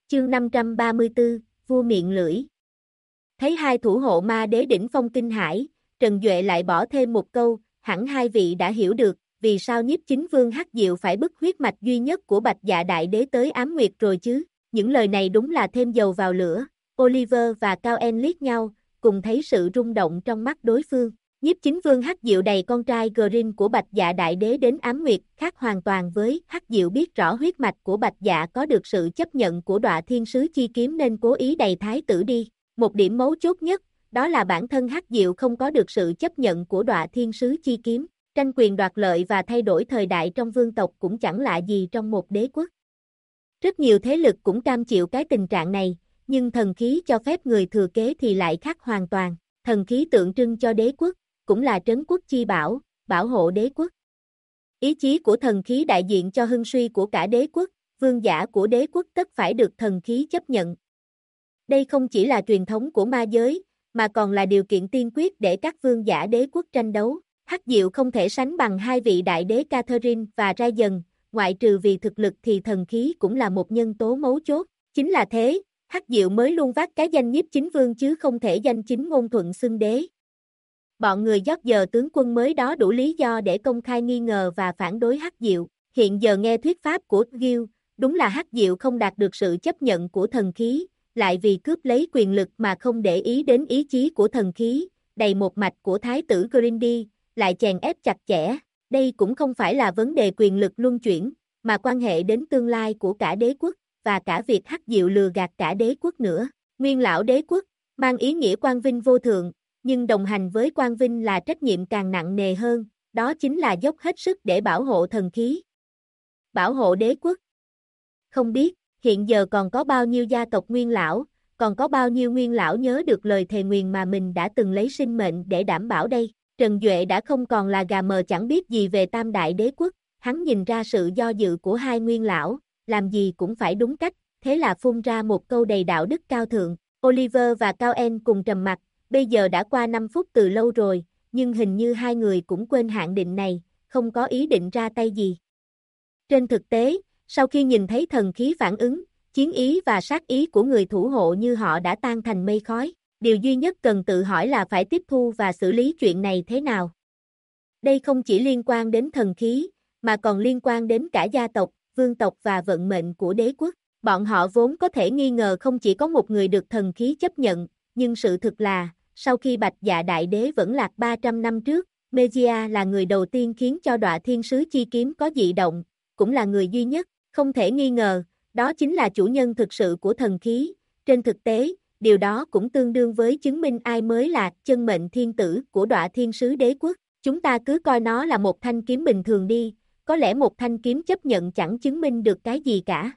Chương 534, vua miệng lưỡi. Thấy hai thủ hộ ma đế đỉnh phong kinh hãi, Trần Duệ lại bỏ thêm một câu, hẳn hai vị đã hiểu được, vì sao Nhiếp Chính Vương Hắc Diệu phải bức huyết mạch duy nhất của Bạch Dạ Đại Đế tới ám nguyệt rồi chứ. Những lời này đúng là thêm dầu vào lửa. Oliver và Cao En liếc nhau, cùng thấy sự rung động trong mắt đối phương. Nhiếp Chính Vương Hắc Diệu đầy con trai Green của Bạch Dạ Đại Đế đến ám nguyệt, khác hoàn toàn với Hắc Diệu biết rõ huyết mạch của Bạch Dạ có được sự chấp nhận của Đọa Thiên Sứ Chi Kiếm nên cố ý đày thái tử đi. Một điểm mấu chốt nhất, đó là bản thân Hắc Diệu không có được sự chấp nhận của Đọa Thiên Sứ Chi Kiếm. Tranh quyền đoạt lợi và thay đổi thời đại trong vương tộc cũng chẳng lạ gì trong một đế quốc. Rất nhiều thế lực cũng cam chịu cái tình trạng này, nhưng thần khí cho phép người thừa kế thì lại khác hoàn toàn. Thần khí tượng trưng cho đế quốc, cũng là trấn quốc chi bảo, bảo hộ đế quốc. Ý chí của thần khí đại diện cho hưng suy của cả đế quốc, vương giả của đế quốc tất phải được thần khí chấp nhận. Đây không chỉ là truyền thống của ma giới, mà còn là điều kiện tiên quyết để các vương giả đế quốc tranh đấu. Hắc Diệu không thể sánh bằng hai vị đại đế Catherine và Raizen, ngoại trừ vì thực lực thì thần khí cũng là một nhân tố mấu chốt. Chính là thế, Hắc Diệu mới luôn vác cái danh Nhiếp Chính Vương chứ không thể danh chính ngôn thuận xưng đế. Bọn người dót giờ tướng quân mới đó đủ lý do để công khai nghi ngờ và phản đối Hắc Diệu. Hiện giờ nghe thuyết pháp của Gil, đúng là Hắc Diệu không đạt được sự chấp nhận của thần khí, lại vì cướp lấy quyền lực mà không để ý đến ý chí của thần khí, đầy một mạch của Thái tử Grindy, lại chèn ép chặt chẽ. Đây cũng không phải là vấn đề quyền lực luân chuyển, mà quan hệ đến tương lai của cả đế quốc, và cả việc Hắc Diệu lừa gạt cả đế quốc nữa. Nguyên lão đế quốc, mang ý nghĩa quang vinh vô thượng, nhưng đồng hành với quang vinh là trách nhiệm càng nặng nề hơn, đó chính là dốc hết sức để bảo hộ thần khí. Bảo hộ đế quốc. Không biết, hiện giờ còn có bao nhiêu gia tộc nguyên lão, còn có bao nhiêu nguyên lão nhớ được lời thề nguyền mà mình đã từng lấy sinh mệnh để đảm bảo đây. Trần Duệ đã không còn là gà mờ chẳng biết gì về tam đại đế quốc, hắn nhìn ra sự do dự của hai nguyên lão, làm gì cũng phải đúng cách, thế là phun ra một câu đầy đạo đức cao thượng. Oliver và Cao En cùng trầm mặt, bây giờ đã qua 5 phút từ lâu rồi, nhưng hình như hai người cũng quên hạn định này, không có ý định ra tay gì. Trên thực tế, sau khi nhìn thấy thần khí phản ứng, chiến ý và sát ý của người thủ hộ như họ đã tan thành mây khói. Điều duy nhất cần tự hỏi là phải tiếp thu và xử lý chuyện này thế nào. Đây không chỉ liên quan đến thần khí, mà còn liên quan đến cả gia tộc, vương tộc và vận mệnh của đế quốc. Bọn họ vốn có thể nghi ngờ không chỉ có một người được thần khí chấp nhận, nhưng sự thực là, sau khi Bạch Dạ Đại Đế vẫn lạc 300 năm trước, Megia là người đầu tiên khiến cho Đọa Thiên Sứ Chi Kiếm có dị động, cũng là người duy nhất, không thể nghi ngờ, đó chính là chủ nhân thực sự của thần khí. Trên thực tế, điều đó cũng tương đương với chứng minh ai mới là chân mệnh thiên tử của Đọa Thiên Sứ Đế Quốc. Chúng ta cứ coi nó là một thanh kiếm bình thường đi, có lẽ một thanh kiếm chấp nhận chẳng chứng minh được cái gì cả.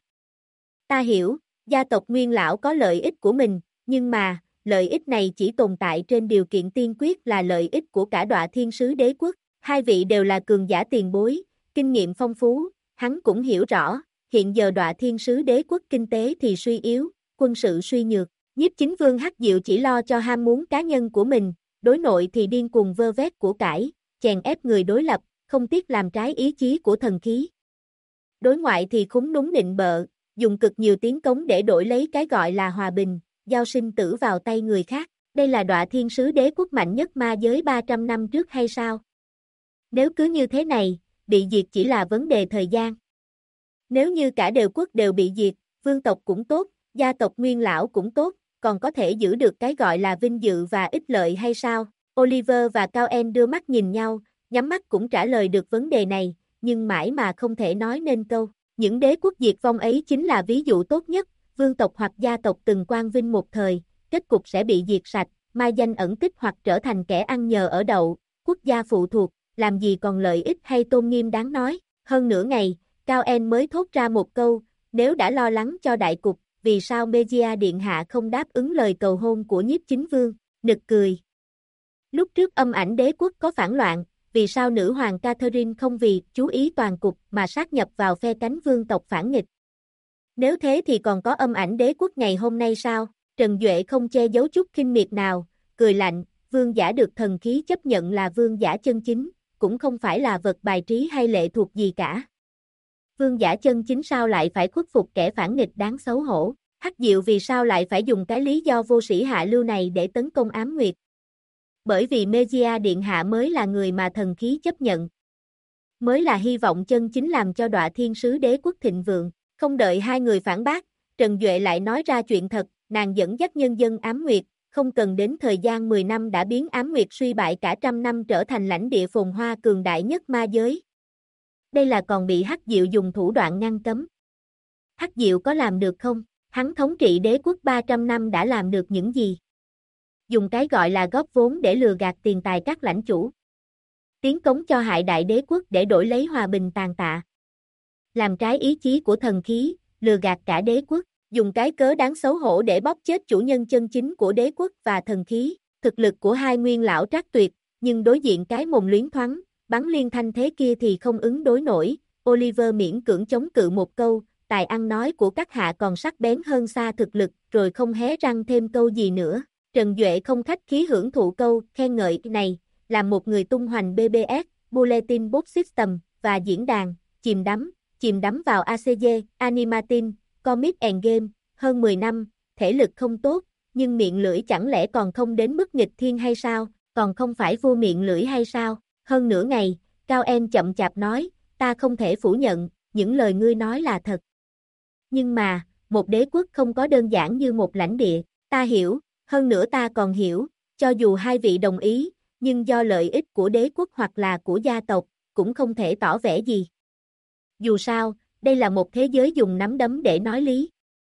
Ta hiểu, gia tộc nguyên lão có lợi ích của mình, nhưng mà, lợi ích này chỉ tồn tại trên điều kiện tiên quyết là lợi ích của cả Đọa Thiên Sứ Đế Quốc. Hai vị đều là cường giả tiền bối, kinh nghiệm phong phú, hắn cũng hiểu rõ, hiện giờ Đọa Thiên Sứ Đế Quốc kinh tế thì suy yếu, quân sự suy nhược. Nhiếp Chính Vương Hắc Diệu chỉ lo cho ham muốn cá nhân của mình, đối nội thì điên cuồng vơ vét của cải, chèn ép người đối lập, không tiếc làm trái ý chí của thần khí. Đối ngoại thì khúm núm nịnh bợ, dùng cực nhiều tiếng cống để đổi lấy cái gọi là hòa bình, giao sinh tử vào tay người khác. Đây là Đọa Thiên Sứ Đế Quốc mạnh nhất ma giới 300 năm trước hay sao? Nếu cứ như thế này, bị diệt chỉ là vấn đề thời gian. Nếu như cả đều quốc đều bị diệt, vương tộc cũng tốt, gia tộc nguyên lão cũng tốt, còn có thể giữ được cái gọi là vinh dự và ích lợi hay sao? Oliver và Cao En đưa mắt nhìn nhau, nhắm mắt cũng trả lời được vấn đề này, nhưng mãi mà không thể nói nên câu. Những đế quốc diệt vong ấy chính là ví dụ tốt nhất, vương tộc hoặc gia tộc từng quang vinh một thời, kết cục sẽ bị diệt sạch, mai danh ẩn tích hoặc trở thành kẻ ăn nhờ ở đậu, quốc gia phụ thuộc, làm gì còn lợi ích hay tôn nghiêm đáng nói. Hơn nửa ngày, Cao En mới thốt ra một câu, nếu đã lo lắng cho đại cục, vì sao Megia Điện Hạ không đáp ứng lời cầu hôn của Nhiếp Chính Vương? Nực cười. Lúc trước Âm Ảnh Đế Quốc có phản loạn, vì sao nữ hoàng Catherine không vì chú ý toàn cục mà sát nhập vào phe cánh vương tộc phản nghịch? Nếu thế thì còn có Âm Ảnh Đế Quốc ngày hôm nay sao? Trần Duệ không che giấu chút khinh miệt nào, cười lạnh, vương giả được thần khí chấp nhận là vương giả chân chính, cũng không phải là vật bài trí hay lệ thuộc gì cả. Vương giả chân chính sao lại phải khuất phục kẻ phản nghịch đáng xấu hổ? Hắc Diệu vì sao lại phải dùng cái lý do vô sĩ hạ lưu này để tấn công Ám Nguyệt? Bởi vì Megia Điện Hạ mới là người mà thần khí chấp nhận. Mới là hy vọng chân chính làm cho Đọa Thiên Sứ Đế quốc thịnh vượng. Không đợi hai người phản bác, Trần Duệ lại nói ra chuyện thật, nàng dẫn dắt nhân dân Ám Nguyệt, không cần đến thời gian 10 năm đã biến Ám Nguyệt suy bại cả trăm năm trở thành lãnh địa phồn hoa cường đại nhất ma giới. Đây là còn bị Hắc Diệu dùng thủ đoạn ngăn cấm. Hắc Diệu có làm được không? Hắn thống trị đế quốc 300 năm đã làm được những gì? Dùng cái gọi là góp vốn để lừa gạt tiền tài các lãnh chủ. Tiến cống cho hại đại đế quốc để đổi lấy hòa bình tàn tạ. Làm trái ý chí của thần khí, lừa gạt cả đế quốc, dùng cái cớ đáng xấu hổ để bóp chết chủ nhân chân chính của đế quốc và thần khí. Thực lực của hai nguyên lão trác tuyệt, nhưng đối diện cái mồm luyến thoáng, bắn liên thanh thế kia thì không ứng đối nổi. Oliver miễn cưỡng chống cự một câu, tài ăn nói của các hạ còn sắc bén hơn xa thực lực, rồi không hé răng thêm câu gì nữa. Trần Duệ không khách khí hưởng thụ câu khen ngợi này, làm một người tung hoành BBS, Bulletin Board System, và diễn đàn, chìm đắm vào ACG, Animatin, Comic and Game, hơn 10 năm, thể lực không tốt, nhưng miệng lưỡi chẳng lẽ còn không đến mức nghịch thiên hay sao, còn không phải vua miệng lưỡi hay sao? Hơn nửa ngày, Cao En chậm chạp nói, ta không thể phủ nhận, những lời ngươi nói là thật. Nhưng mà, một đế quốc không có đơn giản như một lãnh địa, ta hiểu, hơn nữa ta còn hiểu, cho dù hai vị đồng ý, nhưng do lợi ích của đế quốc hoặc là của gia tộc, cũng không thể tỏ vẻ gì. Dù sao, đây là một thế giới dùng nắm đấm để nói lý.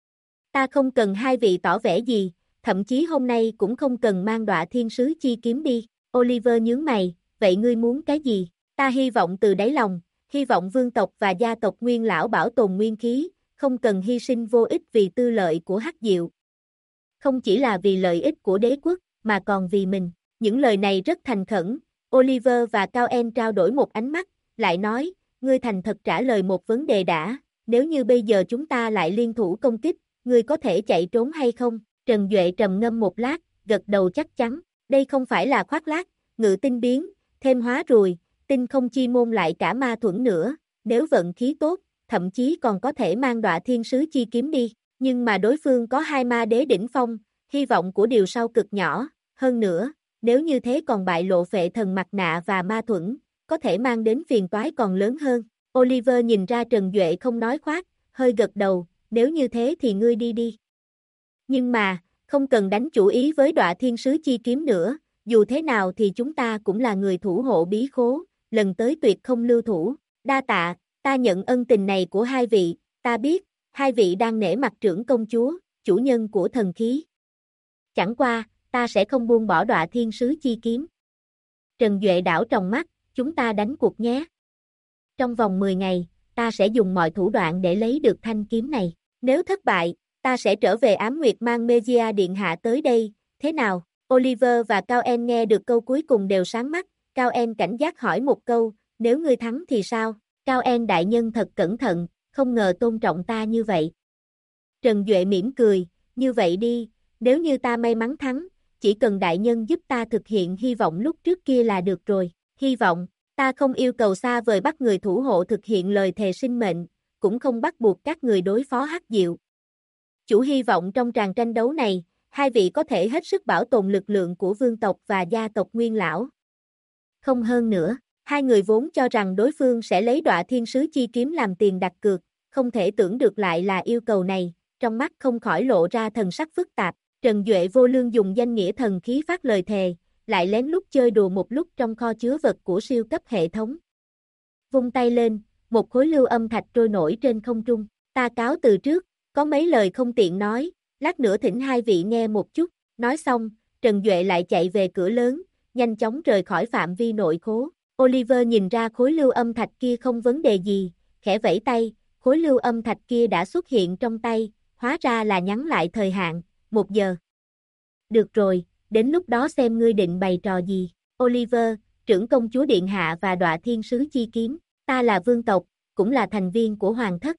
Ta không cần hai vị tỏ vẻ gì, thậm chí hôm nay cũng không cần mang Đọa Thiên Sứ chi kiếm đi. Oliver nhướng mày, vậy ngươi muốn cái gì? Ta hy vọng từ đáy lòng, hy vọng vương tộc và gia tộc nguyên lão bảo tồn nguyên khí, không cần hy sinh vô ích vì tư lợi của Hắc Diệu. Không chỉ là vì lợi ích của đế quốc, mà còn vì mình. Những lời này rất thành khẩn. Oliver và Cao En trao đổi một ánh mắt, lại nói, ngươi thành thật trả lời một vấn đề đã, nếu như bây giờ chúng ta lại liên thủ công kích, ngươi có thể chạy trốn hay không? Trần Duệ trầm ngâm một lát, gật đầu chắc chắn, đây không phải là khoác lác, ngự tinh biến, thêm hóa ruồi, tinh không chi môn lại cả ma thuẫn nữa, nếu vận khí tốt, thậm chí còn có thể mang Đọa Thiên Sứ chi kiếm đi, nhưng mà đối phương có hai ma đế đỉnh phong, hy vọng của điều sau cực nhỏ, hơn nữa, nếu như thế còn bại lộ phệ thần mặt nạ và ma thuẫn, có thể mang đến phiền toái còn lớn hơn. Oliver nhìn ra Trần Duệ không nói khoác, hơi gật đầu, nếu như thế thì ngươi đi đi. Nhưng mà, không cần đánh chủ ý với Đọa Thiên Sứ chi kiếm nữa, dù thế nào thì chúng ta cũng là người thủ hộ bí khố, lần tới tuyệt không lưu thủ. Đa tạ, ta nhận ân tình này của hai vị, ta biết, hai vị đang nể mặt trưởng công chúa, chủ nhân của thần khí. Chẳng qua, ta sẽ không buông bỏ Đọa Thiên Sứ chi kiếm. Trần Duệ đảo tròng mắt, chúng ta đánh cuộc nhé. Trong vòng 10 ngày, ta sẽ dùng mọi thủ đoạn để lấy được thanh kiếm này. Nếu thất bại, ta sẽ trở về Ám Nguyệt mang Megia Điện Hạ tới đây, thế nào? Oliver và Cao En nghe được câu cuối cùng đều sáng mắt, Cao En cảnh giác hỏi một câu, nếu ngươi thắng thì sao? Cao En đại nhân thật cẩn thận, không ngờ tôn trọng ta như vậy. Trần Duệ mỉm cười, như vậy đi, nếu như ta may mắn thắng, chỉ cần đại nhân giúp ta thực hiện hy vọng lúc trước kia là được rồi. Hy vọng, ta không yêu cầu xa vời bắt người thủ hộ thực hiện lời thề sinh mệnh, cũng không bắt buộc các người đối phó Hắc Diệu. Chủ hy vọng trong tràng tranh đấu này, hai vị có thể hết sức bảo tồn lực lượng của vương tộc và gia tộc nguyên lão. Không hơn nữa, hai người vốn cho rằng đối phương sẽ lấy Đọa Thiên Sứ chi kiếm làm tiền đặt cược, không thể tưởng được lại là yêu cầu này, trong mắt không khỏi lộ ra thần sắc phức tạp. Trần Duệ vô lương dùng danh nghĩa thần khí phát lời thề, lại lén lút chơi đùa một lúc trong kho chứa vật của siêu cấp hệ thống. Vung tay lên, một khối lưu âm thạch trôi nổi trên không trung, ta cáo từ trước, có mấy lời không tiện nói, lát nữa thỉnh hai vị nghe một chút, nói xong, Trần Duệ lại chạy về cửa lớn, nhanh chóng rời khỏi phạm vi nội khố. Oliver nhìn ra khối lưu âm thạch kia không vấn đề gì, khẽ vẫy tay, khối lưu âm thạch kia đã xuất hiện trong tay, hóa ra là nhắn lại thời hạn, 1 giờ. Được rồi, đến lúc đó xem ngươi định bày trò gì. Oliver, trưởng công chúa Điện Hạ và Đọa Thiên Sứ chi kiếm, ta là vương tộc, cũng là thành viên của hoàng thất.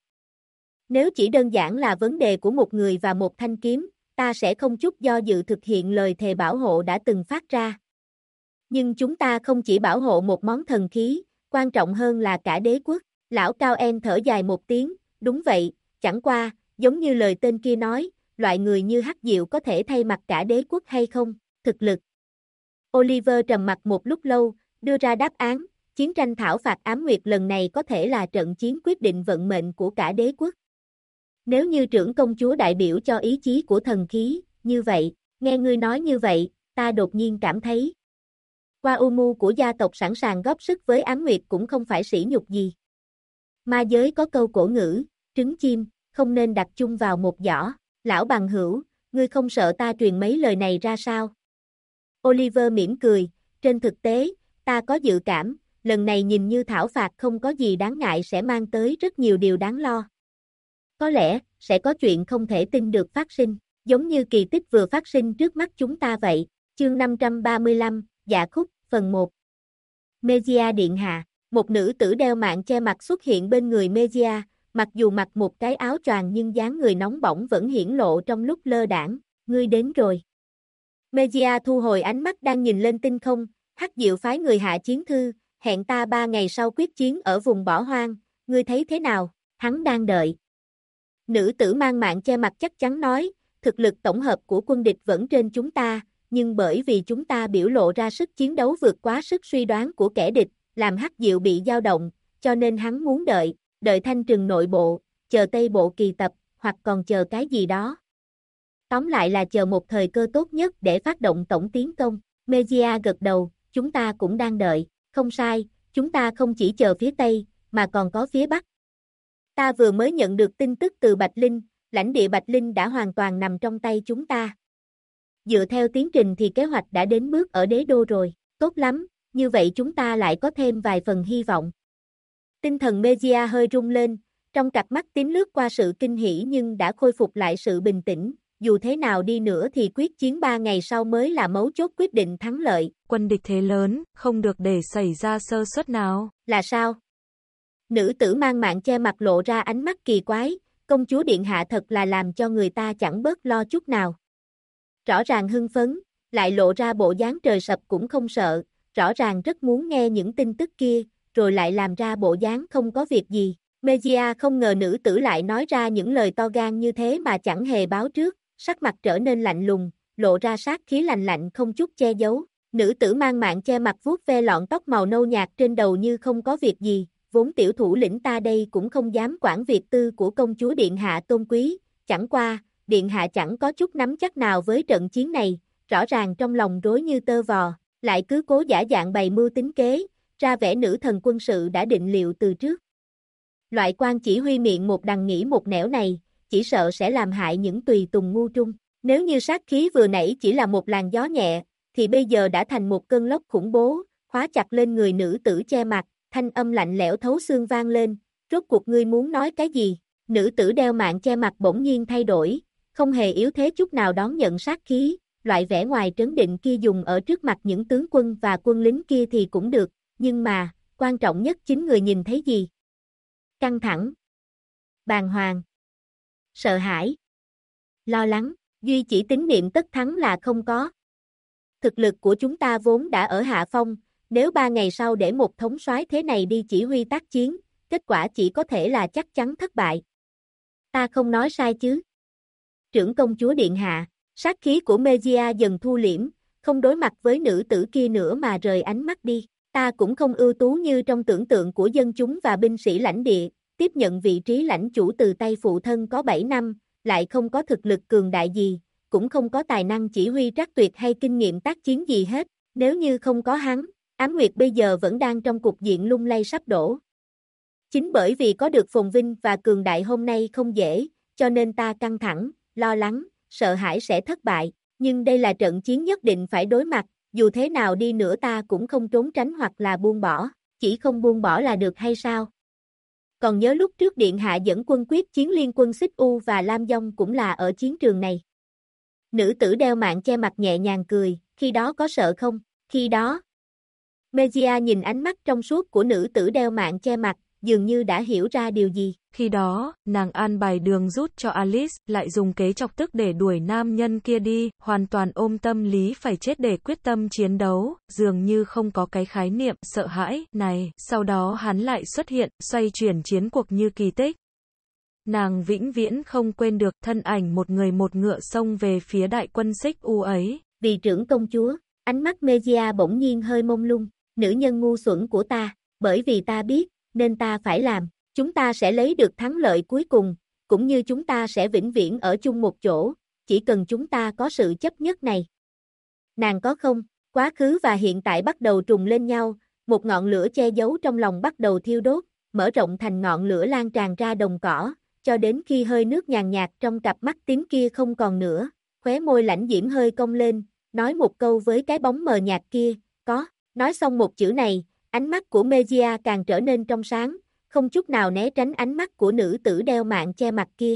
Nếu chỉ đơn giản là vấn đề của một người và một thanh kiếm, ta sẽ không chút do dự thực hiện lời thề bảo hộ đã từng phát ra. Nhưng chúng ta không chỉ bảo hộ một món thần khí, quan trọng hơn là cả đế quốc. Lão Cao En thở dài một tiếng, đúng vậy, chẳng qua, giống như lời tên kia nói, loại người như Hắc Diệu có thể thay mặt cả đế quốc hay không? Thực lực. Oliver trầm mặc một lúc lâu, đưa ra đáp án, chiến tranh thảo phạt ám nguyệt lần này có thể là trận chiến quyết định vận mệnh của cả đế quốc. Nếu như trưởng công chúa đại biểu cho ý chí của thần khí, như vậy, nghe ngươi nói như vậy, ta đột nhiên cảm thấy. Qua Umu của gia tộc sẵn sàng góp sức với ám nguyệt cũng không phải sỉ nhục gì. Ma giới có câu cổ ngữ, trứng chim, không nên đặt chung vào một giỏ. Lão bằng hữu, ngươi không sợ ta truyền mấy lời này ra sao? Oliver mỉm cười, trên thực tế, ta có dự cảm, lần này nhìn như thảo phạt không có gì đáng ngại sẽ mang tới rất nhiều điều đáng lo. Có lẽ, sẽ có chuyện không thể tin được phát sinh, giống như kỳ tích vừa phát sinh trước mắt chúng ta vậy. Chương 535, Dạ khúc, phần 1. Mejia Điện Hạ, một nữ tử đeo mạng che mặt xuất hiện bên người Mejia, mặc dù mặc một cái áo choàng nhưng dáng người nóng bỏng vẫn hiển lộ trong lúc lơ đãng. Ngươi đến rồi. Mejia thu hồi ánh mắt đang nhìn lên tinh không, Hắc Diệu phái người hạ chiến thư, hẹn ta 3 ngày sau quyết chiến ở vùng bỏ hoang, ngươi thấy thế nào? Hắn đang đợi. Nữ tử mang mạng che mặt chắc chắn nói, thực lực tổng hợp của quân địch vẫn trên chúng ta, nhưng bởi vì chúng ta biểu lộ ra sức chiến đấu vượt quá sức suy đoán của kẻ địch, làm Hắc Diệu bị dao động, cho nên hắn muốn đợi thanh trừng nội bộ, chờ Tây Bộ kỳ tập, hoặc còn chờ cái gì đó. Tóm lại là chờ một thời cơ tốt nhất để phát động tổng tiến công. Mejia gật đầu, chúng ta cũng đang đợi, không sai, chúng ta không chỉ chờ phía Tây, mà còn có phía Bắc. Ta vừa mới nhận được tin tức từ Bạch Linh, lãnh địa Bạch Linh đã hoàn toàn nằm trong tay chúng ta. Dựa theo tiến trình thì kế hoạch đã đến bước ở đế đô rồi, tốt lắm, như vậy chúng ta lại có thêm vài phần hy vọng. Tinh thần Mejia hơi rung lên, trong cặp mắt tím lướt qua sự kinh hỉ nhưng đã khôi phục lại sự bình tĩnh, dù thế nào đi nữa thì quyết chiến 3 ngày sau mới là mấu chốt quyết định thắng lợi. Quân địch thế lớn, không được để xảy ra sơ suất nào. Là sao? Nữ tử mang mạng che mặt lộ ra ánh mắt kỳ quái, công chúa điện hạ thật là làm cho người ta chẳng bớt lo chút nào. Rõ ràng hưng phấn, lại lộ ra bộ dáng trời sập cũng không sợ, rõ ràng rất muốn nghe những tin tức kia, rồi lại làm ra bộ dáng không có việc gì. Mejia không ngờ nữ tử lại nói ra những lời to gan như thế mà chẳng hề báo trước, sắc mặt trở nên lạnh lùng, lộ ra sát khí lạnh lạnh không chút che giấu. Nữ tử mang mạng che mặt vuốt ve lọn tóc màu nâu nhạt trên đầu như không có việc gì, vốn tiểu thủ lĩnh ta đây cũng không dám quản việc tư của công chúa điện hạ tôn quý, chẳng qua, điện hạ chẳng có chút nắm chắc nào với trận chiến này, rõ ràng trong lòng rối như tơ vò, lại cứ cố giả dạng bày mưu tính kế, ra vẻ nữ thần quân sự đã định liệu từ trước. Loại quan chỉ huy miệng một đằng nghĩ một nẻo này, chỉ sợ sẽ làm hại những tùy tùng ngu trung. Nếu như sát khí vừa nãy chỉ là một làn gió nhẹ, thì bây giờ đã thành một cơn lốc khủng bố, khóa chặt lên người nữ tử che mặt, thanh âm lạnh lẽo thấu xương vang lên, rốt cuộc ngươi muốn nói cái gì? Nữ tử đeo mạng che mặt bỗng nhiên thay đổi, không hề yếu thế chút nào đón nhận sát khí, loại vẻ ngoài trấn định kia dùng ở trước mặt những tướng quân và quân lính kia thì cũng được, nhưng mà, quan trọng nhất chính người nhìn thấy gì? Căng thẳng, bàng hoàng, sợ hãi, lo lắng, duy chỉ tín niệm tất thắng là không có. Thực lực của chúng ta vốn đã ở hạ phong, nếu 3 ngày sau để một thống soái thế này đi chỉ huy tác chiến, kết quả chỉ có thể là chắc chắn thất bại. Ta không nói sai chứ? Trưởng công chúa điện hạ, sát khí của Mejia dần thu liễm, không đối mặt với nữ tử kia nữa mà rời ánh mắt đi. Ta cũng không ưu tú như trong tưởng tượng của dân chúng và binh sĩ lãnh địa, tiếp nhận vị trí lãnh chủ từ tay phụ thân có 7 năm, lại không có thực lực cường đại gì, cũng không có tài năng chỉ huy trắc tuyệt hay kinh nghiệm tác chiến gì hết. Nếu như không có hắn, Ám Nguyệt bây giờ vẫn đang trong cục diện lung lay sắp đổ. Chính bởi vì có được phồn vinh và cường đại hôm nay không dễ, cho nên ta căng thẳng, lo lắng, sợ hãi sẽ thất bại, nhưng đây là trận chiến nhất định phải đối mặt, dù thế nào đi nữa ta cũng không trốn tránh hoặc là buông bỏ, chỉ không buông bỏ là được hay sao? Còn nhớ lúc trước Điện Hạ dẫn quân quyết chiến liên quân Xích U và Lam Dông cũng là ở chiến trường này. Nữ tử đeo mạng che mặt nhẹ nhàng cười, khi đó có sợ không? Khi đó. Mejia nhìn ánh mắt trong suốt của nữ tử đeo mạng che mặt, dường như đã hiểu ra điều gì. Khi đó, nàng an bài đường rút cho Alice, lại dùng kế chọc tức để đuổi nam nhân kia đi, hoàn toàn ôm tâm lý phải chết để quyết tâm chiến đấu, dường như không có cái khái niệm sợ hãi này. Sau đó hắn lại xuất hiện, xoay chuyển chiến cuộc như kỳ tích. Nàng vĩnh viễn không quên được thân ảnh một người một ngựa xông về phía đại quân Xích U ấy. Vì trưởng công chúa, ánh mắt Mejia bỗng nhiên hơi mông lung, nữ nhân ngu xuẩn của ta, bởi vì ta biết, nên ta phải làm, chúng ta sẽ lấy được thắng lợi cuối cùng, cũng như chúng ta sẽ vĩnh viễn ở chung một chỗ, chỉ cần chúng ta có sự chấp nhất này. Nàng có không? Quá khứ và hiện tại bắt đầu trùng lên nhau, một ngọn lửa che giấu trong lòng bắt đầu thiêu đốt, mở rộng thành ngọn lửa lan tràn ra đồng cỏ, cho đến khi hơi nước nhàn nhạt trong cặp mắt tím kia không còn nữa, khóe môi lãnh diễm hơi cong lên, nói một câu với cái bóng mờ nhạt kia, có, nói xong một chữ này, ánh mắt của Mejia càng trở nên trong sáng, không chút nào né tránh ánh mắt của nữ tử đeo mạng che mặt kia.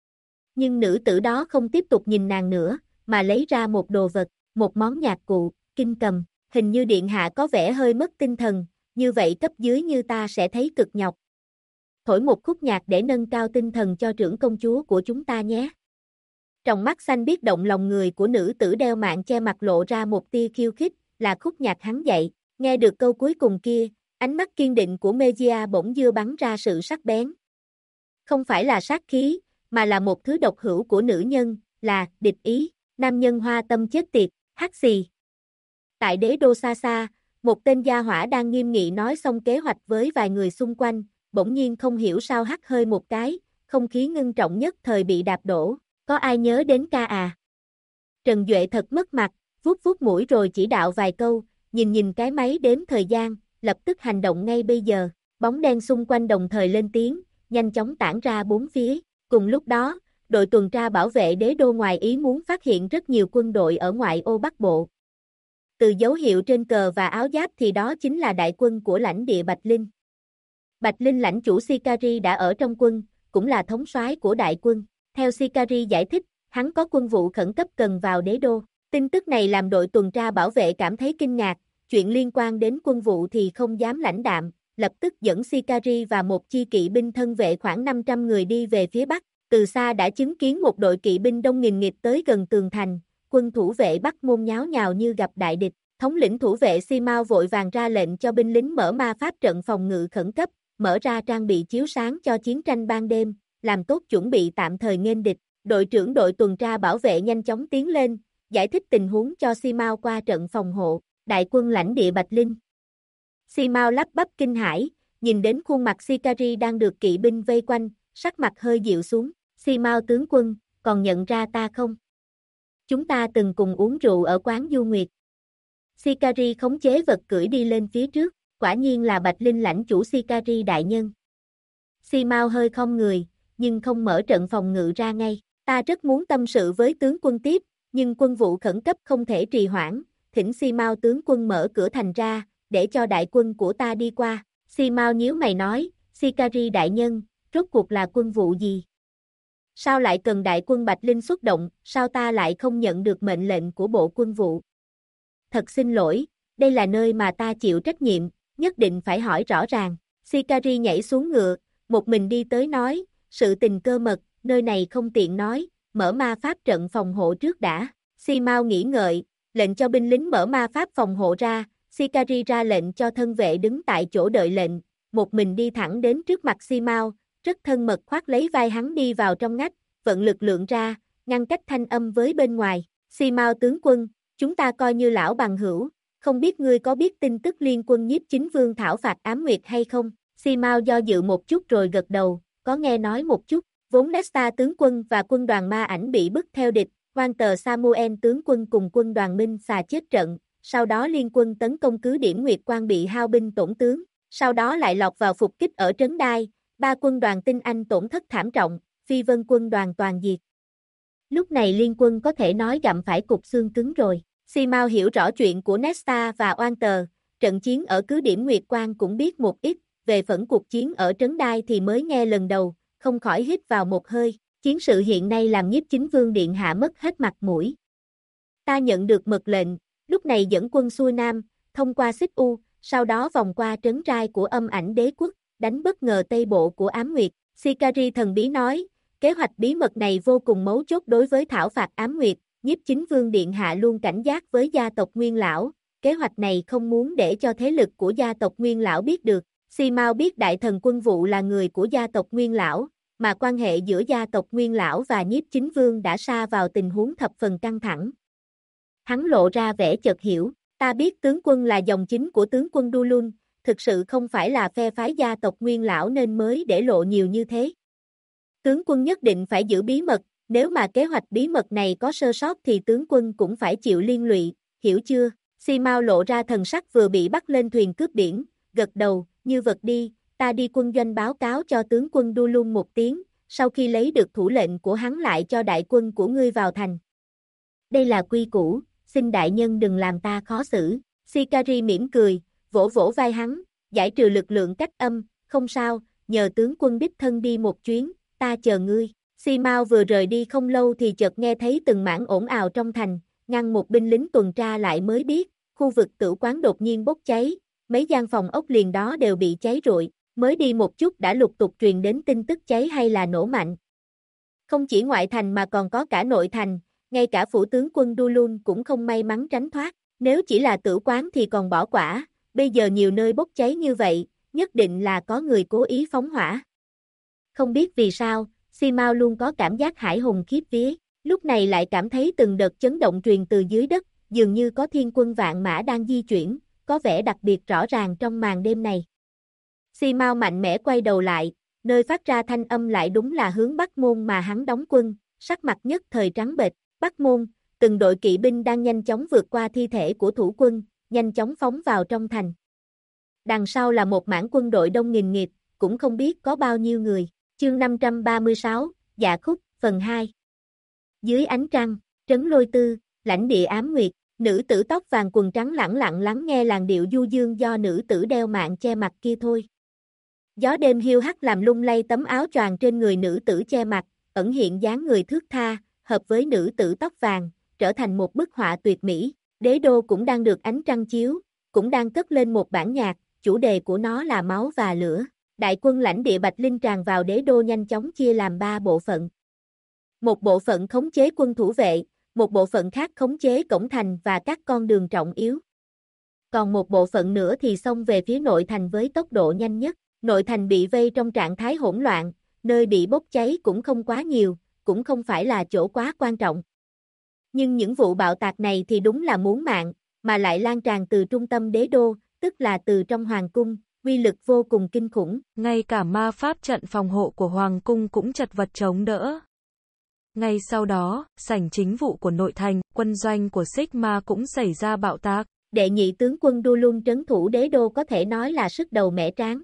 Nhưng nữ tử đó không tiếp tục nhìn nàng nữa, mà lấy ra một đồ vật, một món nhạc cụ, kinh cầm, hình như điện hạ có vẻ hơi mất tinh thần, như vậy cấp dưới như ta sẽ thấy cực nhọc. Thổi một khúc nhạc để nâng cao tinh thần cho trưởng công chúa của chúng ta nhé. Trong mắt xanh biết động lòng người của nữ tử đeo mạng che mặt lộ ra một tia khiêu khích, là khúc nhạc hắn dạy, nghe được câu cuối cùng kia, ánh mắt kiên định của Mejia bỗng dưa bắn ra sự sắc bén. Không phải là sát khí, mà là một thứ độc hữu của nữ nhân, là địch ý, nam nhân hoa tâm chết tiệt, hắc xì. Tại đế đô xa xa, một tên gia hỏa đang nghiêm nghị nói xong kế hoạch với vài người xung quanh, bỗng nhiên không hiểu sao hắt hơi một cái, không khí ngưng trọng nhất thời bị đạp đổ, có ai nhớ đến ca à? Trần Duệ thật mất mặt, vuốt vuốt mũi rồi chỉ đạo vài câu, nhìn cái máy đếm thời gian, lập tức hành động ngay bây giờ, bóng đen xung quanh đồng thời lên tiếng, nhanh chóng tản ra bốn phía, cùng lúc đó, đội tuần tra bảo vệ đế đô ngoài ý muốn phát hiện rất nhiều quân đội ở ngoại ô Bắc Bộ. Từ dấu hiệu trên cờ và áo giáp thì đó chính là đại quân của lãnh địa Bạch Linh. Bạch Linh lãnh chủ Sikari đã ở trong quân, cũng là thống soái của đại quân. Theo Sikari giải thích, hắn có quân vụ khẩn cấp cần vào đế đô. Tin tức này làm đội tuần tra bảo vệ cảm thấy kinh ngạc, chuyện liên quan đến quân vụ thì không dám lãnh đạm, lập tức dẫn Sikari và một chi kỵ binh thân vệ khoảng 500 người đi về phía Bắc. Từ xa đã chứng kiến một đội kỵ binh đông nghìn nghịt tới gần tường thành, quân thủ vệ Bắc Môn nháo nhào như gặp đại địch. Thống lĩnh thủ vệ Simao vội vàng ra lệnh cho binh lính mở ma pháp trận phòng ngự khẩn cấp, mở ra trang bị chiếu sáng cho chiến tranh ban đêm, làm tốt chuẩn bị tạm thời nghênh địch. Đội trưởng đội tuần tra bảo vệ nhanh chóng tiến lên, giải thích tình huống cho Simao qua trận phòng hộ, đại quân lãnh địa Bạch Linh. Simao lắp bắp kinh hãi, nhìn đến khuôn mặt Sikari đang được kỵ binh vây quanh, sắc mặt hơi dịu xuống. Simao tướng quân, còn nhận ra ta không? Chúng ta từng cùng uống rượu ở quán Du Nguyệt. Sikari khống chế vật cưỡi đi lên phía trước, quả nhiên là Bạch Linh lãnh chủ Sikari đại nhân. Simao hơi khom người, nhưng không mở trận phòng ngự ra ngay. Ta rất muốn tâm sự với tướng quân tiếp, nhưng quân vụ khẩn cấp không thể trì hoãn, thỉnh Simao tướng quân mở cửa thành ra, để cho đại quân của ta đi qua. Simao nhíu mày nói, Sikari đại nhân, rốt cuộc là quân vụ gì? Sao lại cần đại quân Bạch Linh xuất động, sao ta lại không nhận được mệnh lệnh của bộ quân vụ? Thật xin lỗi, đây là nơi mà ta chịu trách nhiệm, nhất định phải hỏi rõ ràng. Sikari nhảy xuống ngựa, một mình đi tới nói, sự tình cơ mật, nơi này không tiện nói, mở ma pháp trận phòng hộ trước đã. Simao nghĩ ngợi, lệnh cho binh lính mở ma pháp phòng hộ ra, Sikari ra lệnh cho thân vệ đứng tại chỗ đợi lệnh, một mình đi thẳng đến trước mặt Simao, rất thân mật khoác lấy vai hắn đi vào trong ngách, vận lực lượng ra, ngăn cách thanh âm với bên ngoài. Simao tướng quân, chúng ta coi như lão bằng hữu, không biết ngươi có biết tin tức liên quân nhiếp chính vương thảo phạt ám nguyệt hay không? Simao do dự một chút rồi gật đầu, có nghe nói một chút, vốn Nesta tướng quân và quân đoàn ma ảnh bị bức theo địch, Walter Samuel tướng quân cùng quân đoàn Minh xà chết trận, sau đó liên quân tấn công cứ điểm Nguyệt Quang bị hao binh tổn tướng, sau đó lại lọt vào phục kích ở Trấn Đai, 3 quân đoàn tinh Anh tổn thất thảm trọng, Phi Vân quân đoàn toàn diệt. Lúc này liên quân có thể nói gặm phải cục xương cứng rồi. Simao hiểu rõ chuyện của Nesta và Walter, trận chiến ở cứ điểm Nguyệt Quang cũng biết một ít, về phẫn cuộc chiến ở Trấn Đai thì mới nghe lần đầu, không khỏi hít vào một hơi, chiến sự hiện nay làm nhiếp chính vương điện hạ mất hết mặt mũi. Ta nhận được mật lệnh, lúc này dẫn quân xuôi Nam, thông qua Xích U, sau đó vòng qua trấn trai của âm ảnh đế quốc, đánh bất ngờ Tây Bộ của Ám Nguyệt. Sikari thần bí nói, kế hoạch bí mật này vô cùng mấu chốt đối với thảo phạt Ám Nguyệt, nhiếp chính vương điện hạ luôn cảnh giác với gia tộc Nguyên Lão, kế hoạch này không muốn để cho thế lực của gia tộc Nguyên Lão biết được. Simao biết đại thần quân vụ là người của gia tộc Nguyên Lão, mà quan hệ giữa gia tộc Nguyên Lão và Nhiếp Chính Vương đã sa vào tình huống thập phần căng thẳng. Hắn lộ ra vẻ chợt hiểu, ta biết tướng quân là dòng chính của tướng quân Du Lun, thực sự không phải là phe phái gia tộc Nguyên Lão nên mới để lộ nhiều như thế. Tướng quân nhất định phải giữ bí mật, nếu mà kế hoạch bí mật này có sơ sót thì tướng quân cũng phải chịu liên lụy, hiểu chưa? Si Mao lộ ra thần sắc vừa bị bắt lên thuyền cướp biển, gật đầu, như vật đi, ta đi quân doanh báo cáo cho tướng quân Du Lun một tiếng, sau khi lấy được thủ lệnh của hắn lại cho đại quân của ngươi vào thành. Đây là quy củ, xin đại nhân đừng làm ta khó xử. Sikari mỉm cười, vỗ vỗ vai hắn, giải trừ lực lượng cách âm, không sao, nhờ tướng quân đích thân đi một chuyến, ta chờ ngươi. Si Mao vừa rời đi không lâu thì chợt nghe thấy từng mảng ồn ào trong thành, ngăn một binh lính tuần tra lại mới biết, khu vực tửu quán đột nhiên bốc cháy, mấy gian phòng ốc liền đó đều bị cháy rụi, mới đi một chút đã lục tục truyền đến tin tức cháy hay là nổ mạnh. Không chỉ ngoại thành mà còn có cả nội thành, ngay cả phủ tướng quân Du Lun cũng không may mắn tránh thoát, nếu chỉ là tửu quán thì còn bỏ quả, bây giờ nhiều nơi bốc cháy như vậy, nhất định là có người cố ý phóng hỏa. Không biết vì sao, Si Mao luôn có cảm giác hải hùng khiếp vía, lúc này lại cảm thấy từng đợt chấn động truyền từ dưới đất, dường như có thiên quân vạn mã đang di chuyển, có vẻ đặc biệt rõ ràng trong màn đêm này. Si Mao mạnh mẽ quay đầu lại, nơi phát ra thanh âm lại đúng là hướng Bắc Môn mà hắn đóng quân, sắc mặt nhất thời trắng bệch. Bắc Môn, từng đội kỵ binh đang nhanh chóng vượt qua thi thể của thủ quân, nhanh chóng phóng vào trong thành. Đằng sau là một mảng quân đội đông nghìn nghịt, cũng không biết có bao nhiêu người. Chương 536, Dạ Khúc, phần 2. Dưới ánh trăng, trấn Lôi Tư, lãnh địa ám nguyệt, nữ tử tóc vàng quần trắng lẳng lặng lắng nghe làn điệu du dương do nữ tử đeo mạng che mặt kia thôi. Gió đêm hiu hắt làm lung lay tấm áo choàng trên người nữ tử che mặt, ẩn hiện dáng người thướt tha, hợp với nữ tử tóc vàng, trở thành một bức họa tuyệt mỹ. Đế đô cũng đang được ánh trăng chiếu, cũng đang cất lên một bản nhạc, chủ đề của nó là máu và lửa. Đại quân lãnh địa Bạch Linh tràn vào đế đô nhanh chóng chia làm 3 bộ phận. Một bộ phận khống chế quân thủ vệ, một bộ phận khác khống chế cổng thành và các con đường trọng yếu. Còn một bộ phận nữa thì xông về phía nội thành với tốc độ nhanh nhất. Nội thành bị vây trong trạng thái hỗn loạn, nơi bị bốc cháy cũng không quá nhiều, cũng không phải là chỗ quá quan trọng. Nhưng những vụ bạo tạc này thì đúng là muốn mạng, mà lại lan tràn từ trung tâm đế đô, tức là từ trong hoàng cung, uy lực vô cùng kinh khủng. Ngay cả ma pháp trận phòng hộ của hoàng cung cũng chật vật chống đỡ. Ngay sau đó, sảnh chính vụ của nội thành, quân doanh của Sigma cũng xảy ra bạo tạc. Đệ nhị tướng quân Du Lun trấn thủ đế đô có thể nói là sức đầu mẻ tráng.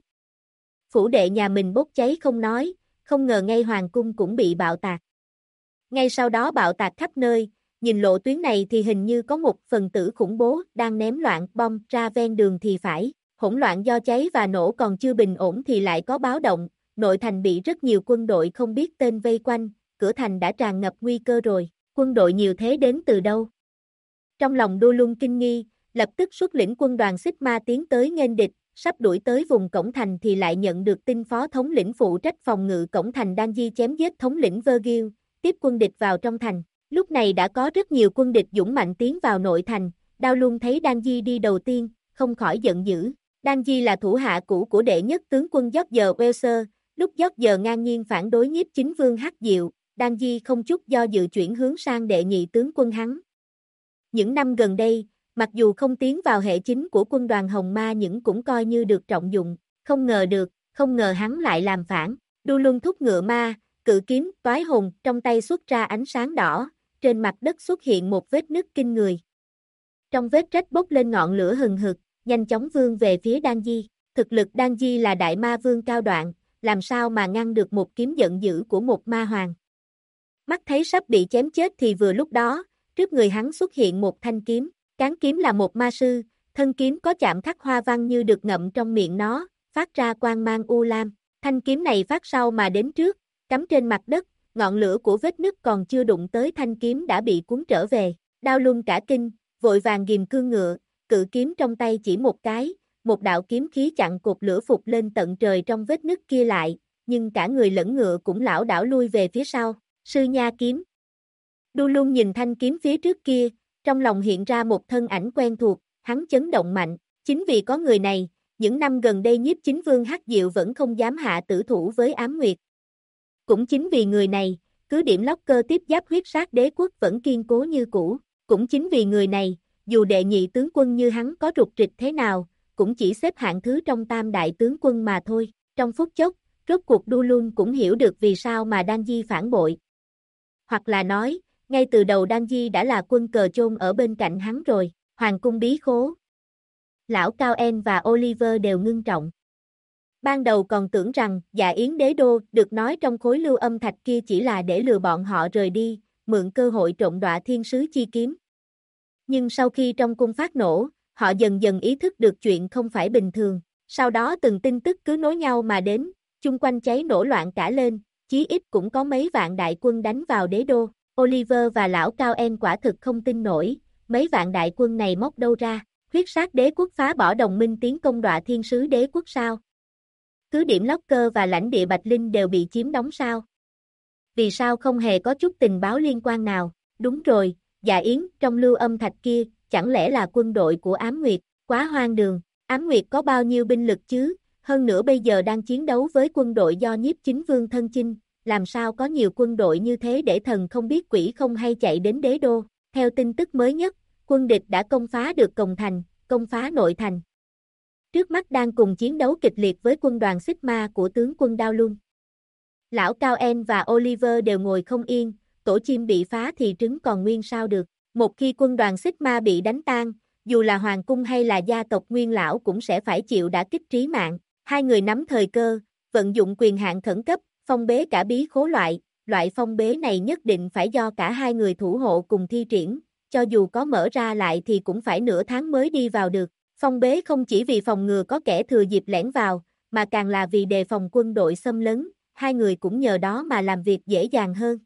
Phủ đệ nhà mình bốc cháy không nói, không ngờ ngay hoàng cung cũng bị bạo tạc. Ngay sau đó bạo tạc khắp nơi, nhìn lộ tuyến này thì hình như có một phần tử khủng bố đang ném loạn bom ra ven đường thì phải. Hỗn loạn do cháy và nổ còn chưa bình ổn thì lại có báo động, nội thành bị rất nhiều quân đội không biết tên vây quanh, cửa thành đã tràn ngập nguy cơ rồi, quân đội nhiều thế đến từ đâu? Trong lòng Du Lun kinh nghi, lập tức xuất lĩnh quân đoàn Sigma tiến tới nghênh địch, sắp đuổi tới vùng cổng thành thì lại nhận được tin phó thống lĩnh phụ trách phòng ngự cổng thành Danji chém giết thống lĩnh Vergil, tiếp quân địch vào trong thành. Lúc này đã có rất nhiều quân địch dũng mạnh tiến vào nội thành, Đao Luân thấy Danji đi đầu tiên, không khỏi giận dữ. Danji là thủ hạ cũ của đệ nhất tướng quân George Welser, lúc George ngang nhiên phản đối Nhiếp Chính Vương Hắc Diệu, Danji không chút do dự chuyển hướng sang đệ nhị tướng quân hắn. Những năm gần đây, mặc dù không tiến vào hệ chính của quân đoàn Hồng Ma nhưng cũng coi như được trọng dụng, không ngờ hắn lại làm phản. Du Lun thúc ngựa ma, cự kiếm, toái hồn, trong tay xuất ra ánh sáng đỏ, trên mặt đất xuất hiện một vết nứt kinh người. Trong vết rách bốc lên ngọn lửa hừng hực, nhanh chóng vươn về phía Danji. Thực lực Danji là đại ma vương cao đoạn, làm sao mà ngăn được một kiếm giận dữ của một ma hoàng. Mắt thấy sắp bị chém chết thì vừa lúc đó, trước người hắn xuất hiện một thanh kiếm. Cán kiếm là một ma sư, thân kiếm có chạm khắc hoa văn như được ngậm trong miệng nó, phát ra quang mang u lam. Thanh kiếm này phát sau mà đến trước, cắm trên mặt đất, ngọn lửa của vết nứt còn chưa đụng tới thanh kiếm đã bị cuốn trở về. Đao Luân cả kinh, vội vàng ghìm cương ngựa, cự kiếm trong tay chỉ một cái, một đạo kiếm khí chặn cột lửa phục lên tận trời trong vết nứt kia lại, nhưng cả người lẫn ngựa cũng lảo đảo lui về phía sau. Sư Nha kiếm. Du Lun nhìn thanh kiếm phía trước kia, trong lòng hiện ra một thân ảnh quen thuộc, hắn chấn động mạnh, chính vì có người này, những năm gần đây Nhiếp Chính Vương Hắc Diệu vẫn không dám hạ tử thủ với Ám Nguyệt. Cũng chính vì người này, cứ điểm Locker tiếp giáp huyết sát đế quốc vẫn kiên cố như cũ. Cũng chính vì người này, dù đệ nhị tướng quân như hắn có rục rịch thế nào, cũng chỉ xếp hạng thứ trong tam đại tướng quân mà thôi. Trong phút chốc, rốt cuộc Dulun cũng hiểu được vì sao mà Đan Di phản bội. Hoặc là nói, ngay từ đầu Đan Di đã là quân cờ chôn ở bên cạnh hắn rồi. Hoàng cung bí khố. Lão Cao En và Oliver đều ngưng trọng. Ban đầu còn tưởng rằng Dạ Yến đế đô được nói trong khối lưu âm thạch kia chỉ là để lừa bọn họ rời đi, mượn cơ hội trộm đoạ thiên sứ chi kiếm. Nhưng sau khi trong cung phát nổ, họ dần dần ý thức được chuyện không phải bình thường. Sau đó từng tin tức cứ nối nhau mà đến, chung quanh cháy nổ loạn cả lên, chí ít cũng có mấy vạn đại quân đánh vào đế đô. Oliver và lão Cao En quả thực không tin nổi, mấy vạn đại quân này móc đâu ra, huyết sát đế quốc phá bỏ đồng minh tiến công đoạ thiên sứ đế quốc sao? Cứ điểm Locker và lãnh địa Bạch Linh đều bị chiếm đóng sao? Vì sao không hề có chút tình báo liên quan nào? Đúng rồi, Dạ Yến trong lưu âm thạch kia, chẳng lẽ là quân đội của Ám Nguyệt? Quá hoang đường, Ám Nguyệt có bao nhiêu binh lực chứ? Hơn nữa bây giờ đang chiến đấu với quân đội do Nhiếp Chính Vương thân chinh, làm sao có nhiều quân đội như thế để thần không biết quỷ không hay chạy đến đế đô? Theo tin tức mới nhất, quân địch đã công phá được cổng thành, công phá nội thành. Trước mắt đang cùng chiến đấu kịch liệt với quân đoàn Sigma của tướng quân Dowlung. Lão Cao En và Oliver đều ngồi không yên, tổ chim bị phá thì trứng còn nguyên sao được. Một khi quân đoàn Sigma bị đánh tan, dù là hoàng cung hay là gia tộc Nguyên lão cũng sẽ phải chịu đả kích trí mạng. Hai người nắm thời cơ, vận dụng quyền hạn khẩn cấp, phong bế cả bí khố loại phong bế này nhất định phải do cả hai người thủ hộ cùng thi triển, cho dù có mở ra lại thì cũng phải nửa tháng mới đi vào được. Phong bế không chỉ vì phòng ngừa có kẻ thừa dịp lẻn vào, mà càng là vì đề phòng quân đội xâm lấn, hai người cũng nhờ đó mà làm việc dễ dàng hơn.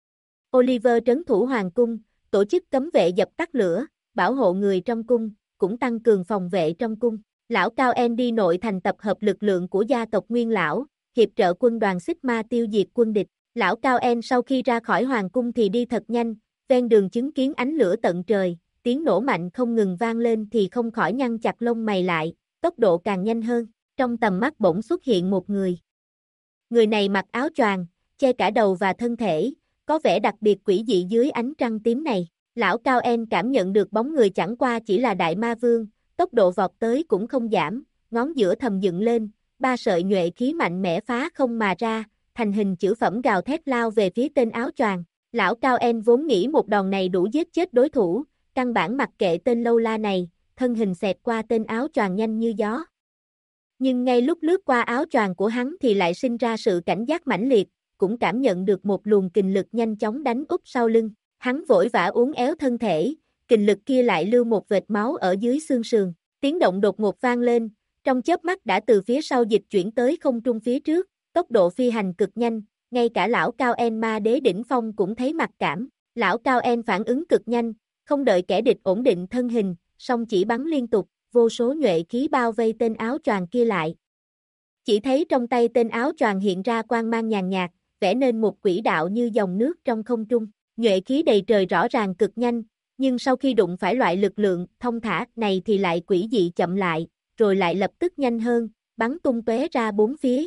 Oliver trấn thủ hoàng cung, tổ chức cấm vệ dập tắt lửa, bảo hộ người trong cung, cũng tăng cường phòng vệ trong cung. Lão Cao En đi nội thành tập hợp lực lượng của gia tộc Nguyên lão, hiệp trợ quân đoàn Sigma tiêu diệt quân địch. Lão Cao En sau khi ra khỏi hoàng cung thì đi thật nhanh, ven đường chứng kiến ánh lửa tận trời, tiếng nổ mạnh không ngừng vang lên thì không khỏi nhăn chặt lông mày lại, tốc độ càng nhanh hơn. Trong tầm mắt bỗng xuất hiện một người. Người này mặc áo choàng, che cả đầu và thân thể, có vẻ đặc biệt quỷ dị dưới ánh trăng tím này. Lão Cao En cảm nhận được bóng người chẳng qua chỉ là Đại Ma Vương, tốc độ vọt tới cũng không giảm, ngón giữa thầm dựng lên, ba sợi nhuệ khí mạnh mẽ phá không mà ra, thành hình chữ phẩm gào thét lao về phía tên áo choàng. Lão Cao En vốn nghĩ một đòn này đủ giết chết đối thủ, căn bản mặc kệ tên lâu la này, thân hình xẹt qua tên áo choàng nhanh như gió. Nhưng ngay lúc lướt qua áo choàng của hắn thì lại sinh ra sự cảnh giác mãnh liệt, cũng cảm nhận được một luồng kình lực nhanh chóng đánh úp sau lưng. Hắn vội vã uốn éo thân thể, kình lực kia lại lưu một vệt máu ở dưới xương sườn. Tiếng động đột ngột vang lên, trong chớp mắt đã từ phía sau dịch chuyển tới không trung phía trước, tốc độ phi hành cực nhanh, ngay cả lão Cao En ma đế đỉnh phong cũng thấy mặc cảm. Lão Cao En phản ứng cực nhanh, không đợi kẻ địch ổn định thân hình, song chỉ bắn liên tục, vô số nhuệ khí bao vây tên áo choàng kia lại. Chỉ thấy trong tay tên áo choàng hiện ra quang mang nhàn nhạt, vẽ nên một quỹ đạo như dòng nước trong không trung. Nhuệ khí đầy trời rõ ràng cực nhanh, nhưng sau khi đụng phải loại lực lượng thông thả này thì lại quỷ dị chậm lại, rồi lại lập tức nhanh hơn, bắn tung tóe ra bốn phía.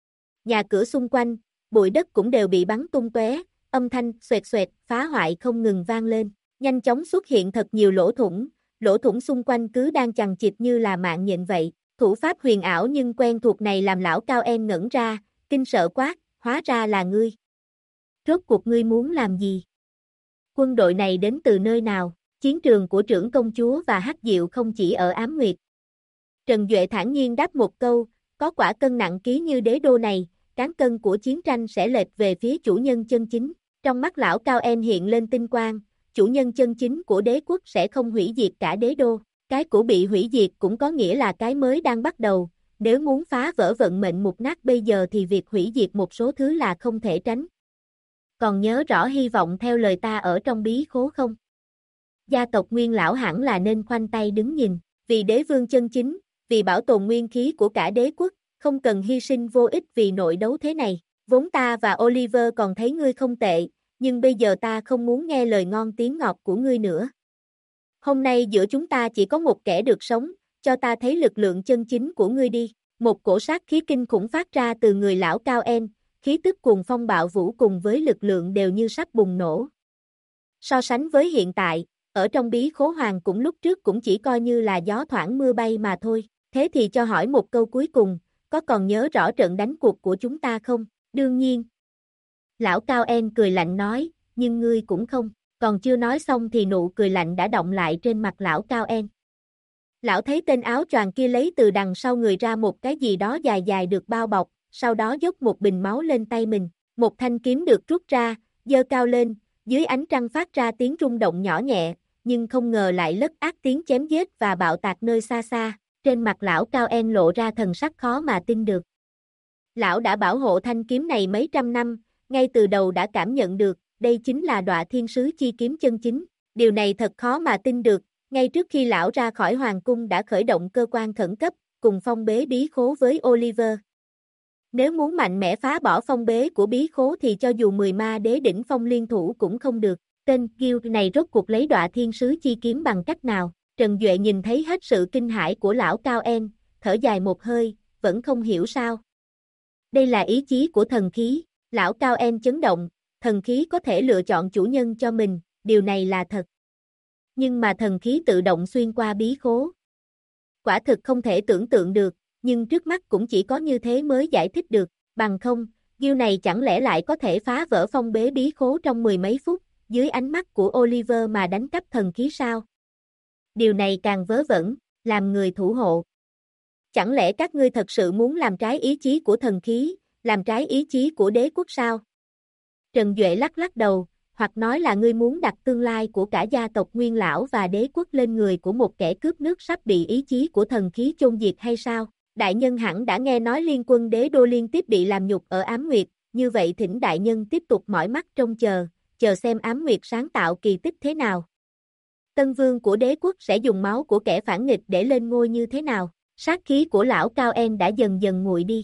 Nhà cửa xung quanh, bụi đất cũng đều bị bắn tung tóe, âm thanh xoẹt xoẹt phá hoại không ngừng vang lên. Nhanh chóng xuất hiện thật nhiều lỗ thủng xung quanh cứ đang chằng chịt như là mạng nhện vậy. Thủ pháp huyền ảo nhưng quen thuộc này làm lão Cao En ngẩn ra, kinh sợ quát, hóa ra là ngươi. Rốt cuộc ngươi muốn làm gì? Quân đội này đến từ nơi nào? Chiến trường của trưởng công chúa và Hắc Diệu không chỉ ở Ám Nguyệt. Trần Duệ thản nhiên đáp một câu, có quả cân nặng ký như đế đô này, cán cân của chiến tranh sẽ lệch về phía chủ nhân chân chính. Trong mắt lão Cao En hiện lên tinh quang, chủ nhân chân chính của đế quốc sẽ không hủy diệt cả đế đô. Cái cũ bị hủy diệt cũng có nghĩa là cái mới đang bắt đầu, nếu muốn phá vỡ vận mệnh mục nát bây giờ thì việc hủy diệt một số thứ là không thể tránh. Còn nhớ rõ hy vọng theo lời ta ở trong bí khố không? Gia tộc Nguyên lão hẳn là nên khoanh tay đứng nhìn, vì đế vương chân chính, vì bảo tồn nguyên khí của cả đế quốc, không cần hy sinh vô ích vì nội đấu thế này. Vốn ta và Oliver còn thấy ngươi không tệ, nhưng bây giờ ta không muốn nghe lời ngon tiếng ngọt của ngươi nữa. Hôm nay giữa chúng ta chỉ có một kẻ được sống, cho ta thấy lực lượng chân chính của ngươi đi. Một cổ sát khí kinh khủng phát ra từ người lão Cao En, khí tức cuồng phong bạo vũ cùng với lực lượng đều như sắp bùng nổ. So sánh với hiện tại, ở trong bí khố hoàng cũng lúc trước cũng chỉ coi như là gió thoảng mưa bay mà thôi. Thế thì cho hỏi một câu cuối cùng, có còn nhớ rõ trận đánh cuộc của chúng ta không? Đương nhiên. Lão Cao En cười lạnh nói, nhưng ngươi cũng không. Còn chưa nói xong thì nụ cười lạnh đã đọng lại trên mặt lão Cao En. Lão thấy tên áo choàng kia lấy từ đằng sau người ra một cái gì đó dài dài được bao bọc, sau đó dốc một bình máu lên tay mình. Một thanh kiếm được rút ra, giơ cao lên, dưới ánh trăng phát ra tiếng rung động nhỏ nhẹ, nhưng không ngờ lại lất át tiếng chém giết và bạo tạc nơi xa xa. Trên mặt lão Cao En lộ ra thần sắc khó mà tin được. Lão đã bảo hộ thanh kiếm này mấy trăm năm, ngay từ đầu đã cảm nhận được, đây chính là Đọa Thiên Sứ chi kiếm chân chính. Điều này thật khó mà tin được, ngay trước khi lão ra khỏi hoàng cung đã khởi động cơ quan khẩn cấp, cùng phong bế bí khố với Oliver. Nếu muốn mạnh mẽ phá bỏ phong bế của bí khố thì cho dù 10 ma đế đỉnh phong liên thủ cũng không được. Tên Gil này rốt cuộc lấy Đọa Thiên Sứ chi kiếm bằng cách nào? Trần Duệ nhìn thấy hết sự kinh hãi của lão Cao En, thở dài một hơi, vẫn không hiểu sao. Đây là ý chí của thần khí, lão Cao En chấn động, thần khí có thể lựa chọn chủ nhân cho mình, điều này là thật. Nhưng mà thần khí tự động xuyên qua bí khố. Quả thực không thể tưởng tượng được, nhưng trước mắt cũng chỉ có như thế mới giải thích được, bằng không, Gil này chẳng lẽ lại có thể phá vỡ phong bế bí khố trong 10 mấy phút, dưới ánh mắt của Oliver mà đánh cắp thần khí sao? Điều này càng vớ vẩn, làm người thủ hộ. Chẳng lẽ các ngươi thật sự muốn làm trái ý chí của thần khí, làm trái ý chí của đế quốc sao? Trần Duệ lắc lắc đầu, hoặc nói là ngươi muốn đặt tương lai của cả gia tộc Nguyên Lão và đế quốc lên người của một kẻ cướp nước sắp bị ý chí của thần khí chôn diệt hay sao? Đại nhân hẳn đã nghe nói liên quân đế đô liên tiếp bị làm nhục ở Ám Nguyệt, như vậy thỉnh đại nhân tiếp tục mỏi mắt trông chờ xem Ám Nguyệt sáng tạo kỳ tích thế nào. Tân vương của đế quốc sẽ dùng máu của kẻ phản nghịch để lên ngôi như thế nào? Sát khí của lão Cao En đã dần dần nguội đi.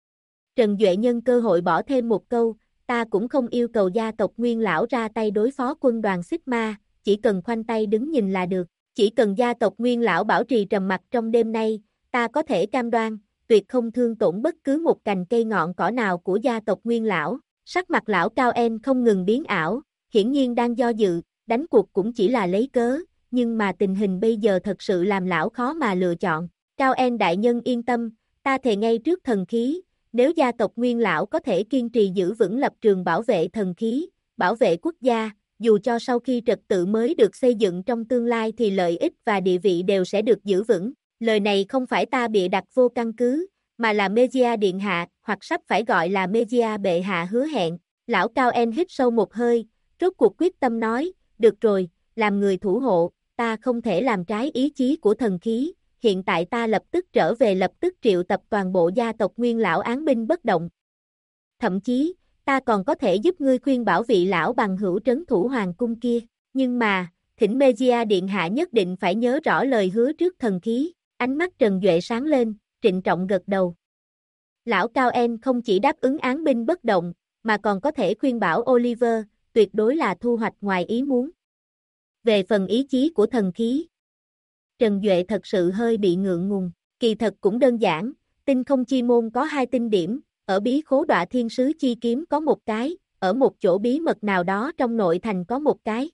Trần Duệ nhân cơ hội bỏ thêm một câu, ta cũng không yêu cầu gia tộc Nguyên Lão ra tay đối phó quân đoàn Sigma, chỉ cần khoanh tay đứng nhìn là được. Chỉ cần gia tộc Nguyên Lão bảo trì trầm mặc trong đêm nay, ta có thể cam đoan, tuyệt không thương tổn bất cứ một cành cây ngọn cỏ nào của gia tộc Nguyên Lão. Sắc mặt lão Cao En không ngừng biến ảo, hiển nhiên đang do dự, đánh cuộc cũng chỉ là lấy cớ, nhưng mà tình hình bây giờ thật sự làm lão khó mà lựa chọn. Cao En đại nhân yên tâm, ta thề ngay trước thần khí, nếu gia tộc Nguyên Lão có thể kiên trì giữ vững lập trường bảo vệ thần khí, bảo vệ quốc gia, dù cho sau khi trật tự mới được xây dựng trong tương lai thì lợi ích và địa vị đều sẽ được giữ vững. Lời này không phải ta bịa đặt vô căn cứ, mà là Mejia Điện Hạ, hoặc sắp phải gọi là Mejia Bệ Hạ hứa hẹn. Lão Cao En hít sâu một hơi, rốt cuộc quyết tâm nói, được rồi, làm người thủ hộ, ta không thể làm trái ý chí của thần khí, hiện tại ta lập tức trở về lập tức triệu tập toàn bộ gia tộc Nguyên Lão án binh bất động. Thậm chí, ta còn có thể giúp ngươi khuyên bảo vị lão bằng hữu trấn thủ hoàng cung kia, nhưng mà, thỉnh Mejia Điện Hạ nhất định phải nhớ rõ lời hứa trước thần khí. Ánh mắt Trần Duệ sáng lên, trịnh trọng gật đầu. Lão Cao En không chỉ đáp ứng án binh bất động, mà còn có thể khuyên bảo Oliver, tuyệt đối là thu hoạch ngoài ý muốn. Về phần ý chí của thần khí, Trần Duệ thật sự hơi bị ngượng ngùng, kỳ thật cũng đơn giản, tinh không chi môn có 2 tinh điểm, ở bí khố Đọa Thiên Sứ chi kiếm có một cái, ở một chỗ bí mật nào đó trong nội thành có một cái.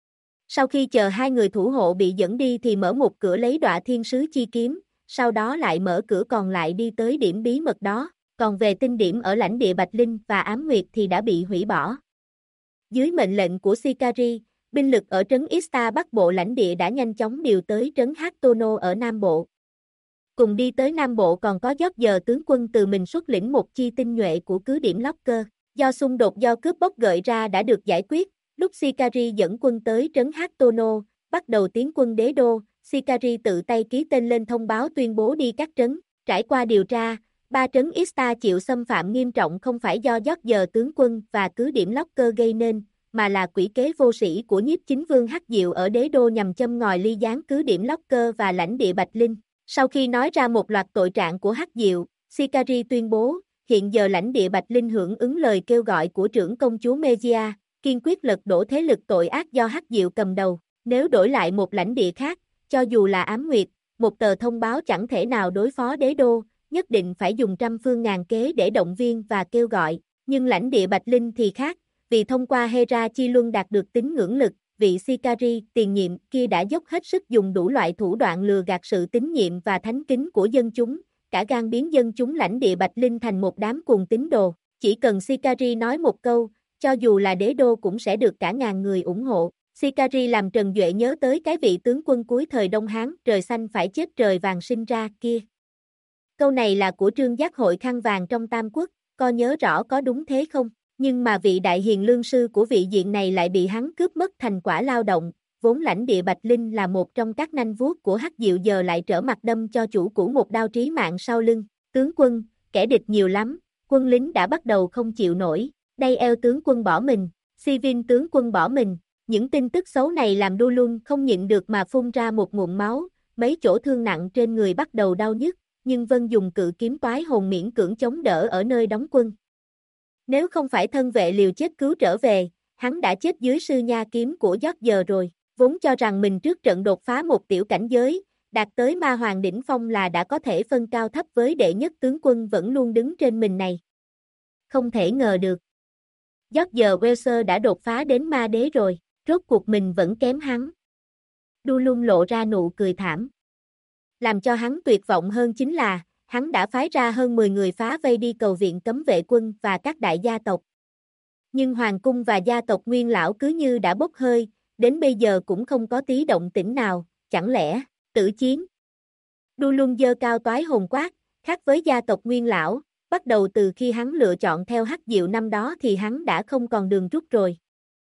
Sau khi chờ 2 người thủ hộ bị dẫn đi thì mở một cửa lấy Đọa Thiên Sứ chi kiếm, sau đó lại mở cửa còn lại đi tới điểm bí mật đó, còn về tinh điểm ở lãnh địa Bạch Linh và Ám Nguyệt thì đã bị hủy bỏ. Dưới mệnh lệnh của Sikari, binh lực ở trấn Istar Bắc Bộ lãnh địa đã nhanh chóng điều tới trấn Hatono ở Nam Bộ. Cùng đi tới Nam Bộ còn có George tướng quân từ mình xuất lĩnh một chi tinh nhuệ của cứ điểm Locker. Do xung đột do cướp bóc gợi ra đã được giải quyết, lúc Sikari dẫn quân tới trấn Hatono, bắt đầu tiến quân đế đô, Sikari tự tay ký tên lên thông báo tuyên bố đi các trấn. Trải qua điều tra, 3 trấn Istar chịu xâm phạm nghiêm trọng không phải do George tướng quân và cứ điểm Locker gây nên, mà là quỷ kế vô sĩ của nhiếp chính vương Hắc Diệu ở đế đô nhằm châm ngòi ly gián cứ điểm Locker và lãnh địa Bạch Linh. Sau khi nói ra một loạt tội trạng của Hắc Diệu, Sikari tuyên bố, hiện giờ lãnh địa Bạch Linh hưởng ứng lời kêu gọi của trưởng công chúa Mejia, kiên quyết lật đổ thế lực tội ác do Hắc Diệu cầm đầu. Nếu đổi lại một lãnh địa khác, cho dù là Ám Nguyệt, một tờ thông báo chẳng thể nào đối phó đế đô, nhất định phải dùng trăm phương ngàn kế để động viên và kêu gọi. Nhưng lãnh địa Bạch Linh thì khác, vì thông qua Hera Chi Luân đạt được tín ngưỡng lực, vị Sicari tiền nhiệm kia đã dốc hết sức dùng đủ loại thủ đoạn lừa gạt sự tín nhiệm và thánh kính của dân chúng, cả gan biến dân chúng lãnh địa Bạch Linh thành một đám cuồng tín đồ. Chỉ cần Sicari nói một câu, cho dù là đế đô cũng sẽ được cả ngàn người ủng hộ. Sicari làm Trần Duệ nhớ tới cái vị tướng quân cuối thời Đông Hán, trời xanh phải chết trời vàng sinh ra kia. Câu này là của Trương Giác Hội khăn vàng trong Tam Quốc, coi nhớ rõ có đúng thế không? Nhưng mà vị đại hiền lương sư của vị diện này lại bị hắn cướp mất thành quả lao động, vốn lãnh địa Bạch Linh là một trong các nanh vuốt của Hắc Diệu giờ lại trở mặt đâm cho chủ cũ một đao trí mạng sau lưng. Tướng quân, kẻ địch nhiều lắm, quân lính đã bắt đầu không chịu nổi, đây eo tướng quân bỏ mình, Sivin tướng quân bỏ mình. Những tin tức xấu này làm Đu Luân không nhịn được mà phun ra một ngụm máu, mấy chỗ thương nặng trên người bắt đầu đau nhức, nhưng Vân dùng cự kiếm toái hồn miễn cưỡng chống đỡ ở nơi đóng quân. Nếu không phải thân vệ liều chết cứu trở về, hắn đã chết dưới sư nha kiếm của George rồi, vốn cho rằng mình trước trận đột phá một tiểu cảnh giới, đạt tới ma hoàng đỉnh phong là đã có thể phân cao thấp với đệ nhất tướng quân vẫn luôn đứng trên mình này. Không thể ngờ được. George Welser đã đột phá đến ma đế rồi, rốt cuộc mình vẫn kém hắn. Đu Luân lộ ra nụ cười thảm. Làm cho hắn tuyệt vọng hơn chính là, hắn đã phái ra hơn 10 người phá vây đi cầu viện cấm vệ quân và các đại gia tộc. Nhưng hoàng cung và gia tộc Nguyên lão cứ như đã bốc hơi, đến bây giờ cũng không có tí động tĩnh nào, chẳng lẽ, tử chiến. Đu Luân giơ cao toái hồn quát, khác với gia tộc Nguyên lão, bắt đầu từ khi hắn lựa chọn theo Hắc Diệu năm đó thì hắn đã không còn đường rút rồi.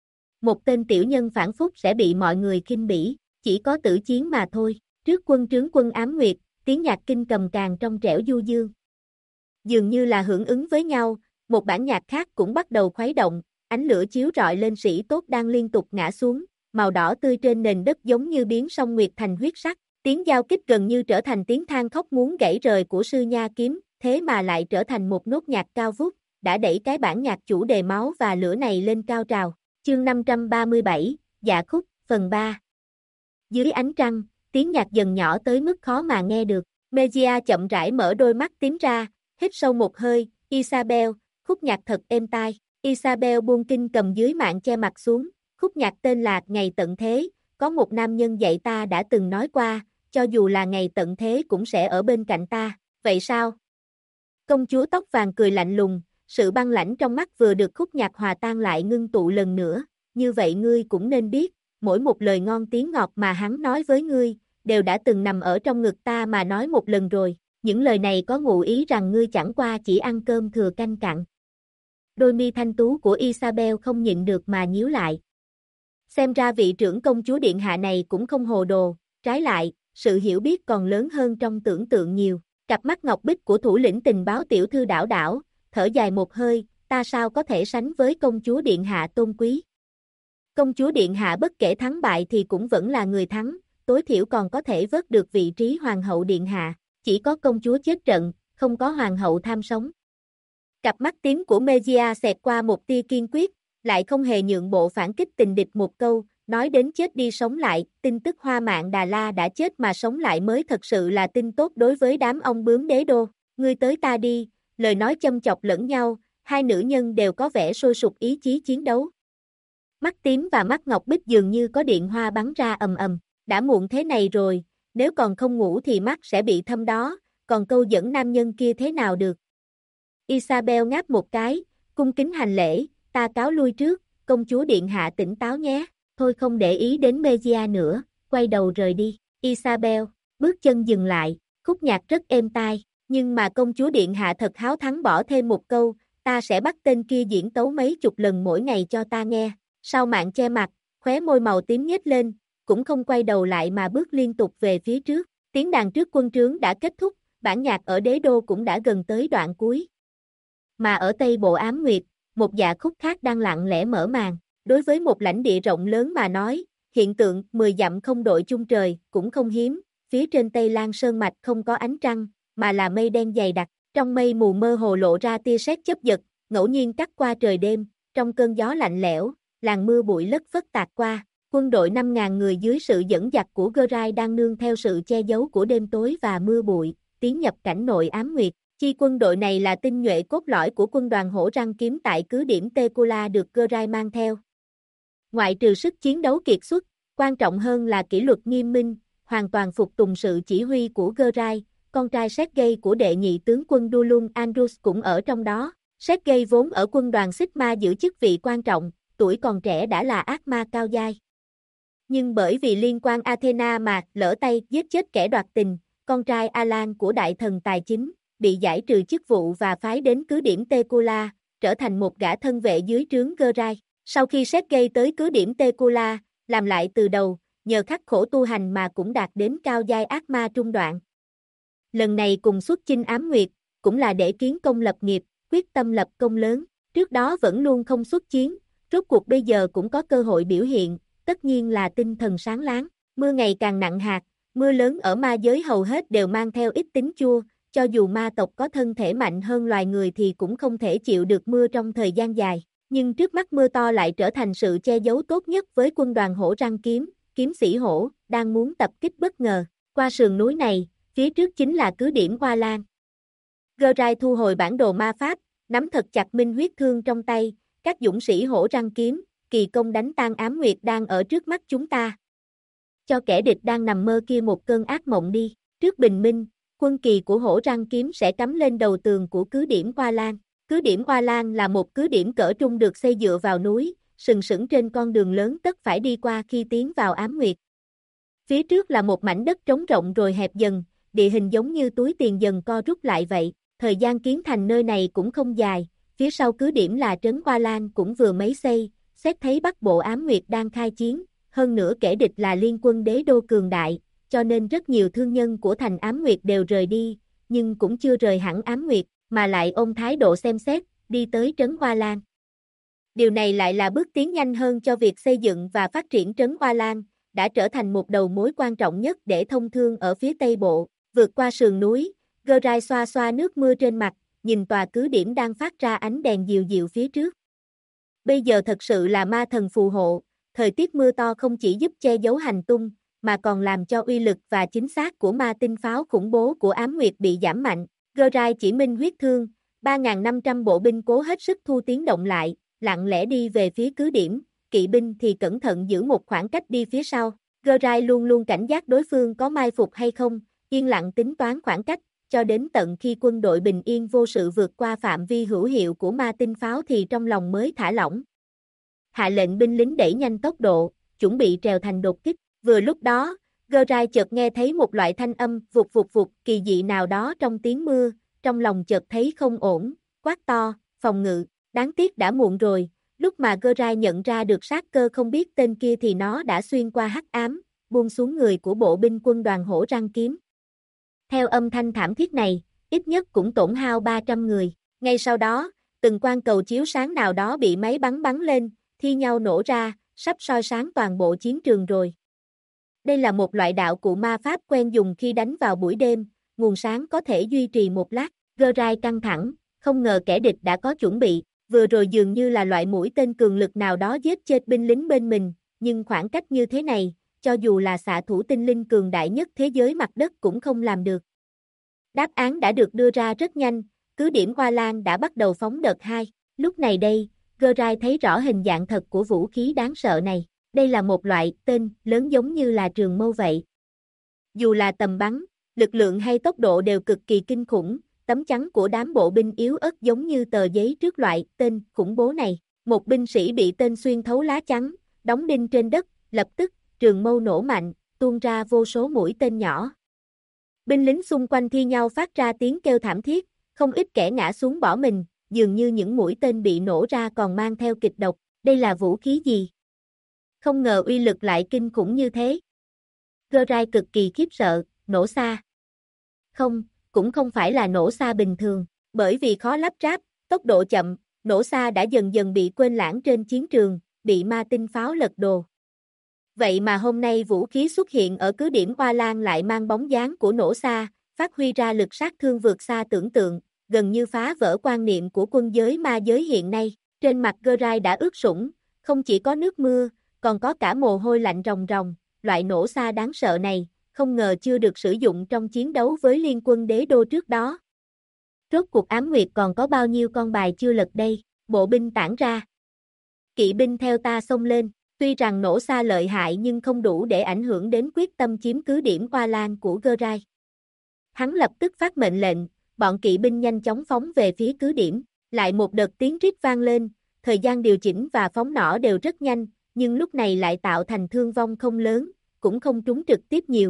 Một tên tiểu nhân phản phúc sẽ bị mọi người khinh bỉ, chỉ có tử chiến mà thôi. Trước quân trướng quân Ám Nguyệt, tiếng nhạc kinh cầm càng trong trẻo du dương. Dường như là hưởng ứng với nhau, một bản nhạc khác cũng bắt đầu khuấy động, ánh lửa chiếu rọi lên sĩ tốt đang liên tục ngã xuống, màu đỏ tươi trên nền đất giống như biến sông Nguyệt thành huyết sắc, tiếng giao kích gần như trở thành tiếng than khóc muốn gãy rời của sư nha kiếm, thế mà lại trở thành một nốt nhạc cao vút, đã đẩy cái bản nhạc chủ đề máu và lửa này lên cao trào. Chương 537, Dạ khúc, phần 3. Dưới ánh trăng, tiếng nhạc dần nhỏ tới mức khó mà nghe được. Mejia chậm rãi mở đôi mắt tím ra, hít sâu một hơi, Isabel, khúc nhạc thật êm tai. Isabel buông kinh cầm dưới mạng che mặt xuống, khúc nhạc tên là Ngày Tận Thế, có một nam nhân dạy ta đã từng nói qua, cho dù là ngày tận thế cũng sẽ ở bên cạnh ta, vậy sao? Công chúa tóc vàng cười lạnh lùng, sự băng lãnh trong mắt vừa được khúc nhạc hòa tan lại ngưng tụ lần nữa, như vậy ngươi cũng nên biết, mỗi một lời ngon tiếng ngọt mà hắn nói với ngươi, đều đã từng nằm ở trong ngực ta mà nói một lần rồi, những lời này có ngụ ý rằng ngươi chẳng qua chỉ ăn cơm thừa canh cặn. Đôi mi thanh tú của Isabel không nhịn được mà nhíu lại. Xem ra vị trưởng công chúa điện hạ này cũng không hồ đồ, trái lại, sự hiểu biết còn lớn hơn trong tưởng tượng nhiều. Cặp mắt ngọc bích của thủ lĩnh tình báo tiểu thư đảo đảo, thở dài một hơi, ta sao có thể sánh với công chúa điện hạ tôn quý. Công chúa điện hạ bất kể thắng bại thì cũng vẫn là người thắng, tối thiểu còn có thể vớt được vị trí hoàng hậu điện hạ, chỉ có công chúa chết trận, không có hoàng hậu tham sống. Cặp mắt tím của Mejia xẹt qua một tia kiên quyết, lại không hề nhượng bộ phản kích tình địch một câu, nói đến chết đi sống lại, tin tức Hoa Mạn Đà La đã chết mà sống lại mới thật sự là tin tốt đối với đám ông bướm đế đô, ngươi tới ta đi, lời nói châm chọc lẫn nhau, hai nữ nhân đều có vẻ sôi sục ý chí chiến đấu. Mắt tím và mắt ngọc bích dường như có điện hoa bắn ra ầm ầm, đã muộn thế này rồi, nếu còn không ngủ thì mắt sẽ bị thâm đó, còn câu dẫn nam nhân kia thế nào được. Isabel ngáp một cái, cung kính hành lễ, ta cáo lui trước, công chúa điện hạ tỉnh táo nhé, thôi không để ý đến Mejia nữa, quay đầu rời đi. Isabel, bước chân dừng lại, khúc nhạc rất êm tai, nhưng mà công chúa điện hạ thật háo thắng bỏ thêm một câu, ta sẽ bắt tên kia diễn tấu mấy chục lần mỗi ngày cho ta nghe. Sau mạng che mặt, khóe môi màu tím nhếch lên, cũng không quay đầu lại mà bước liên tục về phía trước. Tiếng đàn trước quân trướng đã kết thúc, bản nhạc ở đế đô cũng đã gần tới đoạn cuối. Mà ở Tây Bộ Ám Nguyệt, một dạ khúc khác đang lặng lẽ mở màn. Đối với một lãnh địa rộng lớn mà nói, hiện tượng 10 dặm không đội chung trời cũng không hiếm. Phía trên Tây Lan Sơn Mạch không có ánh trăng, mà là mây đen dày đặc. Trong mây mù mơ hồ lộ ra tia sét chớp giật, ngẫu nhiên cắt qua trời đêm. Trong cơn gió lạnh lẽo, làn mưa bụi lất phất tạt qua. Quân đội 5.000 người dưới sự dẫn dắt của Gerai đang nương theo sự che giấu của đêm tối và mưa bụi, tiến nhập cảnh nội Ám Nguyệt. Chi quân đội này là tinh nhuệ cốt lõi của quân đoàn hổ răng kiếm tại cứ điểm Tekula được Gerai mang theo. Ngoại trừ sức chiến đấu kiệt xuất, quan trọng hơn là kỷ luật nghiêm minh, hoàn toàn phục tùng sự chỉ huy của Gerai, con trai Sergei của đệ nhị tướng quân Dulum Andrus cũng ở trong đó. Sergei vốn ở quân đoàn Sigma giữ chức vị quan trọng, tuổi còn trẻ đã là ác ma cao giai. Nhưng bởi vì liên quan Athena mà lỡ tay giết chết kẻ đoạt tình, con trai Alan của đại thần tài chính, bị giải trừ chức vụ và phái đến cứ điểm Tekula, trở thành một gã thân vệ dưới trướng Gerai. Sau khi Sergei tới cứ điểm Tekula, làm lại từ đầu, nhờ khắc khổ tu hành mà cũng đạt đến cao giai ác ma trung đoạn. Lần này cùng xuất chinh ám nguyệt, cũng là để kiến công lập nghiệp, quyết tâm lập công lớn. Trước đó vẫn luôn không xuất chiến, rốt cuộc bây giờ cũng có cơ hội biểu hiện, tất nhiên là tinh thần sáng láng. Mưa ngày càng nặng hạt, mưa lớn ở ma giới hầu hết đều mang theo ít tính chua, cho dù ma tộc có thân thể mạnh hơn loài người thì cũng không thể chịu được mưa trong thời gian dài. Nhưng trước mắt mưa to lại trở thành sự che giấu tốt nhất với quân đoàn hổ răng kiếm, kiếm sĩ hổ, đang muốn tập kích bất ngờ. Qua sườn núi này, phía trước chính là cứ điểm Hoa Lan. Gerai thu hồi bản đồ ma pháp, nắm thật chặt minh huyết thương trong tay, các dũng sĩ hổ răng kiếm, kỳ công đánh tan ám nguyệt đang ở trước mắt chúng ta. Cho kẻ địch đang nằm mơ kia một cơn ác mộng đi, trước bình minh, quân kỳ của hổ răng kiếm sẽ cắm lên đầu tường của cứ điểm Hoa Lan. Cứ điểm Hoa Lan là một cứ điểm cỡ trung được xây dựa vào núi, sừng sững trên con đường lớn tất phải đi qua khi tiến vào ám nguyệt. Phía trước là một mảnh đất trống rộng rồi hẹp dần, địa hình giống như túi tiền dần co rút lại vậy. Thời gian kiến thành nơi này cũng không dài, phía sau cứ điểm là trấn Hoa Lan cũng vừa mới xây, xét thấy Bắc Bộ ám nguyệt đang khai chiến, hơn nữa kẻ địch là liên quân đế đô cường đại, cho nên rất nhiều thương nhân của thành ám nguyệt đều rời đi, nhưng cũng chưa rời hẳn ám nguyệt, mà lại ôm thái độ xem xét, đi tới trấn Hoa Lan. Điều này lại là bước tiến nhanh hơn cho việc xây dựng và phát triển trấn Hoa Lan, đã trở thành một đầu mối quan trọng nhất để thông thương ở phía Tây Bộ, vượt qua sườn núi. Gerai xoa xoa nước mưa trên mặt, nhìn tòa cứ điểm đang phát ra ánh đèn dịu dịu phía trước. Bây giờ thật sự là ma thần phù hộ, thời tiết mưa to không chỉ giúp che giấu hành tung, mà còn làm cho uy lực và chính xác của ma tinh pháo khủng bố của ám nguyệt bị giảm mạnh. Gerai chỉ minh huyết thương, 3.500 bộ binh cố hết sức thu tiếng động lại, lặng lẽ đi về phía cứ điểm, kỵ binh thì cẩn thận giữ một khoảng cách đi phía sau. Gerai luôn luôn cảnh giác đối phương có mai phục hay không, yên lặng tính toán khoảng cách, cho đến tận khi quân đội bình yên vô sự vượt qua phạm vi hữu hiệu của ma tinh pháo thì trong lòng mới thả lỏng. Hạ lệnh binh lính đẩy nhanh tốc độ, chuẩn bị trèo thành đột kích. Vừa lúc đó, Gerai chợt nghe thấy một loại thanh âm vụt vụt vụt kỳ dị nào đó trong tiếng mưa, trong lòng chợt thấy không ổn, quát to, phòng ngự, đáng tiếc đã muộn rồi. Lúc mà Gerai nhận ra được sát cơ không biết tên kia thì nó đã xuyên qua hắc ám, buông xuống người của bộ binh quân đoàn hổ răng kiếm. Theo âm thanh thảm thiết này, ít nhất cũng tổn hao 300 người. Ngay sau đó, từng quang cầu chiếu sáng nào đó bị máy bắn lên, thi nhau nổ ra, sắp soi sáng toàn bộ chiến trường rồi. Đây là một loại đạo cụ ma pháp quen dùng khi đánh vào buổi đêm, nguồn sáng có thể duy trì một lát. Gerai căng thẳng, không ngờ kẻ địch đã có chuẩn bị, vừa rồi dường như là loại mũi tên cường lực nào đó giết chết binh lính bên mình, nhưng khoảng cách như thế này, cho dù là xạ thủ tinh linh cường đại nhất thế giới mặt đất cũng không làm được. Đáp án đã được đưa ra rất nhanh, cứ điểm Hoa Lan đã bắt đầu phóng đợt 2. Lúc này đây, Gerai thấy rõ hình dạng thật của vũ khí đáng sợ này. Đây là một loại tên lớn giống như là trường mâu vậy. Dù là tầm bắn, lực lượng hay tốc độ đều cực kỳ kinh khủng, tấm chắn của đám bộ binh yếu ớt giống như tờ giấy trước loại tên khủng bố này. Một binh sĩ bị tên xuyên thấu lá chắn, đóng đinh trên đất, lập tức, trường mâu nổ mạnh, tuôn ra vô số mũi tên nhỏ. Binh lính xung quanh thi nhau phát ra tiếng kêu thảm thiết, không ít kẻ ngã xuống bỏ mình, dường như những mũi tên bị nổ ra còn mang theo kịch độc. Đây là vũ khí gì? Không ngờ uy lực lại kinh khủng như thế. Gerai cực kỳ khiếp sợ, nổ xa. Không, cũng không phải là nổ xa bình thường, bởi vì khó lắp ráp, tốc độ chậm, nổ xa đã dần dần bị quên lãng trên chiến trường, bị ma tinh pháo lật đồ. Vậy mà hôm nay vũ khí xuất hiện ở cứ điểm Hoa Lan lại mang bóng dáng của nổ xa, phát huy ra lực sát thương vượt xa tưởng tượng, gần như phá vỡ quan niệm của quân giới ma giới hiện nay. Trên mặt Gerai đã ướt sũng, không chỉ có nước mưa, còn có cả mồ hôi lạnh ròng ròng. Loại nổ xa đáng sợ này, không ngờ chưa được sử dụng trong chiến đấu với liên quân đế đô trước đó. Rốt cuộc Ám Nguyệt còn có bao nhiêu con bài chưa lật đây, bộ binh tản ra. Kỵ binh theo ta xông lên, tuy rằng nổ xa lợi hại nhưng không đủ để ảnh hưởng đến quyết tâm chiếm cứ điểm Hoa Lan của Gerai. Hắn lập tức phát mệnh lệnh, bọn kỵ binh nhanh chóng phóng về phía cứ điểm, lại một đợt tiếng rít vang lên, thời gian điều chỉnh và phóng nỏ đều rất nhanh, nhưng lúc này lại tạo thành thương vong không lớn, cũng không trúng trực tiếp nhiều.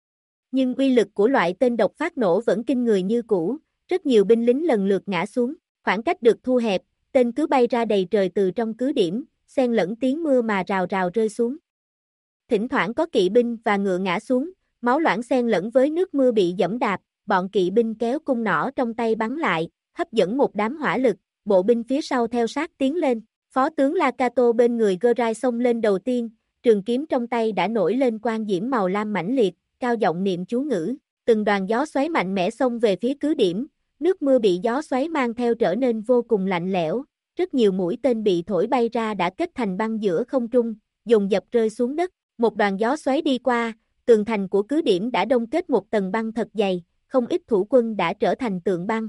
Nhưng uy lực của loại tên độc phát nổ vẫn kinh người như cũ, rất nhiều binh lính lần lượt ngã xuống, khoảng cách được thu hẹp, tên cứ bay ra đầy trời từ trong cứ điểm, xen lẫn tiếng mưa mà rào rào rơi xuống. Thỉnh thoảng có kỵ binh và ngựa ngã xuống, máu loãng xen lẫn với nước mưa bị dẫm đạp, bọn kỵ binh kéo cung nỏ trong tay bắn lại, hấp dẫn một đám hỏa lực, bộ binh phía sau theo sát tiến lên. Phó tướng Lakato bên người Gerai xông lên đầu tiên, trường kiếm trong tay đã nổi lên quang diễm màu lam mãnh liệt, cao giọng niệm chú ngữ, từng đoàn gió xoáy mạnh mẽ xông về phía cứ điểm, nước mưa bị gió xoáy mang theo trở nên vô cùng lạnh lẽo, rất nhiều mũi tên bị thổi bay ra đã kết thành băng giữa không trung, dồn dập rơi xuống đất, một đoàn gió xoáy đi qua, tường thành của cứ điểm đã đông kết một tầng băng thật dày, không ít thủ quân đã trở thành tượng băng.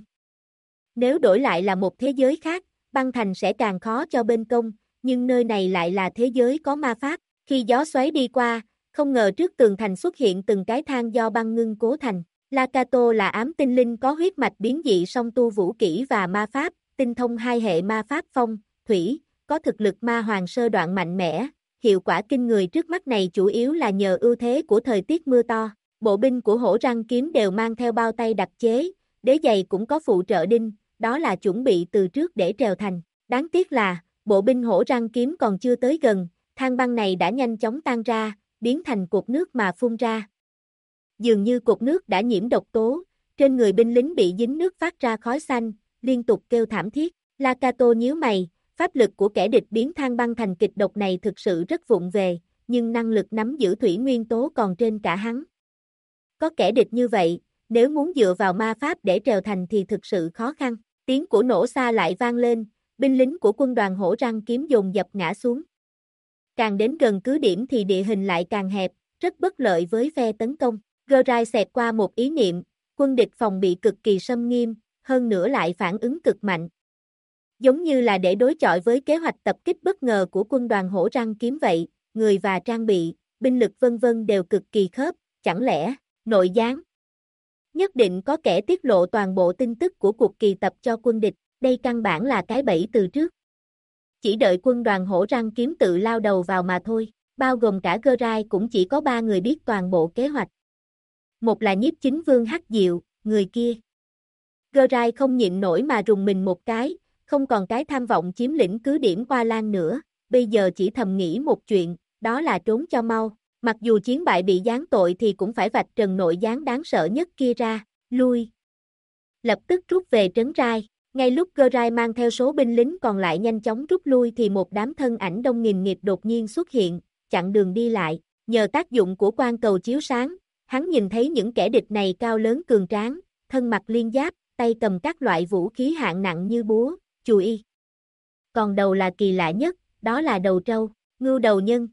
Nếu đổi lại là một thế giới khác, băng thành sẽ càng khó cho bên công, nhưng nơi này lại là thế giới có ma pháp, khi gió xoáy đi qua, không ngờ trước tường thành xuất hiện từng cái thang do băng ngưng cố thành. Lakato là ám tinh linh có huyết mạch biến dị song tu vũ kỹ và ma pháp, tinh thông hai hệ ma pháp phong, thủy, có thực lực ma hoàng sơ đoạn mạnh mẽ, hiệu quả kinh người trước mắt này chủ yếu là nhờ ưu thế của thời tiết mưa to. Bộ binh của hổ răng kiếm đều mang theo bao tay đặc chế, đế giày cũng có phụ trợ đinh, đó là chuẩn bị từ trước để trèo thành. Đáng tiếc là, bộ binh hổ răng kiếm còn chưa tới gần, thang băng này đã nhanh chóng tan ra, biến thành cột nước mà phun ra. Dường như cột nước đã nhiễm độc tố, trên người binh lính bị dính nước phát ra khói xanh, liên tục kêu thảm thiết. Lakato nhíu mày, pháp lực của kẻ địch biến thang băng thành kịch độc này thực sự rất vụng về, nhưng năng lực nắm giữ thủy nguyên tố còn trên cả hắn. Có kẻ địch như vậy, nếu muốn dựa vào ma pháp để trèo thành thì thực sự khó khăn. Tiếng của nổ xa lại vang lên, binh lính của quân đoàn hổ răng kiếm dồn dập ngã xuống. Càng đến gần cứ điểm thì địa hình lại càng hẹp, rất bất lợi với phe tấn công. Gerai xẹt qua một ý niệm, quân địch phòng bị cực kỳ xâm nghiêm, hơn nữa lại phản ứng cực mạnh. Giống như là để đối chọi với kế hoạch tập kích bất ngờ của quân đoàn hổ răng kiếm vậy, người và trang bị, binh lực vân vân đều cực kỳ khớp, chẳng lẽ, nội gián? Nhất định có kẻ tiết lộ toàn bộ tin tức của cuộc kỳ tập cho quân địch, đây căn bản là cái bẫy từ trước. Chỉ đợi quân đoàn hổ răng kiếm tự lao đầu vào mà thôi, bao gồm cả Gerai cũng chỉ có 3 người biết toàn bộ kế hoạch. Một là nhiếp chính vương Hắc Diệu, người kia. Gerai không nhịn nổi mà rùng mình một cái, không còn cái tham vọng chiếm lĩnh cứ điểm Hoa Lan nữa, bây giờ chỉ thầm nghĩ một chuyện, đó là trốn cho mau. Mặc dù chiến bại bị giáng tội thì cũng phải vạch trần nội gián đáng sợ nhất kia ra, lui. Lập tức rút về trấn Rai, ngay lúc Gerai mang theo số binh lính còn lại nhanh chóng rút lui thì một đám thân ảnh đông nghìn nghịt đột nhiên xuất hiện, chặn đường đi lại, nhờ tác dụng của quang cầu chiếu sáng, hắn nhìn thấy những kẻ địch này cao lớn cường tráng, thân mặc liên giáp, tay cầm các loại vũ khí hạng nặng như búa, chùy. Còn đầu là kỳ lạ nhất, đó là đầu trâu, ngưu đầu nhân.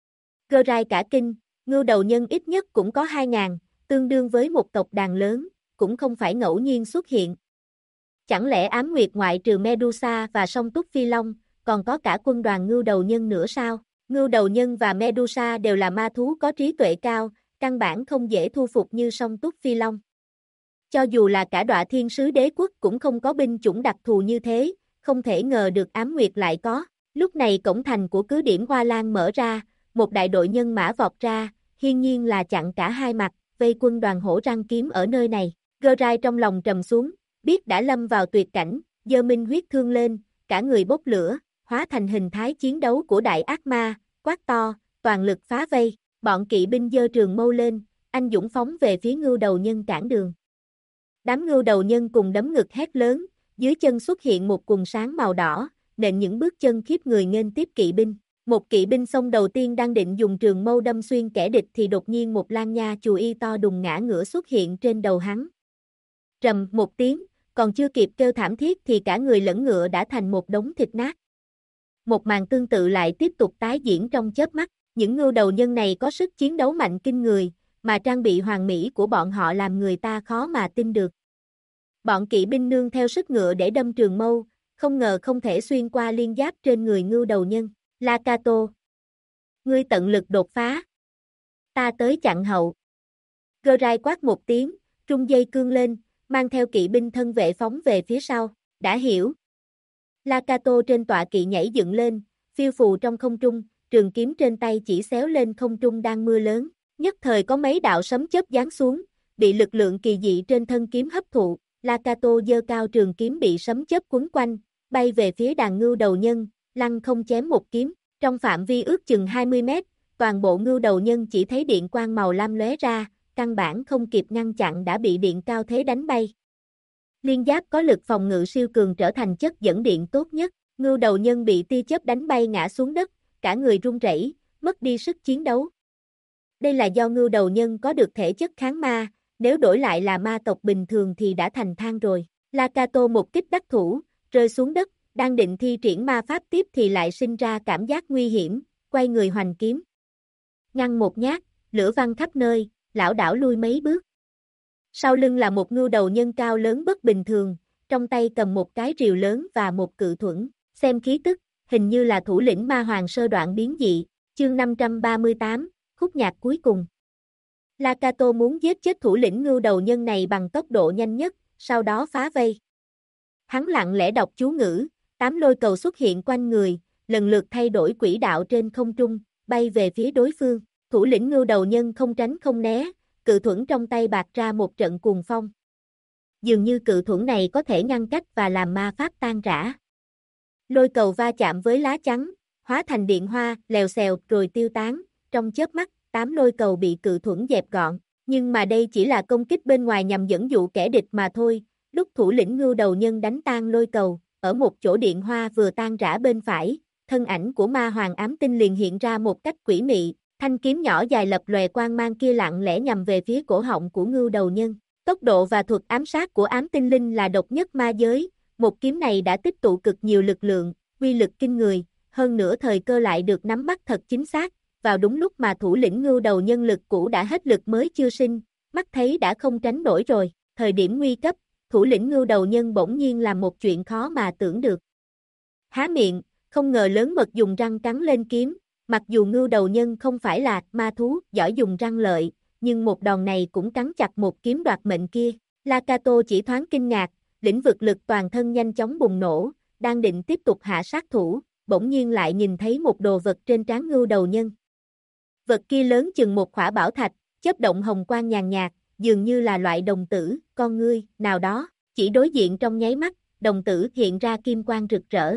Gerai cả kinh, ngưu đầu nhân ít nhất cũng có 2.000, tương đương với một tộc đàn lớn, cũng không phải ngẫu nhiên xuất hiện. Chẳng lẽ Ám Nguyệt ngoại trừ Medusa và Song Túc Phi Long, còn có cả quân đoàn ngưu đầu nhân nữa sao? Ngưu đầu nhân và Medusa đều là ma thú có trí tuệ cao, căn bản không dễ thu phục như Song Túc Phi Long. Cho dù là cả Đọa Thiên Sứ Đế Quốc cũng không có binh chủng đặc thù như thế, không thể ngờ được Ám Nguyệt lại có. Lúc này cổng thành của cứ điểm Hoa Lan mở ra, một đại đội nhân mã vọt ra, hiển nhiên là chặn cả hai mặt, vây quân đoàn hổ răng kiếm ở nơi này. Gerai trong lòng trầm xuống, biết đã lâm vào tuyệt cảnh, giơ minh huyết thương lên, cả người bốc lửa, hóa thành hình thái chiến đấu của đại ác ma, quát to, toàn lực phá vây, bọn kỵ binh giơ trường mâu lên, anh dũng phóng về phía ngưu đầu nhân cản đường. Đám ngưu đầu nhân cùng đấm ngực hét lớn, dưới chân xuất hiện một quần sáng màu đỏ, nện những bước chân khiếp người nghênh tiếp kỵ binh. Một kỵ binh xông đầu tiên đang định dùng trường mâu đâm xuyên kẻ địch thì đột nhiên một lan nha chù y to đùng ngã ngửa xuất hiện trên đầu hắn. Rầm một tiếng, còn chưa kịp kêu thảm thiết thì cả người lẫn ngựa đã thành một đống thịt nát. Một màn tương tự lại tiếp tục tái diễn trong chớp mắt, những ngưu đầu nhân này có sức chiến đấu mạnh kinh người, mà trang bị hoàn mỹ của bọn họ làm người ta khó mà tin được. Bọn kỵ binh nương theo sức ngựa để đâm trường mâu, không ngờ không thể xuyên qua liên giáp trên người ngưu đầu nhân. Lakato, ngươi tận lực đột phá. Ta tới chặn hậu. Gerai quát một tiếng, trung dây cương lên, mang theo kỵ binh thân vệ phóng về phía sau. Đã hiểu. Lakato trên tọa kỵ nhảy dựng lên, phiêu phù trong không trung, trường kiếm trên tay chỉ xéo lên không trung đang mưa lớn. Nhất thời có mấy đạo sấm chớp giáng xuống, bị lực lượng kỳ dị trên thân kiếm hấp thụ. Lakato giơ cao trường kiếm bị sấm chớp quấn quanh, bay về phía đàn ngưu đầu nhân, lăng không chém một kiếm. Trong phạm vi ước chừng 20 mét, toàn bộ ngưu đầu nhân chỉ thấy điện quang màu lam lóe ra, căn bản không kịp ngăn chặn đã bị điện cao thế đánh bay. Liên giáp có lực phòng ngự siêu cường trở thành chất dẫn điện tốt nhất, ngưu đầu nhân bị tia chớp đánh bay ngã xuống đất, cả người run rẩy, mất đi sức chiến đấu. Đây là do ngưu đầu nhân có được thể chất kháng ma, nếu đổi lại là ma tộc bình thường thì đã thành than rồi. Lakato một kích đắc thủ, rơi xuống đất, đang định thi triển ma pháp tiếp thì lại sinh ra cảm giác nguy hiểm, quay người hoành kiếm. Ngăn một nhát, lửa văng khắp nơi, lảo đảo lui mấy bước. Sau lưng là một ngưu đầu nhân cao lớn bất bình thường, trong tay cầm một cái rìu lớn và một cự thuẫn, xem khí tức, hình như là thủ lĩnh ma hoàng sơ đoạn biến dị. Chương 538, khúc nhạc cuối cùng. Lakato muốn giết chết thủ lĩnh ngưu đầu nhân này bằng tốc độ nhanh nhất, sau đó phá vây. Hắn lặng lẽ đọc chú ngữ, 8 lôi cầu xuất hiện quanh người, lần lượt thay đổi quỹ đạo trên không trung, bay về phía đối phương. Thủ lĩnh ngưu đầu nhân không tránh không né, cự thuẫn trong tay bạt ra một trận cuồng phong. Dường như cự thuẫn này có thể ngăn cách và làm ma pháp tan rã. Lôi cầu va chạm với lá chắn, hóa thành điện hoa, lèo xèo rồi tiêu tán, trong chớp mắt, 8 lôi cầu bị cự thuẫn dẹp gọn. Nhưng mà đây chỉ là công kích bên ngoài nhằm dẫn dụ kẻ địch mà thôi. Lúc thủ lĩnh ngưu đầu nhân đánh tan lôi cầu, ở một chỗ điện hoa vừa tan rã bên phải, thân ảnh của ma hoàng ám tinh liền hiện ra một cách quỷ mị, thanh kiếm nhỏ dài lập lòe quang mang kia lặng lẽ nhằm về phía cổ họng của ngưu đầu nhân. Tốc độ và thuật ám sát của ám tinh linh là độc nhất ma giới, một kiếm này đã tích tụ cực nhiều lực lượng, uy lực kinh người, hơn nữa thời cơ lại được nắm bắt thật chính xác, vào đúng lúc mà thủ lĩnh ngưu đầu nhân lực cũ đã hết lực mới chưa sinh, mắt thấy đã không tránh nổi rồi, thời điểm nguy cấp, thủ lĩnh ngưu đầu nhân bỗng nhiên làm một chuyện khó mà tưởng được. Há miệng, không ngờ lớn mật dùng răng cắn lên kiếm, mặc dù ngưu đầu nhân không phải là ma thú giỏi dùng răng lợi, nhưng một đòn này cũng cắn chặt một kiếm đoạt mệnh kia. Lakato chỉ thoáng kinh ngạc, lĩnh vực lực toàn thân nhanh chóng bùng nổ, đang định tiếp tục hạ sát thủ, bỗng nhiên lại nhìn thấy một đồ vật trên trán ngưu đầu nhân. Vật kia lớn chừng một khỏa bảo thạch, chớp động hồng quang nhàn nhạt, dường như là loại đồng tử, con ngươi, nào đó, chỉ đối diện trong nháy mắt, đồng tử hiện ra kim quang rực rỡ.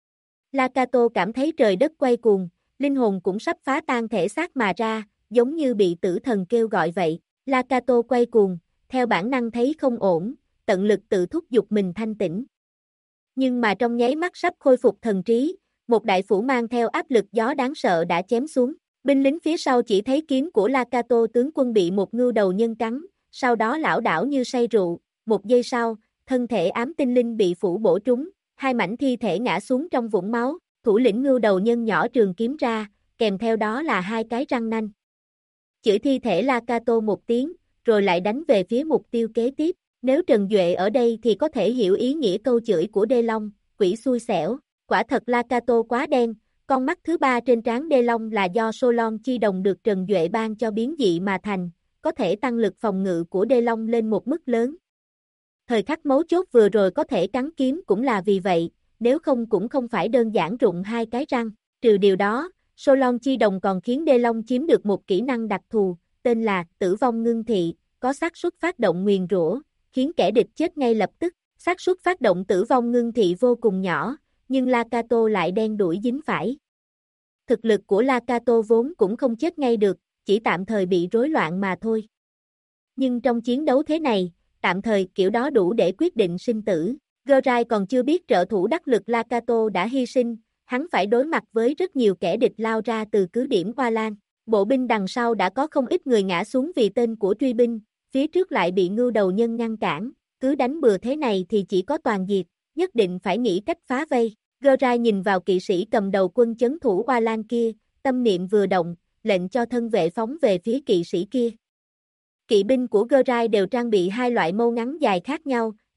Lakato cảm thấy trời đất quay cuồng, linh hồn cũng sắp phá tan thể xác mà ra, giống như bị tử thần kêu gọi vậy. Lakato quay cuồng, theo bản năng thấy không ổn, tận lực tự thúc giục mình thanh tĩnh. Nhưng mà trong nháy mắt sắp khôi phục thần trí, một đại phủ mang theo áp lực gió đáng sợ đã chém xuống. Binh lính phía sau chỉ thấy kiếm của Lakato tướng quân bị một ngưu đầu nhân cắn, sau đó lảo đảo như say rượu, một giây sau, thân thể ám tinh linh bị phủ bổ trúng, hai mảnh thi thể ngã xuống trong vũng máu, thủ lĩnh ngưu đầu nhân nhỏ trường kiếm ra, kèm theo đó là hai cái răng nanh. Chửi thi thể Lakato một tiếng, rồi lại đánh về phía mục tiêu kế tiếp. Nếu Trần Duệ ở đây thì có thể hiểu ý nghĩa câu chửi của Đê Long, quỷ xui xẻo. Quả thật Lakato quá đen, con mắt thứ ba trên trán Đê Long là do Solon chi đồng được Trần Duệ ban cho biến dị mà thành, có thể tăng lực phòng ngự của Đê Long lên một mức lớn. Thời khắc mấu chốt vừa rồi có thể cắn kiếm cũng là vì vậy, nếu không cũng không phải đơn giản rụng hai cái răng. Trừ điều đó, Solon chi đồng còn khiến Đê Long chiếm được một kỹ năng đặc thù, tên là tử vong ngưng thị, có xác suất phát động nguyền rủa, khiến kẻ địch chết ngay lập tức. Xác suất phát động tử vong ngưng thị vô cùng nhỏ, nhưng Lakato lại đen đuổi dính phải. Thực lực của Lakato vốn cũng không chết ngay được, chỉ tạm thời bị rối loạn mà thôi. Nhưng trong chiến đấu thế này, tạm thời kiểu đó đủ để quyết định sinh tử. Gerai còn chưa biết trợ thủ đắc lực Lakato đã hy sinh, hắn phải đối mặt với rất nhiều kẻ địch lao ra từ cứ điểm Hoa Lan. Bộ binh đằng sau đã có không ít người ngã xuống vì tên của truy binh, phía trước lại bị ngưu đầu nhân ngăn cản, cứ đánh bừa thế này thì chỉ có toàn diệt, nhất định phải nghĩ cách phá vây. Gerai nhìn vào kỵ sĩ cầm đầu quân chấn thủ Hoa Lan kia, tâm niệm vừa động, lệnh cho thân vệ phóng về phía kỵ sĩ kia. Kỵ binh của Gerai đều trang bị hai loại mâu ngắn dài khác nhau,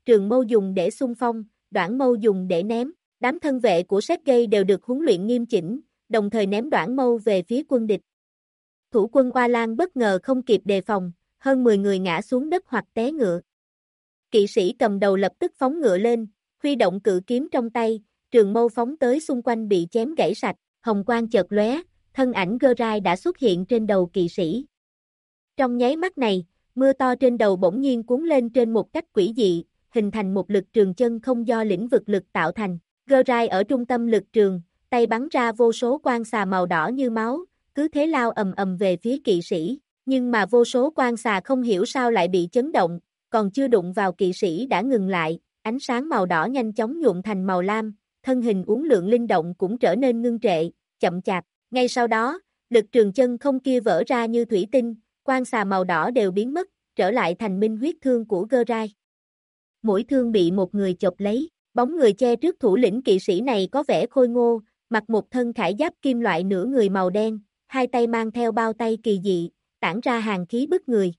trường mâu dùng để xung phong, đoản mâu dùng để ném. Đám thân vệ của Sergei đều được huấn luyện nghiêm chỉnh, đồng thời ném đoản mâu về phía quân địch. Thủ quân Oa Lan bất ngờ không kịp đề phòng, hơn 10 người ngã xuống đất hoặc té ngựa. Kỵ sĩ cầm đầu lập tức phóng ngựa lên, huy động cự kiếm trong tay, trường mâu phóng tới xung quanh bị chém gãy sạch, hồng quang chợt lóe, thân ảnh Gerai đã xuất hiện trên đầu kỵ sĩ. Trong nháy mắt này, mưa to trên đầu bỗng nhiên cuốn lên trên một cách quỷ dị, hình thành một lực trường chân không do lĩnh vực lực tạo thành. Gerai ở trung tâm lực trường, tay bắn ra vô số quang xà màu đỏ như máu, cứ thế lao ầm ầm về phía kỵ sĩ, nhưng mà vô số quang xà không hiểu sao lại bị chấn động, còn chưa đụng vào kỵ sĩ đã ngừng lại, ánh sáng màu đỏ nhanh chóng nhuộm thành màu lam, thân hình uốn lượn linh động cũng trở nên ngưng trệ, chậm chạp. Ngay sau đó, lực trường chân không kia vỡ ra như thủy tinh, quang xà màu đỏ đều biến mất, trở lại thành minh huyết thương của Gerai. Mũi thương bị một người chộp lấy, bóng người che trước thủ lĩnh kỵ sĩ này có vẻ khôi ngô, mặc một thân khải giáp kim loại nửa người màu đen, hai tay mang theo bao tay kỳ dị, tản ra hàn khí bức người.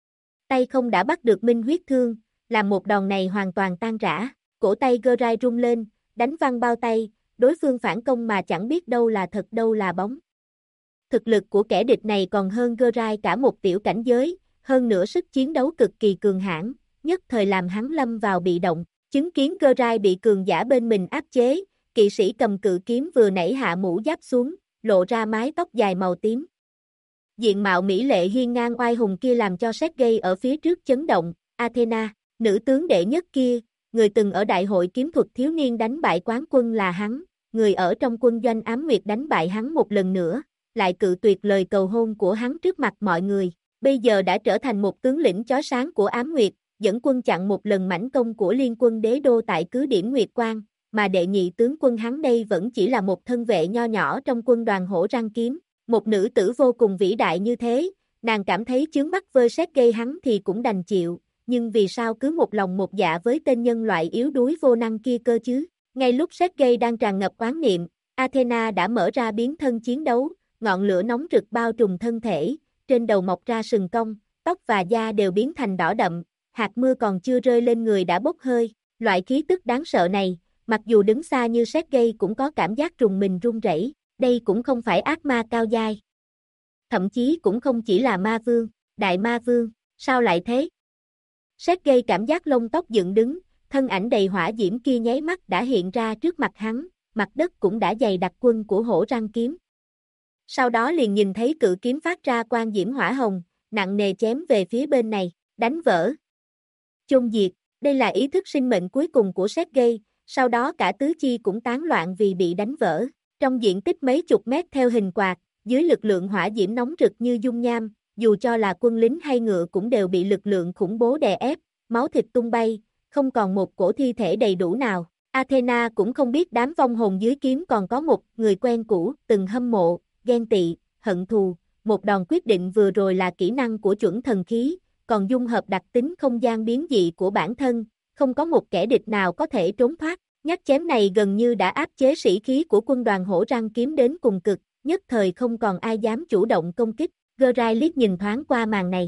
Tay không đã bắt được minh huyết thương, làm một đòn này hoàn toàn tan rã, cổ tay Gerai rung lên, đánh văng bao tay, đối phương phản công mà chẳng biết đâu là thật đâu là bóng. Thực lực của kẻ địch này còn hơn Gerai cả một tiểu cảnh giới, hơn nữa sức chiến đấu cực kỳ cường hãn, nhất thời làm hắn lâm vào bị động, chứng kiến Gerai bị cường giả bên mình áp chế, kỵ sĩ cầm cự kiếm vừa nãy hạ mũ giáp xuống, lộ ra mái tóc dài màu tím. Diện mạo mỹ lệ hiên ngang oai hùng kia làm cho Sergei ở phía trước chấn động, Athena, nữ tướng đệ nhất kia, người từng ở đại hội kiếm thuật thiếu niên đánh bại quán quân là hắn, người ở trong quân doanh ám nguyệt đánh bại hắn một lần nữa, lại cự tuyệt lời cầu hôn của hắn trước mặt mọi người, bây giờ đã trở thành một tướng lĩnh chói sáng của ám nguyệt, dẫn quân chặn một lần mãnh công của liên quân đế đô tại cứ điểm Nguyệt Quang, mà đệ nhị tướng quân hắn đây vẫn chỉ là một thân vệ nho nhỏ trong quân đoàn hổ răng kiếm, một nữ tử vô cùng vĩ đại như thế, nàng cảm thấy chướng mắt với Sergei hắn thì cũng đành chịu, nhưng vì sao cứ một lòng một dạ với tên nhân loại yếu đuối vô năng kia cơ chứ? Ngay lúc Sergei đang tràn ngập oán niệm, Athena đã mở ra biến thân chiến đấu, ngọn lửa nóng rực bao trùm thân thể, trên đầu mọc ra sừng cong, tóc và da đều biến thành đỏ đậm, hạt mưa còn chưa rơi lên người đã bốc hơi, loại khí tức đáng sợ này, mặc dù đứng xa như Sergei cũng có cảm giác rùng mình run rẩy, đây cũng không phải ác ma cao giai. Thậm chí cũng không chỉ là ma vương, đại ma vương, sao lại thế? Sergei cảm giác lông tóc dựng đứng, thân ảnh đầy hỏa diễm kia nháy mắt đã hiện ra trước mặt hắn, mặt đất cũng đã dày đặc quân của hổ răng kiếm. Sau đó liền nhìn thấy cự kiếm phát ra quang diễm hỏa hồng, nặng nề chém về phía bên này, đánh vỡ. Chôn diệt, đây là ý thức sinh mệnh cuối cùng của Sergei, sau đó cả tứ chi cũng tán loạn vì bị đánh vỡ. Trong diện tích mấy chục mét theo hình quạt, dưới lực lượng hỏa diễm nóng rực như dung nham, dù cho là quân lính hay ngựa cũng đều bị lực lượng khủng bố đè ép, máu thịt tung bay, không còn một cổ thi thể đầy đủ nào. Athena cũng không biết đám vong hồn dưới kiếm còn có một người quen cũ, từng hâm mộ, ghen tị, hận thù, một đòn quyết định vừa rồi là kỹ năng của chuẩn thần khí, còn dung hợp đặc tính không gian biến dị của bản thân, không có một kẻ địch nào có thể trốn thoát. Nhát chém này gần như đã áp chế sĩ khí của quân đoàn hổ răng kiếm đến cùng cực, nhất thời không còn ai dám chủ động công kích. Gerai liếc nhìn thoáng qua màn này.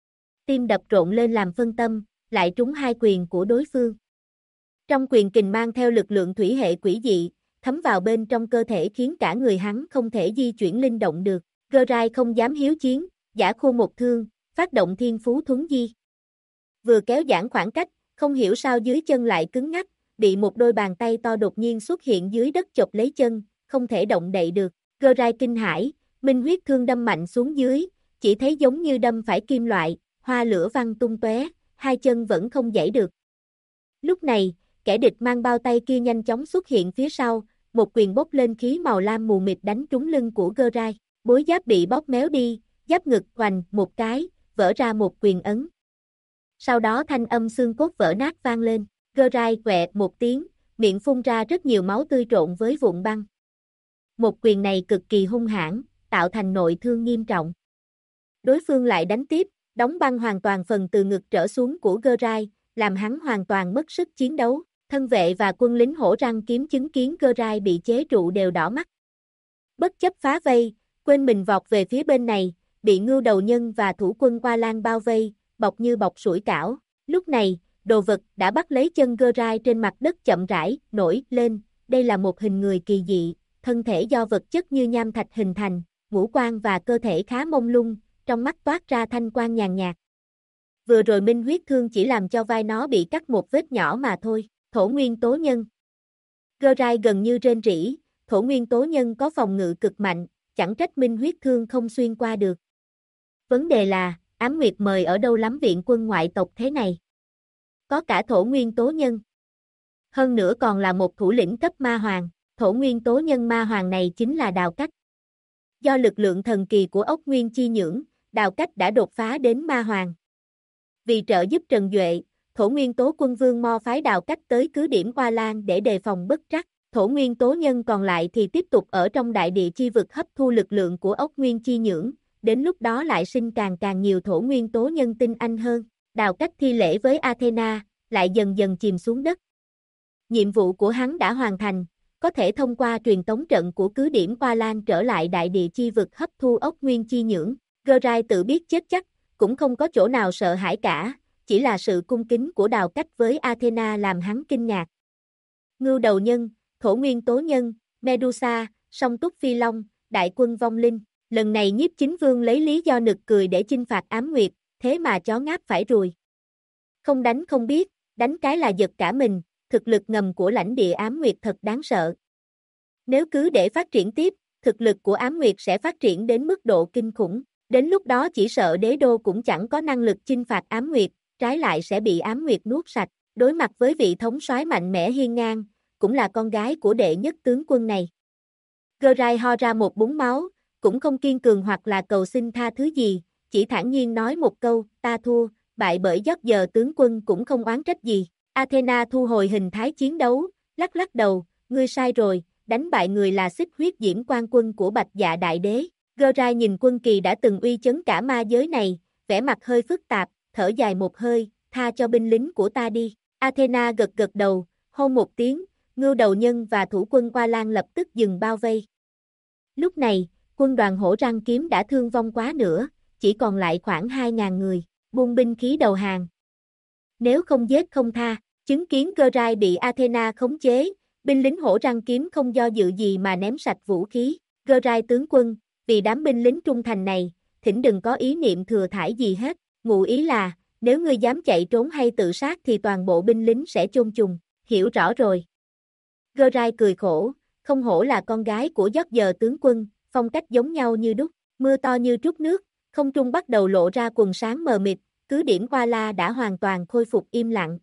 Tim đập rộn lên làm phân tâm, lại trúng hai quyền của đối phương. Trong quyền kình mang theo lực lượng thủy hệ quỷ dị, thấm vào bên trong cơ thể khiến cả người hắn không thể di chuyển linh động được. Gerai không dám hiếu chiến, giả khô một thương, phát động thiên phú thuấn di. Vừa kéo giãn khoảng cách, không hiểu sao dưới chân lại cứng ngắc, bị một đôi bàn tay to đột nhiên xuất hiện dưới đất chộp lấy chân, không thể động đậy được. Gerai kinh hãi, minh huyết thương đâm mạnh xuống dưới, chỉ thấy giống như đâm phải kim loại, hoa lửa văng tung tóe, hai chân vẫn không giãy được. Lúc này, kẻ địch mang bao tay kia nhanh chóng xuất hiện phía sau, một quyền bốc lên khí màu lam mù mịt đánh trúng lưng của Gerai, bối giáp bị bóp méo đi, giáp ngực hoành một cái, vỡ ra một quyền ấn. Sau đó thanh âm xương cốt vỡ nát vang lên. Gerai quẹt một tiếng, miệng phun ra rất nhiều máu tươi trộn với vụn băng. Một quyền này cực kỳ hung hãn, tạo thành nội thương nghiêm trọng. Đối phương lại đánh tiếp, đóng băng hoàn toàn phần từ ngực trở xuống của Gerai, làm hắn hoàn toàn mất sức chiến đấu. Thân vệ và quân lính hổ răng kiếm chứng kiến Gerai bị chế trụ đều đỏ mắt. Bất chấp phá vây, quên mình vọt về phía bên này, bị ngưu đầu nhân và thủ quân Oa Lan bao vây, bọc như bọc sủi cảo. Lúc này, đồ vật đã bắt lấy chân Geralt trên mặt đất chậm rãi nổi lên, đây là một hình người kỳ dị, thân thể do vật chất như nham thạch hình thành, ngũ quan và cơ thể khá mông lung, trong mắt toát ra thanh quang nhàn nhạt. Vừa rồi minh huyết thương chỉ làm cho vai nó bị cắt một vết nhỏ mà thôi, thổ nguyên tố nhân. Geralt gần như rên rỉ, thổ nguyên tố nhân có phòng ngự cực mạnh, chẳng trách minh huyết thương không xuyên qua được. Vấn đề là, Ám Nguyệt mời ở đâu lắm viện quân ngoại tộc thế này? Có cả thổ nguyên tố nhân. Hơn nữa còn là một thủ lĩnh cấp ma hoàng, thổ nguyên tố nhân ma hoàng này chính là Đào Cách. Do lực lượng thần kỳ của ốc nguyên chi nhưỡng, Đào Cách đã đột phá đến ma hoàng. Vì trợ giúp Trần Duệ, thổ nguyên tố quân vương Mo phái Đào Cách tới cứ điểm Hoa Lan để đề phòng bất trắc. Thổ nguyên tố nhân còn lại thì tiếp tục ở trong đại địa chi vực hấp thu lực lượng của ốc nguyên chi nhưỡng, đến lúc đó lại sinh càng nhiều thổ nguyên tố nhân tinh anh hơn. Đào Cách thi lễ với Athena, lại dần dần chìm xuống đất. Nhiệm vụ của hắn đã hoàn thành, có thể thông qua truyền tống trận của cứ điểm Hoa Lan trở lại đại địa chi vực hấp thu ốc nguyên chi nhưỡng. Geralt tự biết chết chắc, cũng không có chỗ nào sợ hãi cả, chỉ là sự cung kính của Đào Cách với Athena làm hắn kinh ngạc. Ngưu đầu nhân, thổ nguyên tố nhân, Medusa, song túc phi long, đại quân vong linh. Lần này Nhiếp Chính Vương lấy lý do nực cười để chinh phạt Ám Nguyệt, thế mà chó ngáp phải ruồi. Không đánh không biết, đánh cái là giật cả mình, thực lực ngầm của lãnh địa Ám Nguyệt thật đáng sợ. Nếu cứ để phát triển tiếp, thực lực của Ám Nguyệt sẽ phát triển đến mức độ kinh khủng. Đến lúc đó chỉ sợ đế đô cũng chẳng có năng lực chinh phạt Ám Nguyệt, trái lại sẽ bị Ám Nguyệt nuốt sạch. Đối mặt với vị thống soái mạnh mẽ hiên ngang, cũng là con gái của đệ nhất tướng quân này. Geralt ho ra một búng máu, cũng không kiên cường hoặc là cầu xin tha thứ gì, chỉ thản nhiên nói một câu, ta thua, bại bởi giấc giờ tướng quân cũng không oán trách gì. Athena thu hồi hình thái chiến đấu, lắc lắc đầu, ngươi sai rồi, đánh bại người là Xích Huyết Diễm Quan quân của Bạch Dạ Đại Đế. Geralt nhìn quân kỳ đã từng uy chấn cả ma giới này, vẻ mặt hơi phức tạp, thở dài một hơi, tha cho binh lính của ta đi. Athena gật gật đầu, hô một tiếng, Ngưu đầu nhân và thủ quân Hoa Lan lập tức dừng bao vây. Lúc này, quân đoàn Hổ Răng Kiếm đã thương vong quá nữa, chỉ còn lại khoảng 2.000 người, buông binh khí đầu hàng. Nếu không giết không tha, chứng kiến Geralt bị Athena khống chế, binh lính Hổ Răng Kiếm không do dự gì mà ném sạch vũ khí. Geralt tướng quân, vì đám binh lính trung thành này, thỉnh đừng có ý niệm thừa thãi gì hết, ngụ ý là, nếu ngươi dám chạy trốn hay tự sát thì toàn bộ binh lính sẽ chôn chung, hiểu rõ rồi. Geralt cười khổ, không hổ là con gái của giấc giờ tướng quân, phong cách giống nhau như đúc, mưa to như trút nước, không trung bắt đầu lộ ra quần sáng mờ mịt, cứ điểm Hoa La đã hoàn toàn khôi phục im lặng.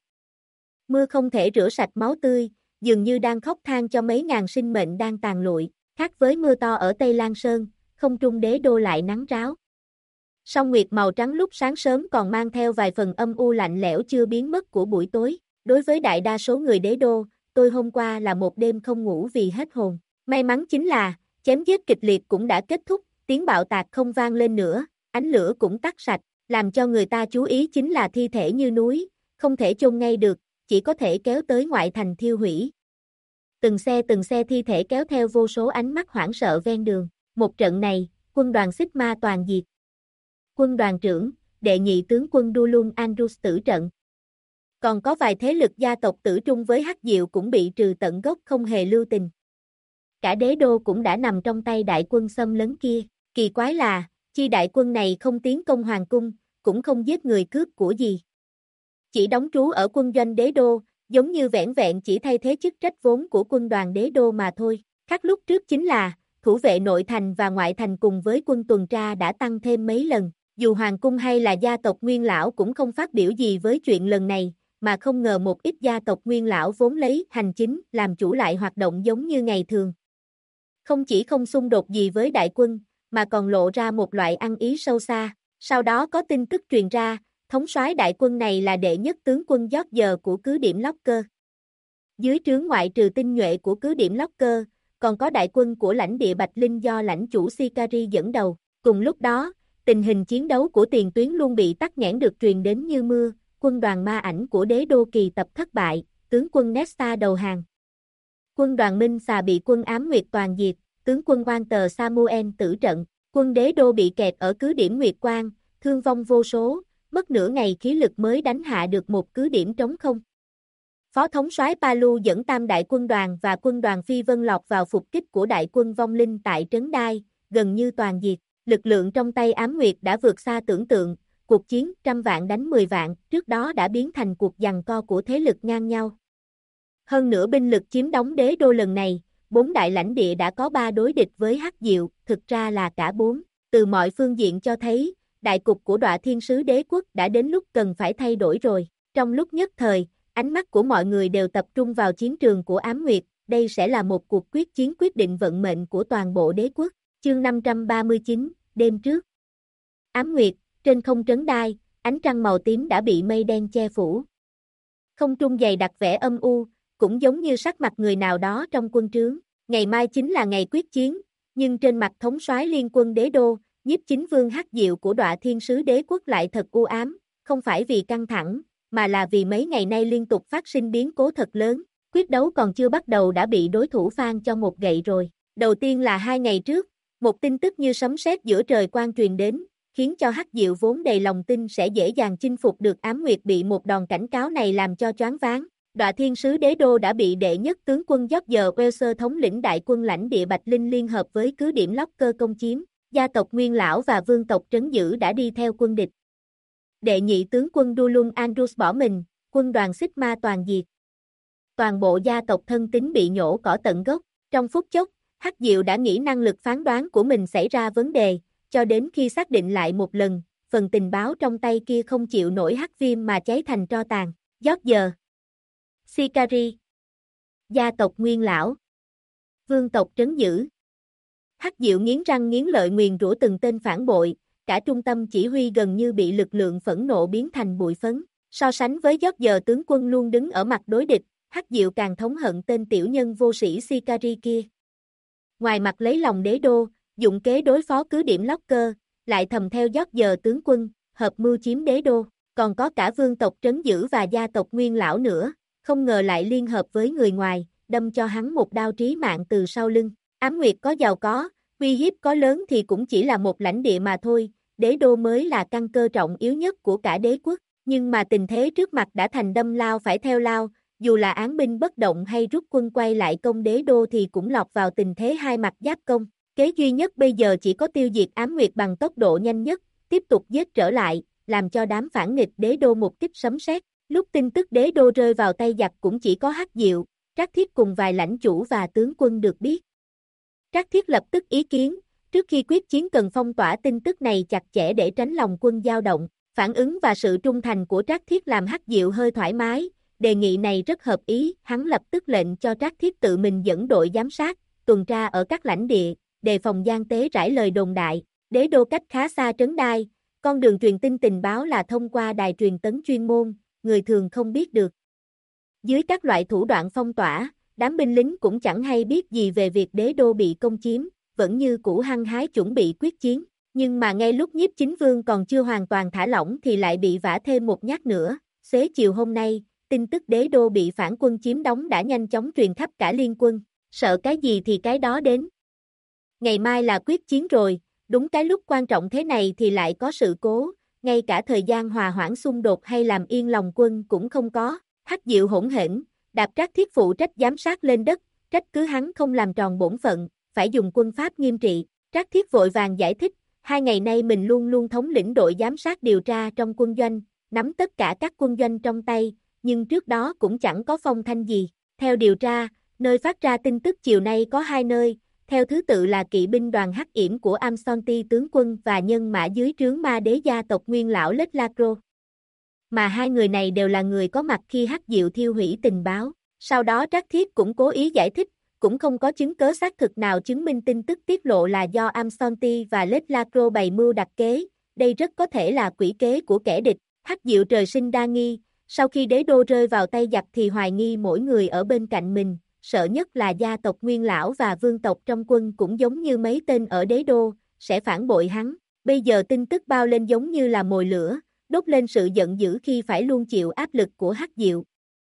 Mưa không thể rửa sạch máu tươi, dường như đang khóc than cho mấy ngàn sinh mệnh đang tàn lụi, khác với mưa to ở Tây Lan Sơn, không trung đế đô lại nắng ráo. Song nguyệt màu trắng lúc sáng sớm còn mang theo vài phần âm u lạnh lẽo chưa biến mất của buổi tối, đối với đại đa số người đế đô, tôi hôm qua là một đêm không ngủ vì hết hồn. May mắn chính là, chém giết kịch liệt cũng đã kết thúc, tiếng bạo tạc không vang lên nữa, ánh lửa cũng tắt sạch, làm cho người ta chú ý chính là thi thể như núi, không thể chôn ngay được, chỉ có thể kéo tới ngoại thành thiêu hủy. Từng xe thi thể kéo theo vô số ánh mắt hoảng sợ ven đường, một trận này, quân đoàn Sigma toàn diệt. Quân đoàn trưởng, đệ nhị tướng quân Dulun Andrus tử trận. Còn có vài thế lực gia tộc tử trung với Hắc Diệu cũng bị trừ tận gốc không hề lưu tình. Cả đế đô cũng đã nằm trong tay đại quân xâm lấn kia, kỳ quái là, chi đại quân này không tiến công hoàng cung, cũng không giết người cướp của gì. Chỉ đóng trú ở quân doanh đế đô, giống như vẻn vẹn chỉ thay thế chức trách vốn của quân đoàn đế đô mà thôi. Khác lúc trước chính là, thủ vệ nội thành và ngoại thành cùng với quân tuần tra đã tăng thêm mấy lần. Dù hoàng cung hay là gia tộc Nguyên lão cũng không phát biểu gì với chuyện lần này, mà không ngờ một ít gia tộc Nguyên lão vốn lấy hành chính làm chủ lại hoạt động giống như ngày thường. Không chỉ không xung đột gì với đại quân, mà còn lộ ra một loại ăn ý sâu xa. Sau đó có tin tức truyền ra, thống soái đại quân này là đệ nhất tướng quân George của cứ điểm Locker. Dưới trướng ngoại trừ tinh nhuệ của cứ điểm Locker, còn có đại quân của lãnh địa Bạch Linh do lãnh chủ Sicari dẫn đầu. Cùng lúc đó, tình hình chiến đấu của tiền tuyến luôn bị tắc nghẽn được truyền đến như mưa, quân đoàn ma ảnh của đế đô kỳ tập thất bại, tướng quân Nesta đầu hàng. Quân đoàn Minh Xà bị quân Ám Nguyệt toàn diệt, tướng quân Walter Samuel tử trận, quân đế đô bị kẹt ở cứ điểm Nguyệt Quang, thương vong vô số, mất nửa ngày khí lực mới đánh hạ được một cứ điểm trống không. Phó thống soái Palu dẫn tam đại quân đoàn và quân đoàn Phi Vân lọt vào phục kích của đại quân vong linh tại Trấn Đai, gần như toàn diệt. Lực lượng trong tay Ám Nguyệt đã vượt xa tưởng tượng, cuộc chiến 100 vạn đánh 10 vạn trước đó đã biến thành cuộc giằng co của thế lực ngang nhau. Hơn nữa binh lực chiếm đóng đế đô lần này, 4 đại lãnh địa đã có 3 đối địch với Hắc Diệu, thực ra là cả 4. Từ mọi phương diện cho thấy, đại cục của Đọa Thiên Sứ Đế Quốc đã đến lúc cần phải thay đổi rồi. Trong lúc nhất thời, ánh mắt của mọi người đều tập trung vào chiến trường của Ám Nguyệt, đây sẽ là một cuộc quyết chiến quyết định vận mệnh của toàn bộ đế quốc. Chương 539, đêm trước. Ám Nguyệt, trên không Trấn Đai, ánh trăng màu tím đã bị mây đen che phủ. Không trung dày đặc vẻ âm u, cũng giống như sắc mặt người nào đó trong quân trướng. Ngày mai chính là ngày quyết chiến, nhưng trên mặt thống soái liên quân đế đô, Nhiếp Chính Vương Hắc Diệu của Đọa Thiên Sứ Đế Quốc lại thật u ám, không phải vì căng thẳng, mà là vì mấy ngày nay liên tục phát sinh biến cố thật lớn. Quyết đấu còn chưa bắt đầu đã bị đối thủ phang cho một gậy rồi. Đầu tiên là 2 ngày trước, một tin tức như sấm sét giữa trời quang truyền đến, khiến cho Hắc Diệu vốn đầy lòng tin sẽ dễ dàng chinh phục được Ám Nguyệt bị một đòn cảnh cáo này làm cho choáng váng. Đọa Thiên Sứ Đế Đô đã bị đệ nhất tướng quân George Welser thống lĩnh đại quân lãnh địa Bạch Linh liên hợp với cứ điểm Locker công chiếm, gia tộc Nguyên Lão và vương tộc Trấn Dữ đã đi theo quân địch. Đệ nhị tướng quân Dulung Andrews bỏ mình, quân đoàn Sigma toàn diệt. Toàn bộ gia tộc thân tín bị nhổ cỏ tận gốc, trong phút chốc, Hắc Diệu đã nghĩ năng lực phán đoán của mình xảy ra vấn đề, cho đến khi xác định lại một lần, phần tình báo trong tay kia không chịu nổi hắc viêm mà cháy thành tro tàn. George Sicari, gia tộc Nguyên Lão, vương tộc Trấn Dữ. Hắc Diệu nghiến răng nghiến lợi nguyền rủa từng tên phản bội, cả trung tâm chỉ huy gần như bị lực lượng phẫn nộ biến thành bụi phấn. So sánh với George tướng quân luôn đứng ở mặt đối địch, Hắc Diệu càng thống hận tên tiểu nhân vô sĩ Sicari kia. Ngoài mặt lấy lòng đế đô, dụng kế đối phó cứ điểm Locker, lại thầm theo George tướng quân, hợp mưu chiếm đế đô, còn có cả vương tộc Trấn Dữ và gia tộc Nguyên Lão nữa, không ngờ lại liên hợp với người ngoài, đâm cho hắn một đao trí mạng từ sau lưng. Ám Nguyệt có giàu có, uy hiếp có lớn thì cũng chỉ là một lãnh địa mà thôi, đế đô mới là căn cơ trọng yếu nhất của cả đế quốc, nhưng mà tình thế trước mặt đã thành đâm lao phải theo lao, dù là án binh bất động hay rút quân quay lại công đế đô thì cũng lọt vào tình thế hai mặt giáp công. Kế duy nhất bây giờ chỉ có tiêu diệt Ám Nguyệt bằng tốc độ nhanh nhất, tiếp tục giết trở lại, làm cho đám phản nghịch đế đô một kích sấm sét. Lúc tin tức đế đô rơi vào tay giặc cũng chỉ có Hắc Diệu, Trác Thiết cùng vài lãnh chủ và tướng quân được biết. Trác Thiết lập tức ý kiến, trước khi quyết chiến cần phong tỏa tin tức này chặt chẽ để tránh lòng quân dao động. Phản ứng và sự trung thành của Trác Thiết làm Hắc Diệu hơi thoải mái, đề nghị này rất hợp ý, hắn lập tức lệnh cho Trác Thiết tự mình dẫn đội giám sát, tuần tra ở các lãnh địa, đề phòng gian tế rải lời đồn đại. Đế đô cách khá xa Trấn Đai, con đường truyền tin tình báo là thông qua đài truyền tấn chuyên môn, người thường không biết được. Dưới các loại thủ đoạn phong tỏa, đám binh lính cũng chẳng hay biết gì về việc đế đô bị công chiếm, vẫn như cũ hăng hái chuẩn bị quyết chiến. Nhưng mà ngay lúc Nhiếp Chính Vương còn chưa hoàn toàn thả lỏng thì lại bị vả thêm một nhát nữa. Xế chiều hôm nay, tin tức đế đô bị phản quân chiếm đóng đã nhanh chóng truyền khắp cả liên quân, sợ cái gì thì cái đó đến. Ngày mai là quyết chiến rồi, đúng cái lúc quan trọng thế này thì lại có sự cố, ngay cả thời gian hòa hoãn xung đột hay làm yên lòng quân cũng không có. Hắc Diệu hỗn hển, đạp Trác Thiết phụ trách giám sát lên đất, trách cứ hắn không làm tròn bổn phận, phải dùng quân pháp nghiêm trị. Trác Thiết vội vàng giải thích, 2 ngày nay mình luôn luôn thống lĩnh đội giám sát điều tra trong quân doanh, nắm tất cả các quân doanh trong tay, nhưng trước đó cũng chẳng có phong thanh gì. Theo điều tra, nơi phát ra tin tức chiều nay có 2 nơi, theo thứ tự là kỵ binh đoàn Hắc Yểm của Amsonti tướng quân và nhân mã dưới trướng ma đế gia tộc Nguyên Lão Lết Lacro. Mà 2 người này đều là người có mặt khi Hắc Diệu thiêu hủy tình báo. Sau đó Trác Thiết cũng cố ý giải thích, cũng không có chứng cớ xác thực nào chứng minh tin tức tiết lộ là do Amsonti và Lết Lacro bày mưu đặt kế, đây rất có thể là quỷ kế của kẻ địch. Hắc Diệu trời sinh đa nghi, sau khi đế đô rơi vào tay giặc thì hoài nghi mỗi người ở bên cạnh mình, sợ nhất là gia tộc Nguyên Lão và vương tộc trong quân cũng giống như mấy tên ở đế đô, sẽ phản bội hắn. Bây giờ tin tức bao lên giống như là mồi lửa, đốt lên sự giận dữ khi phải luôn chịu áp lực của Hắc Diệu.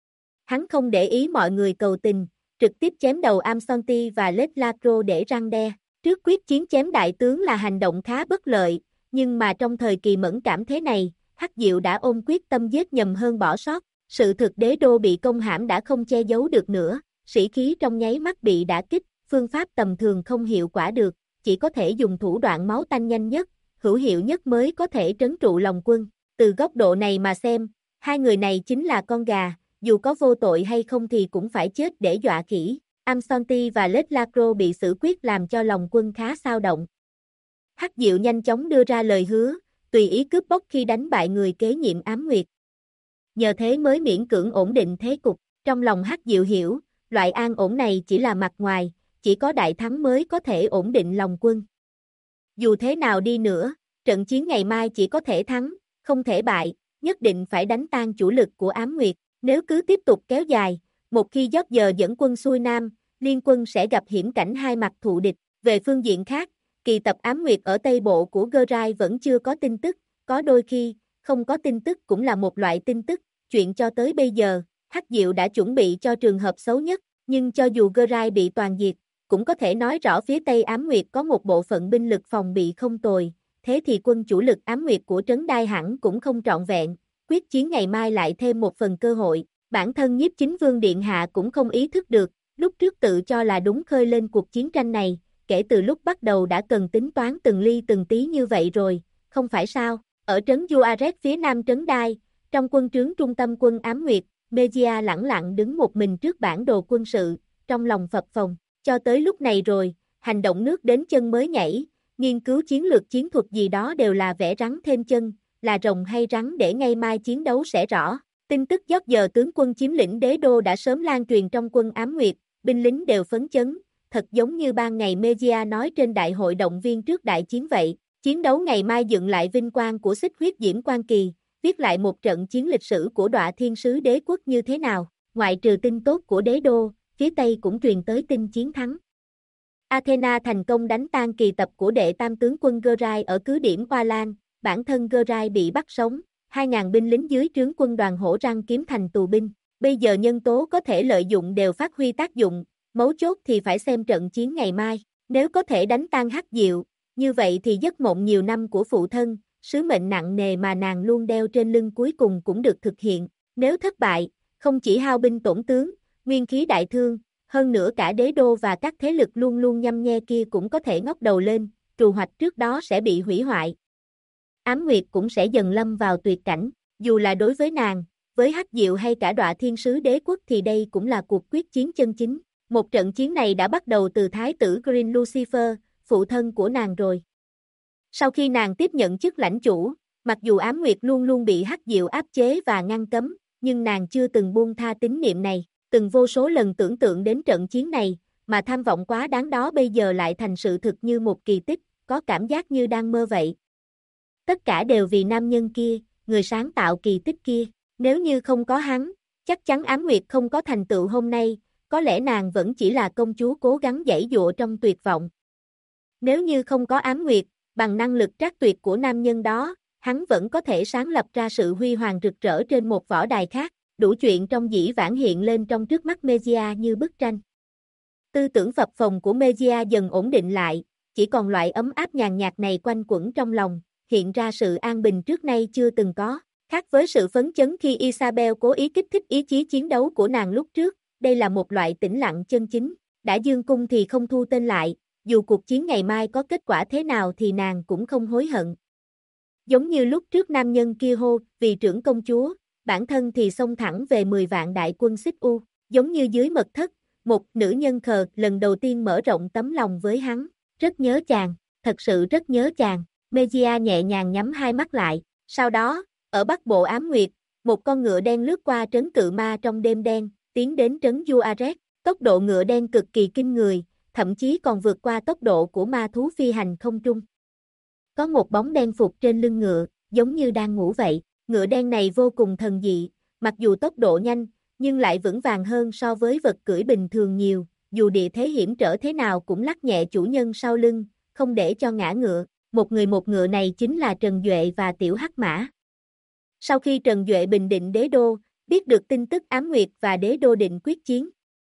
Hắn không để ý mọi người cầu tình, trực tiếp chém đầu Amsonti và Lết Lacro để răn đe. Trước quyết chiến chém đại tướng là hành động khá bất lợi, nhưng mà trong thời kỳ mẫn cảm thế này, Hắc Diệu đã ôm quyết tâm giết nhầm hơn bỏ sót, sự thực đế đô bị công hãm đã không che giấu được nữa, sĩ khí trong nháy mắt bị đả kích, phương pháp tầm thường không hiệu quả được, chỉ có thể dùng thủ đoạn máu tanh nhanh nhất, hữu hiệu nhất mới có thể trấn trụ lòng quân. Từ góc độ này mà xem, hai người này chính là con gà, dù có vô tội hay không thì cũng phải chết để dọa khỉ. Amsonti và Leslacro bị xử quyết làm cho lòng quân khá xao động. Hắc Diệu nhanh chóng đưa ra lời hứa, tùy ý cướp bóc khi đánh bại người kế nhiệm Ám Nguyệt. Nhờ thế mới miễn cưỡng ổn định thế cục, trong lòng Hắc Diệu hiểu, loại an ổn này chỉ là mặt ngoài, chỉ có đại thắng mới có thể ổn định lòng quân. Dù thế nào đi nữa, trận chiến ngày mai chỉ có thể thắng, không thể bại, nhất định phải đánh tan chủ lực của Ám Nguyệt, nếu cứ tiếp tục kéo dài, một khi George dẫn quân xuôi Nam, liên quân sẽ gặp hiểm cảnh hai mặt thù địch. Về phương diện khác, kỳ tập Ám Nguyệt ở Tây Bộ của Gerai vẫn chưa có tin tức, có đôi khi, không có tin tức cũng là một loại tin tức, chuyện cho tới bây giờ, Hắc Diệu đã chuẩn bị cho trường hợp xấu nhất, nhưng cho dù Gerai bị toàn diệt, cũng có thể nói rõ phía Tây Ám Nguyệt có một bộ phận binh lực phòng bị không tồi, thế thì quân chủ lực Ám Nguyệt của Trấn Đai hẳn cũng không trọn vẹn, quyết chiến ngày mai lại thêm một phần cơ hội, bản thân Nhiếp Chính Vương Điện Hạ cũng không ý thức được, lúc trước tự cho là đúng khơi lên cuộc chiến tranh này, kể từ lúc bắt đầu đã cần tính toán từng ly từng tí như vậy rồi, không phải sao, ở trấn Juarez phía nam Trấn Đai, trong quân trướng trung tâm quân Ám Nguyệt, Mejia lẳng lặng đứng một mình trước bản đồ quân sự, trong lòng phập phồng, cho tới lúc này rồi, hành động nước đến chân mới nhảy, nghiên cứu chiến lược chiến thuật gì đó đều là vẽ rắn thêm chân, là rồng hay rắn để ngày mai chiến đấu sẽ rõ. Tin tức giờ tướng quân chiếm lĩnh đế đô đã sớm lan truyền trong quân Ám Nguyệt, binh lính đều phấn chấn, thật giống như ban ngày Mejia nói trên đại hội động viên trước đại chiến vậy, chiến đấu ngày mai dựng lại vinh quang của Xích Huyết Diễm Quan Kỳ, viết lại một trận chiến lịch sử của Đọa Thiên Sứ Đế quốc như thế nào, ngoại trừ tin tốt của đế đô, phía Tây cũng truyền tới tin chiến thắng. Athena thành công đánh tan kỳ tập của đệ tam tướng quân Gerai ở cứ điểm Hoa Lan, bản thân Gerai bị bắt sống, 2.000 binh lính dưới trướng quân đoàn hổ răng kiếm thành tù binh. Bây giờ nhân tố có thể lợi dụng đều phát huy tác dụng, mấu chốt thì phải xem trận chiến ngày mai. Nếu có thể đánh tan Hắc Diệu, như vậy thì giấc mộng nhiều năm của phụ thân, sứ mệnh nặng nề mà nàng luôn đeo trên lưng cuối cùng cũng được thực hiện. Nếu thất bại, không chỉ hao binh tổn tướng, nguyên khí đại thương, hơn nữa cả đế đô và các thế lực luôn luôn nhăm nhe kia cũng có thể ngóc đầu lên, trù hoạch trước đó sẽ bị hủy hoại. Ám Nguyệt cũng sẽ dần lâm vào tuyệt cảnh, dù là đối với nàng, với Hắc Diệu hay cả Đọa Thiên Sứ Đế quốc thì đây cũng là cuộc quyết chiến chân chính. Một trận chiến này đã bắt đầu từ Thái tử Green Lucifer, phụ thân của nàng rồi. Sau khi nàng tiếp nhận chức lãnh chủ, mặc dù Ám Nguyệt luôn luôn bị Hắc Diệu áp chế và ngăn cấm, nhưng nàng chưa từng buông tha tín niệm này, từng vô số lần tưởng tượng đến trận chiến này, mà tham vọng quá đáng đó bây giờ lại thành sự thực như một kỳ tích, có cảm giác như đang mơ vậy. Tất cả đều vì nam nhân kia, người sáng tạo kỳ tích kia, nếu như không có hắn, chắc chắn Ám Nguyệt không có thành tựu hôm nay, có lẽ nàng vẫn chỉ là công chúa cố gắng giãy dụa trong tuyệt vọng. Nếu như không có Ám Nguyệt, bằng năng lực trác tuyệt của nam nhân đó, hắn vẫn có thể sáng lập ra sự huy hoàng rực rỡ trên một võ đài khác, đủ chuyện trong dĩ vãng hiện lên trong trước mắt Mejia như bức tranh. Tư tưởng phập phồng của Mejia dần ổn định lại, chỉ còn loại ấm áp nhàn nhạt này quanh quẩn trong lòng, hiện ra sự an bình trước nay chưa từng có, khác với sự phấn chấn khi Isabel cố ý kích thích ý chí chiến đấu của nàng lúc trước, đây là một loại tĩnh lặng chân chính, đã dương cung thì không thu tên lại, dù cuộc chiến ngày mai có kết quả thế nào thì nàng cũng không hối hận. Giống như lúc trước nam nhân kia hô, vì trưởng công chúa, bản thân thì xông thẳng về 10 vạn đại quân Xích U, giống như dưới mật thất, một nữ nhân khờ lần đầu tiên mở rộng tấm lòng với hắn, rất nhớ chàng, thật sự rất nhớ chàng. Mejia nhẹ nhàng nhắm hai mắt lại, sau đó, ở bắc bộ Ám Nguyệt, một con ngựa đen lướt qua trấn Cự Ma trong đêm đen, tiến đến trấn Juarez, tốc độ ngựa đen cực kỳ kinh người, thậm chí còn vượt qua tốc độ của ma thú phi hành không trung. Có một bóng đen phục trên lưng ngựa, giống như đang ngủ vậy, ngựa đen này vô cùng thần dị, mặc dù tốc độ nhanh, nhưng lại vững vàng hơn so với vật cưỡi bình thường nhiều, dù địa thế hiểm trở thế nào cũng lắc nhẹ chủ nhân sau lưng, không để cho ngã ngựa. Một người một ngựa này chính là Trần Duệ và Tiểu Hắc Mã. Sau khi Trần Duệ bình định đế đô, biết được tin tức Ám Nguyệt và đế đô định quyết chiến.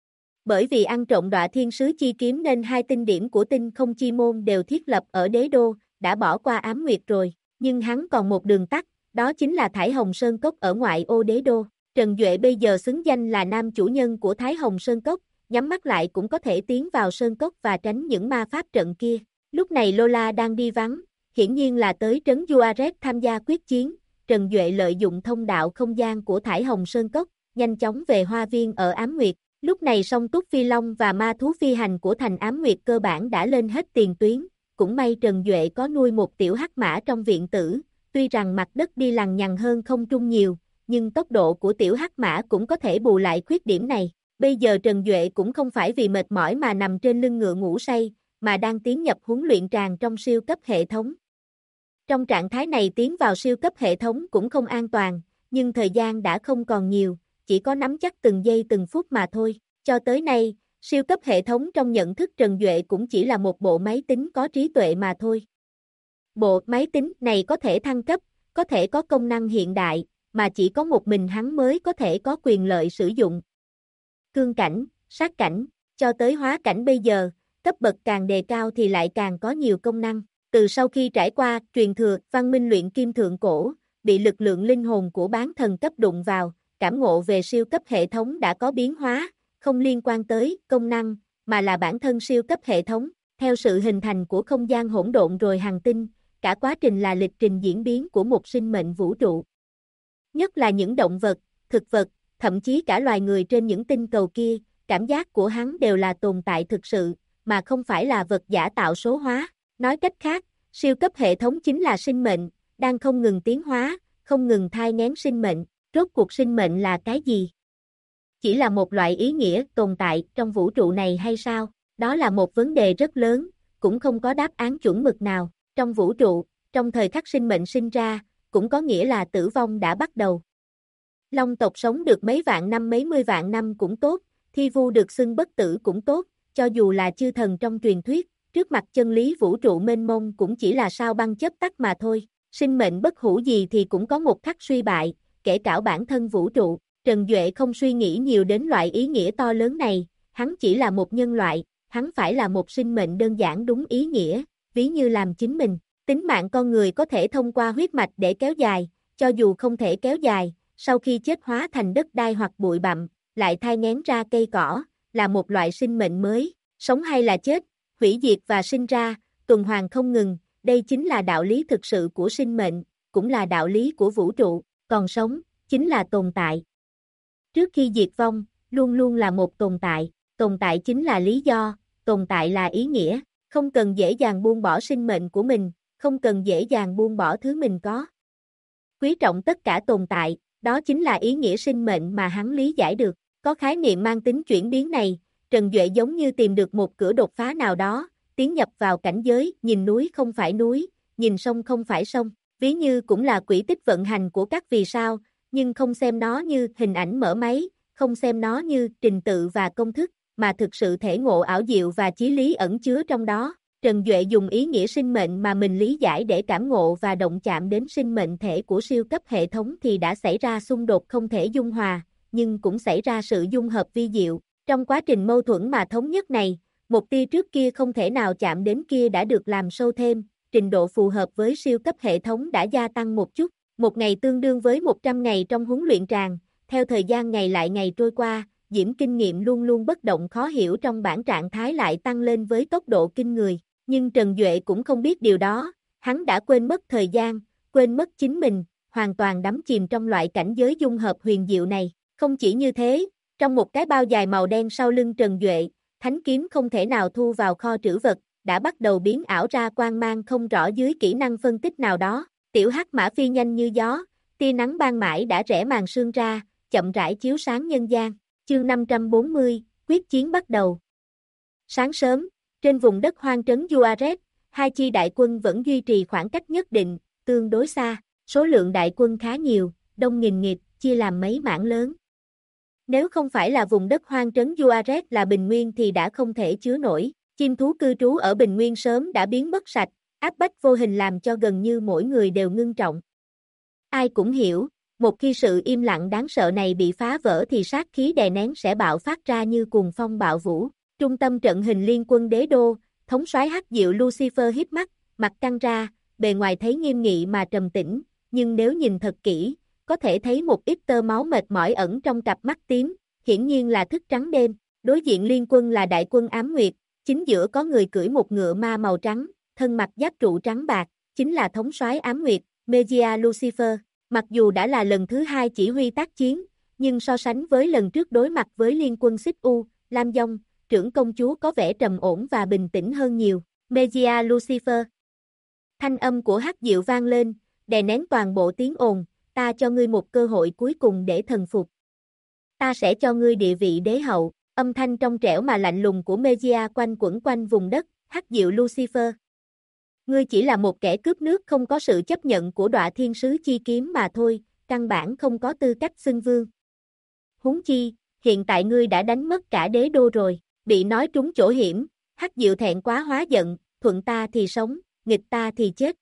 Bởi vì ăn trộm Đọa Thiên Sứ chi kiếm nên 2 tinh điểm của tinh không chi môn đều thiết lập ở đế đô, đã bỏ qua Ám Nguyệt rồi, nhưng hắn còn một đường tắt, đó chính là Thái Hồng Sơn Cốc ở ngoại ô đế đô. Trần Duệ bây giờ xứng danh là nam chủ nhân của Thái Hồng Sơn Cốc, nhắm mắt lại cũng có thể tiến vào Sơn Cốc và tránh những ma pháp trận kia. Lúc này Lola đang đi vắng, hiển nhiên là tới trấn Juarez tham gia quyết chiến. Trần Duệ lợi dụng thông đạo không gian của Thải Hồng Sơn Cốc, nhanh chóng về hoa viên ở Ám Nguyệt. Lúc này song túc phi long và ma thú phi hành của thành Ám Nguyệt cơ bản đã lên hết tiền tuyến. Cũng may Trần Duệ có nuôi một tiểu hắc mã trong viện tử, tuy rằng mặt đất đi lằng nhằng hơn không trung nhiều, nhưng tốc độ của tiểu hắc mã cũng có thể bù lại khuyết điểm này. Bây giờ Trần Duệ cũng không phải vì mệt mỏi mà nằm trên lưng ngựa ngủ say, mà đang tiến nhập huấn luyện tràng trong siêu cấp hệ thống. Trong trạng thái này tiến vào siêu cấp hệ thống cũng không an toàn, nhưng thời gian đã không còn nhiều, chỉ có nắm chắc từng giây từng phút mà thôi. Cho tới nay, siêu cấp hệ thống trong nhận thức Trần Duệ cũng chỉ là một bộ máy tính có trí tuệ mà thôi. Bộ máy tính này có thể thăng cấp, có thể có công năng hiện đại, mà chỉ có một mình hắn mới có thể có quyền lợi sử dụng. Cương cảnh, sát cảnh, cho tới hóa cảnh bây giờ, cấp bậc càng đề cao thì lại càng có nhiều công năng. Từ sau khi trải qua truyền thừa văn minh luyện kim thượng cổ, bị lực lượng linh hồn của bán thần cấp đụng vào, cảm ngộ về siêu cấp hệ thống đã có biến hóa, không liên quan tới công năng, mà là bản thân siêu cấp hệ thống, theo sự hình thành của không gian hỗn độn rồi hành tinh, cả quá trình là lịch trình diễn biến của một sinh mệnh vũ trụ. Nhất là những động vật, thực vật, thậm chí cả loài người trên những tinh cầu kia, cảm giác của hắn đều là tồn tại thực sự, mà không phải là vật giả tạo số hóa. Nói cách khác, siêu cấp hệ thống chính là sinh mệnh, đang không ngừng tiến hóa, không ngừng thai nghén sinh mệnh. Rốt cuộc sinh mệnh là cái gì? Chỉ là một loại ý nghĩa tồn tại trong vũ trụ này hay sao? Đó là một vấn đề rất lớn, cũng không có đáp án chuẩn mực nào. Trong vũ trụ, trong thời khắc sinh mệnh sinh ra, cũng có nghĩa là tử vong đã bắt đầu. Long tộc sống được mấy vạn năm mấy mươi vạn năm cũng tốt, thi vu được xưng bất tử cũng tốt, cho dù là chư thần trong truyền thuyết, trước mặt chân lý vũ trụ mênh mông cũng chỉ là sao băng chớp tắt mà thôi. Sinh mệnh bất hủ gì thì cũng có một khắc suy bại, kể cả bản thân vũ trụ. Trần Duệ không suy nghĩ nhiều đến loại ý nghĩa to lớn này, hắn chỉ là một nhân loại, hắn phải là một sinh mệnh đơn giản đúng ý nghĩa, ví như làm chính mình. Tính mạng con người có thể thông qua huyết mạch để kéo dài, cho dù không thể kéo dài, sau khi chết hóa thành đất đai hoặc bụi bặm, lại thai nghén ra cây cỏ, là một loại sinh mệnh mới, sống hay là chết, hủy diệt và sinh ra, tuần hoàn không ngừng, đây chính là đạo lý thực sự của sinh mệnh, cũng là đạo lý của vũ trụ, còn sống, chính là tồn tại. Trước khi diệt vong, luôn luôn là một tồn tại chính là lý do, tồn tại là ý nghĩa, không cần dễ dàng buông bỏ sinh mệnh của mình, không cần dễ dàng buông bỏ thứ mình có. Quý trọng tất cả tồn tại, đó chính là ý nghĩa sinh mệnh mà hắn lý giải được. Có khái niệm mang tính chuyển biến này, Trần Duệ giống như tìm được một cửa đột phá nào đó, tiến nhập vào cảnh giới, nhìn núi không phải núi, nhìn sông không phải sông, ví như cũng là quỹ tích vận hành của các vì sao, nhưng không xem nó như hình ảnh mở máy, không xem nó như trình tự và công thức, mà thực sự thể ngộ ảo diệu và chí lý ẩn chứa trong đó. Trần Duệ dùng ý nghĩa sinh mệnh mà mình lý giải để cảm ngộ và động chạm đến sinh mệnh thể của siêu cấp hệ thống thì đã xảy ra xung đột không thể dung hòa, nhưng cũng xảy ra sự dung hợp vi diệu. Trong quá trình mâu thuẫn mà thống nhất này, một tia trước kia không thể nào chạm đến kia đã được làm sâu thêm, trình độ phù hợp với siêu cấp hệ thống đã gia tăng một chút. Một ngày tương đương với 100 ngày trong huấn luyện tràng, theo thời gian ngày lại ngày trôi qua, Diễm kinh nghiệm luôn luôn bất động khó hiểu trong bản trạng thái lại tăng lên với tốc độ kinh người. Nhưng Trần Duệ cũng không biết điều đó, hắn đã quên mất thời gian, quên mất chính mình, hoàn toàn đắm chìm trong loại cảnh giới dung hợp huyền diệu này. Không chỉ như thế, trong một cái bao dài màu đen sau lưng Trần Duệ, thánh kiếm không thể nào thu vào kho trữ vật, đã bắt đầu biến ảo ra quang mang không rõ dưới kỹ năng phân tích nào đó. Tiểu hắc mã phi nhanh như gió, tia nắng ban mãi đã rẽ màn sương ra, chậm rãi chiếu sáng nhân gian. Chương 540, quyết chiến bắt đầu. Sáng sớm, trên vùng đất hoang trấn Juarez, hai chi đại quân vẫn duy trì khoảng cách nhất định, tương đối xa, số lượng đại quân khá nhiều, đông nghìn nghịt, chia làm mấy mảng lớn. Nếu không phải là vùng đất hoang trấn Juarez là bình nguyên thì đã không thể chứa nổi, chim thú cư trú ở bình nguyên sớm đã biến mất sạch, áp bách vô hình làm cho gần như mỗi người đều ngưng trọng. Ai cũng hiểu, một khi sự im lặng đáng sợ này bị phá vỡ thì sát khí đè nén sẽ bạo phát ra như cuồng phong bạo vũ. Trung tâm trận hình liên quân đế đô, thống soái hắc diệu Lucifer híp mắt, mặt căng ra, bề ngoài thấy nghiêm nghị mà trầm tĩnh, nhưng nếu nhìn thật kỹ, có thể thấy một ít tơ máu mệt mỏi ẩn trong cặp mắt tím, hiển nhiên là thức trắng đêm. Đối diện liên quân là đại quân Ám Nguyệt, chính giữa có người cưỡi một ngựa ma màu trắng, thân mặc giáp trụ trắng bạc, chính là thống soái Ám Nguyệt, Mejia Lucifer. Mặc dù đã là lần thứ 2 chỉ huy tác chiến, nhưng so sánh với lần trước đối mặt với liên quân Xích U, Lam Dông, trưởng công chúa có vẻ trầm ổn và bình tĩnh hơn nhiều. Mejia Lucifer. Thanh âm của Hắc Diệu vang lên, đè nén toàn bộ tiếng ồn, ta cho ngươi một cơ hội cuối cùng để thần phục. Ta sẽ cho ngươi địa vị đế hậu, âm thanh trong trẻo mà lạnh lùng của Mejia quanh quẩn quanh vùng đất, Hắc Diệu Lucifer. Ngươi chỉ là một kẻ cướp nước không có sự chấp nhận của Đọa Thiên Sứ chi kiếm mà thôi, căn bản không có tư cách xưng vương. Huống chi, hiện tại ngươi đã đánh mất cả đế đô rồi, bị nói trúng chỗ hiểm, Hắc Diệu thẹn quá hóa giận, thuận ta thì sống, nghịch ta thì chết.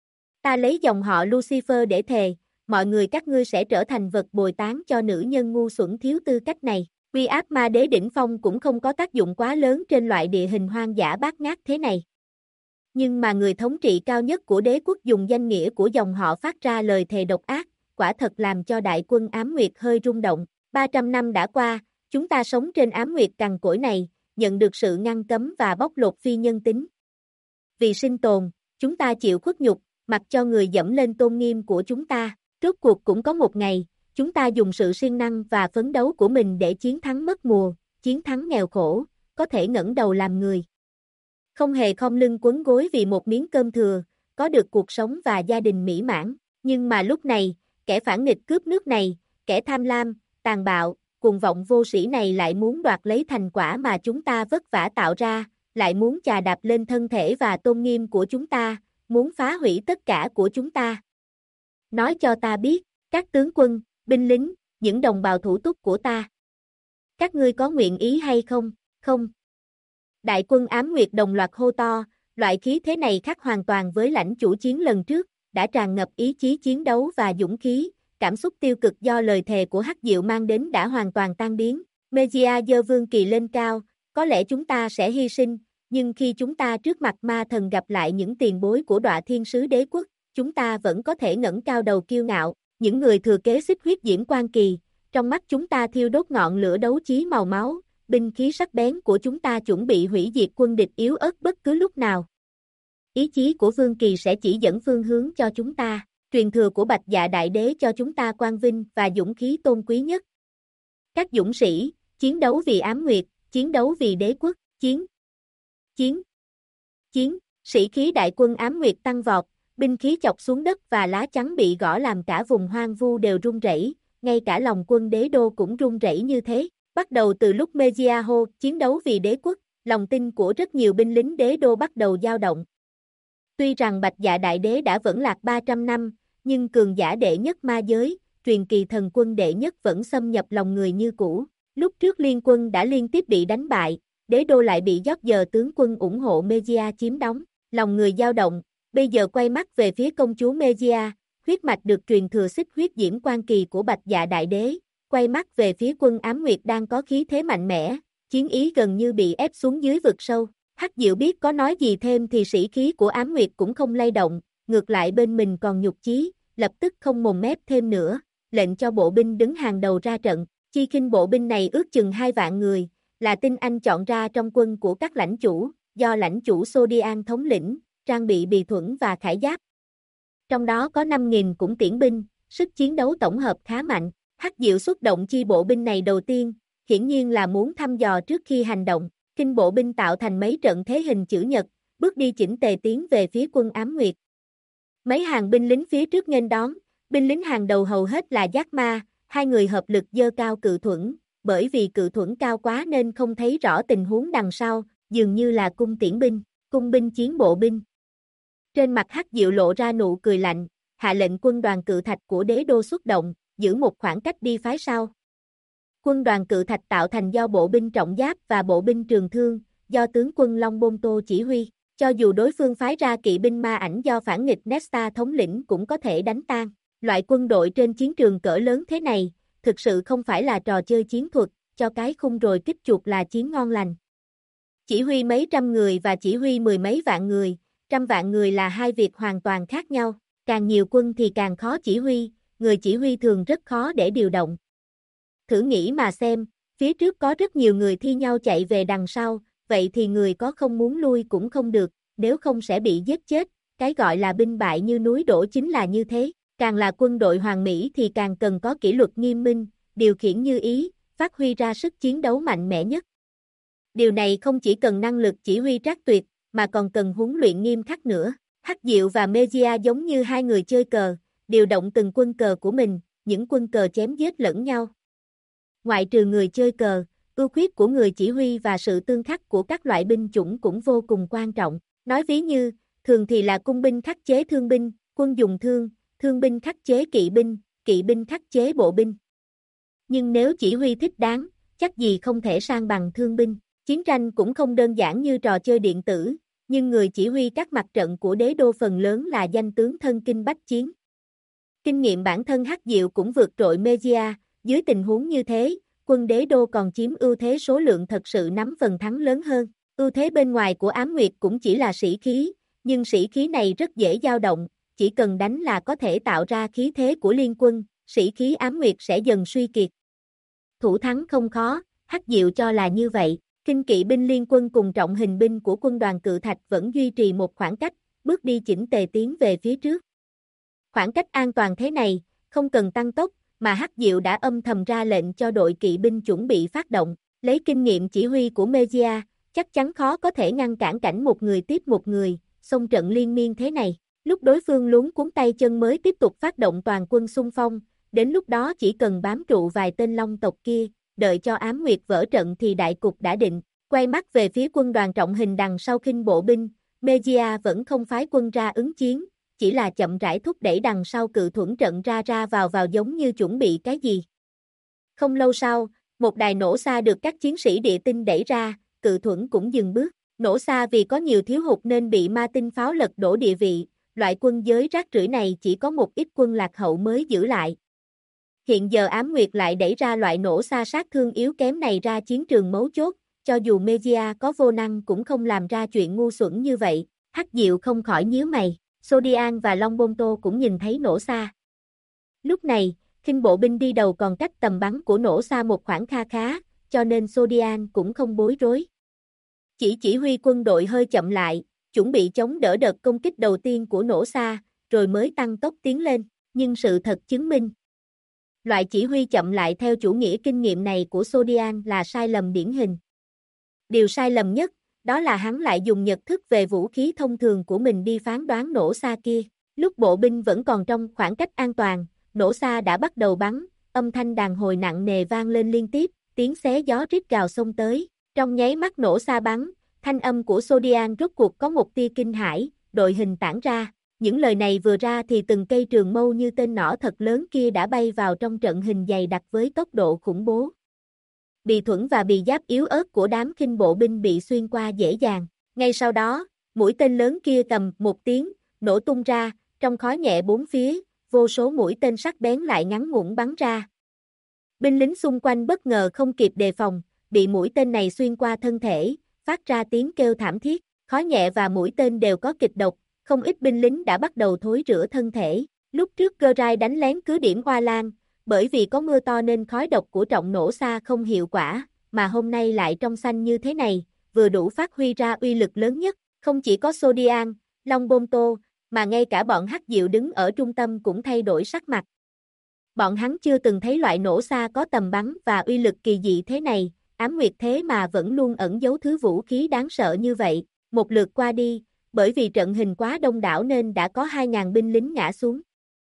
Ta lấy dòng họ Lucifer để thề, mọi người các ngươi sẽ trở thành vật bồi tán cho nữ nhân ngu xuẩn thiếu tư cách này. Uy áp ma đế đỉnh phong cũng không có tác dụng quá lớn trên loại địa hình hoang dã bát ngát thế này. Nhưng mà người thống trị cao nhất của đế quốc dùng danh nghĩa của dòng họ phát ra lời thề độc ác, quả thật làm cho đại quân Ám Nguyệt hơi rung động. 300 năm đã qua, chúng ta sống trên Ám Nguyệt cằn cỗi này, nhận được sự ngăn cấm và bóc lột phi nhân tính. Vì sinh tồn, chúng ta chịu khuất nhục, mặc cho người dẫm lên tôn nghiêm của chúng ta. Rốt cuộc cũng có một ngày, chúng ta dùng sự siêng năng và phấn đấu của mình để chiến thắng mất mùa, chiến thắng nghèo khổ, có thể ngẩng đầu làm người. Không hề khom lưng quấn gối vì một miếng cơm thừa, có được cuộc sống và gia đình mỹ mãn. Nhưng mà lúc này, kẻ phản nghịch cướp nước này, kẻ tham lam, tàn bạo, cuồng vọng vô sĩ này lại muốn đoạt lấy thành quả mà chúng ta vất vả tạo ra, lại muốn chà đạp lên thân thể và tôn nghiêm của chúng ta, muốn phá hủy tất cả của chúng ta. Nói cho ta biết, các tướng quân, binh lính, những đồng bào thủ túc của ta. Các ngươi có nguyện ý hay không? Không. Đại quân Ám Nguyệt đồng loạt hô to, loại khí thế này khác hoàn toàn với lãnh chủ chiến lần trước, đã tràn ngập ý chí chiến đấu và dũng khí, cảm xúc tiêu cực do lời thề của Hắc Diệu mang đến đã hoàn toàn tan biến. Mejia giơ vương kỳ lên cao, có lẽ chúng ta sẽ hy sinh, nhưng khi chúng ta trước mặt ma thần gặp lại những tiền bối của Đọa Thiên Sứ đế quốc, chúng ta vẫn có thể ngẩng cao đầu kiêu ngạo, những người thừa kế xích huyết diễm quan kỳ, trong mắt chúng ta thiêu đốt ngọn lửa đấu trí màu máu, binh khí sắc bén của chúng ta chuẩn bị hủy diệt quân địch yếu ớt bất cứ lúc nào. Ý chí của Vương Kỳ sẽ chỉ dẫn phương hướng cho chúng ta, truyền thừa của Bạch Dạ Đại Đế cho chúng ta quang vinh và dũng khí tôn quý nhất. Các dũng sĩ, chiến đấu vì Ám Nguyệt, chiến đấu vì đế quốc, chiến, sĩ khí đại quân Ám Nguyệt tăng vọt, binh khí chọc xuống đất và lá chắn bị gõ làm cả vùng hoang vu đều rung rẩy, ngay cả lòng quân đế đô cũng rung rẩy như thế. Bắt đầu từ lúc Mejia hô chiến đấu vì đế quốc, lòng tin của rất nhiều binh lính đế đô bắt đầu dao động. Tuy rằng Bạch Dạ Đại Đế đã vẫn lạc 300 năm, nhưng cường giả đệ nhất ma giới, truyền kỳ thần quân đệ nhất vẫn xâm nhập lòng người như cũ. Lúc trước liên quân đã liên tiếp bị đánh bại, đế đô lại bị George tướng quân ủng hộ Mejia chiếm đóng, lòng người dao động, bây giờ quay mắt về phía công chúa Mejia, huyết mạch được truyền thừa xích huyết diễm quan kỳ của Bạch Dạ Đại Đế, quay mắt về phía quân Ám Nguyệt đang có khí thế mạnh mẽ, chiến ý gần như bị ép xuống dưới vực sâu. Hắc Diệu biết có nói gì thêm thì sĩ khí của Ám Nguyệt cũng không lay động, ngược lại bên mình còn nhục chí, lập tức không mồm mép thêm nữa, lệnh cho bộ binh đứng hàng đầu ra trận. Chi khinh bộ binh này ước chừng 2 vạn người, là tinh anh chọn ra trong quân của các lãnh chủ, do lãnh chủ Sodian thống lĩnh, trang bị bì thuẫn và khải giáp. Trong đó có 5.000 cũng tiễn binh, sức chiến đấu tổng hợp khá mạnh. Hắc Diệu xuất động chi bộ binh này đầu tiên, hiển nhiên là muốn thăm dò trước khi hành động. Kinh bộ binh tạo thành mấy trận thế hình chữ nhật, bước đi chỉnh tề tiến về phía quân Ám Nguyệt. Mấy hàng binh lính phía trước nghênh đón, binh lính hàng đầu hầu hết là giác ma, hai người hợp lực giơ cao cự thuẫn, bởi vì cự thuẫn cao quá nên không thấy rõ tình huống đằng sau, dường như là cung tiễn binh, cung binh chiến bộ binh. Trên mặt Hắc Diệu lộ ra nụ cười lạnh, hạ lệnh quân đoàn cự thạch của đế đô xuất động, giữ một khoảng cách đi phái sau. Quân đoàn cự thạch tạo thành do bộ binh trọng giáp và bộ binh trường thương, do tướng quân Long Bôn Tô chỉ huy, cho dù đối phương phái ra kỵ binh ma ảnh do phản nghịch Nesta thống lĩnh cũng có thể đánh tan. Loại quân đội trên chiến trường cỡ lớn thế này, thực sự không phải là trò chơi chiến thuật, cho cái khung rồi kích chuột là chiến ngon lành. Chỉ huy mấy trăm người và chỉ huy 10 mấy vạn người, trăm vạn người là hai việc hoàn toàn khác nhau. càng nhiều quân thì càng khó chỉ huy, người chỉ huy thường rất khó để điều động. Thử nghĩ mà xem, phía trước có rất nhiều người thi nhau chạy về đằng sau, vậy thì người có không muốn lui cũng không được, nếu không sẽ bị giết chết, cái gọi là binh bại như núi đổ chính là như thế. Càng là quân đội Hoàng Mỹ thì càng cần có kỷ luật nghiêm minh, điều khiển như ý, phát huy ra sức chiến đấu mạnh mẽ nhất. Điều này không chỉ cần năng lực chỉ huy trác tuyệt, mà còn cần huấn luyện nghiêm khắc nữa. Hắc Diệu và Mejia giống như hai người chơi cờ, điều động từng quân cờ của mình, những quân cờ chém giết lẫn nhau. Ngoại trừ người chơi cờ, ưu khuyết của người chỉ huy và sự tương khắc của các loại binh chủng cũng vô cùng quan trọng. Nói ví như, thường thì là cung binh khắc chế thương binh, quân dùng thương, thương binh khắc chế kỵ binh khắc chế bộ binh. Nhưng nếu chỉ huy thích đáng, chắc gì không thể sang bằng thương binh. Chiến tranh cũng không đơn giản như trò chơi điện tử, nhưng người chỉ huy các mặt trận của đế đô phần lớn là danh tướng thân kinh bách chiến. Kinh nghiệm bản thân Hắc Diệu cũng vượt trội Mejia, dưới tình huống như thế, quân đế đô còn chiếm ưu thế số lượng thật sự nắm phần thắng lớn hơn. Ưu thế bên ngoài của Ám Nguyệt cũng chỉ là sĩ khí, nhưng sĩ khí này rất dễ dao động, chỉ cần đánh là có thể tạo ra khí thế của liên quân, sĩ khí Ám Nguyệt sẽ dần suy kiệt. Thủ thắng không khó, Hắc Diệu cho là như vậy. Kinh kỵ binh liên quân cùng trọng hình binh của quân đoàn Cự Thạch vẫn duy trì một khoảng cách, bước đi chỉnh tề tiến về phía trước. Khoảng cách an toàn thế này, không cần tăng tốc, mà Hắc Diệu đã âm thầm ra lệnh cho đội kỵ binh chuẩn bị phát động. Lấy kinh nghiệm chỉ huy của Mejia, chắc chắn khó có thể ngăn cản cảnh một người tiếp một người, xông trận liên miên thế này. Lúc đối phương luống cuống tay chân mới tiếp tục phát động toàn quân xung phong, đến lúc đó chỉ cần bám trụ vài tên Long tộc kia, đợi cho Ám Nguyệt vỡ trận thì đại cục đã định. Quay mắt về phía quân đoàn trọng hình đằng sau khinh bộ binh, Mejia vẫn không phái quân ra ứng chiến, chỉ là chậm rãi thúc đẩy đằng sau Cự Thuẫn trận ra vào giống như chuẩn bị cái gì. Không lâu sau, một đài nổ xa được các chiến sĩ địa tinh đẩy ra, Cự Thuẫn cũng dừng bước. Nổ xa vì có nhiều thiếu hụt nên bị ma tinh pháo lật đổ địa vị, loại quân giới rác rưởi này chỉ có một ít quân lạc hậu mới giữ lại. Hiện giờ Ám Nguyệt lại đẩy ra loại nổ xa sát thương yếu kém này ra chiến trường mấu chốt, cho dù Mejia có vô năng cũng không làm ra chuyện ngu xuẩn như vậy. Hắc Diệu không khỏi nhíu mày, Sodian và Long Bonto cũng nhìn thấy nổ xa. Lúc này, khinh bộ binh đi đầu còn cách tầm bắn của nổ xa một khoảng kha khá, cho nên Sodian cũng không bối rối. Chỉ huy quân đội hơi chậm lại, chuẩn bị chống đỡ đợt công kích đầu tiên của nổ xa, rồi mới tăng tốc tiến lên, nhưng sự thật chứng minh. Loại chỉ huy chậm lại theo chủ nghĩa kinh nghiệm này của Sodian là sai lầm điển hình. Điều sai lầm nhất, đó là hắn lại dùng nhận thức về vũ khí thông thường của mình đi phán đoán nổ xa kia. Lúc bộ binh vẫn còn trong khoảng cách an toàn, nổ xa đã bắt đầu bắn, âm thanh đàn hồi nặng nề vang lên liên tiếp, tiếng xé gió rít gào xông tới. Trong nháy mắt nổ xa bắn, thanh âm của Sodian rốt cuộc có một tia kinh hãi, đội hình tản ra. Những lời này vừa ra thì từng cây trường mâu như tên nỏ thật lớn kia đã bay vào trong trận hình dày đặc với tốc độ khủng bố. Bì thuẫn và bì giáp yếu ớt của đám khinh bộ binh bị xuyên qua dễ dàng. Ngay sau đó, mũi tên lớn kia cầm một tiếng, nổ tung ra, trong khói nhẹ bốn phía, vô số mũi tên sắc bén lại ngắn ngủn bắn ra. Binh lính xung quanh bất ngờ không kịp đề phòng, bị mũi tên này xuyên qua thân thể, phát ra tiếng kêu thảm thiết. Khói nhẹ và mũi tên đều có kịch độc, không ít binh lính đã bắt đầu thối rữa thân thể. Lúc trước Gerai đánh lén cứ điểm Hoa Lan, bởi vì có mưa to nên khói độc của trọng nổ xa không hiệu quả, mà hôm nay lại trong xanh như thế này, vừa đủ phát huy ra uy lực lớn nhất. Không chỉ có Sodian, Long Bonto, mà ngay cả bọn Hắc Diệu đứng ở trung tâm cũng thay đổi sắc mặt. Bọn hắn chưa từng thấy loại nổ xa có tầm bắn và uy lực kỳ dị thế này, Ám Nguyệt thế mà vẫn luôn ẩn giấu thứ vũ khí đáng sợ như vậy. Một lượt qua đi, bởi vì trận hình quá đông đảo nên đã có 2.000 binh lính ngã xuống.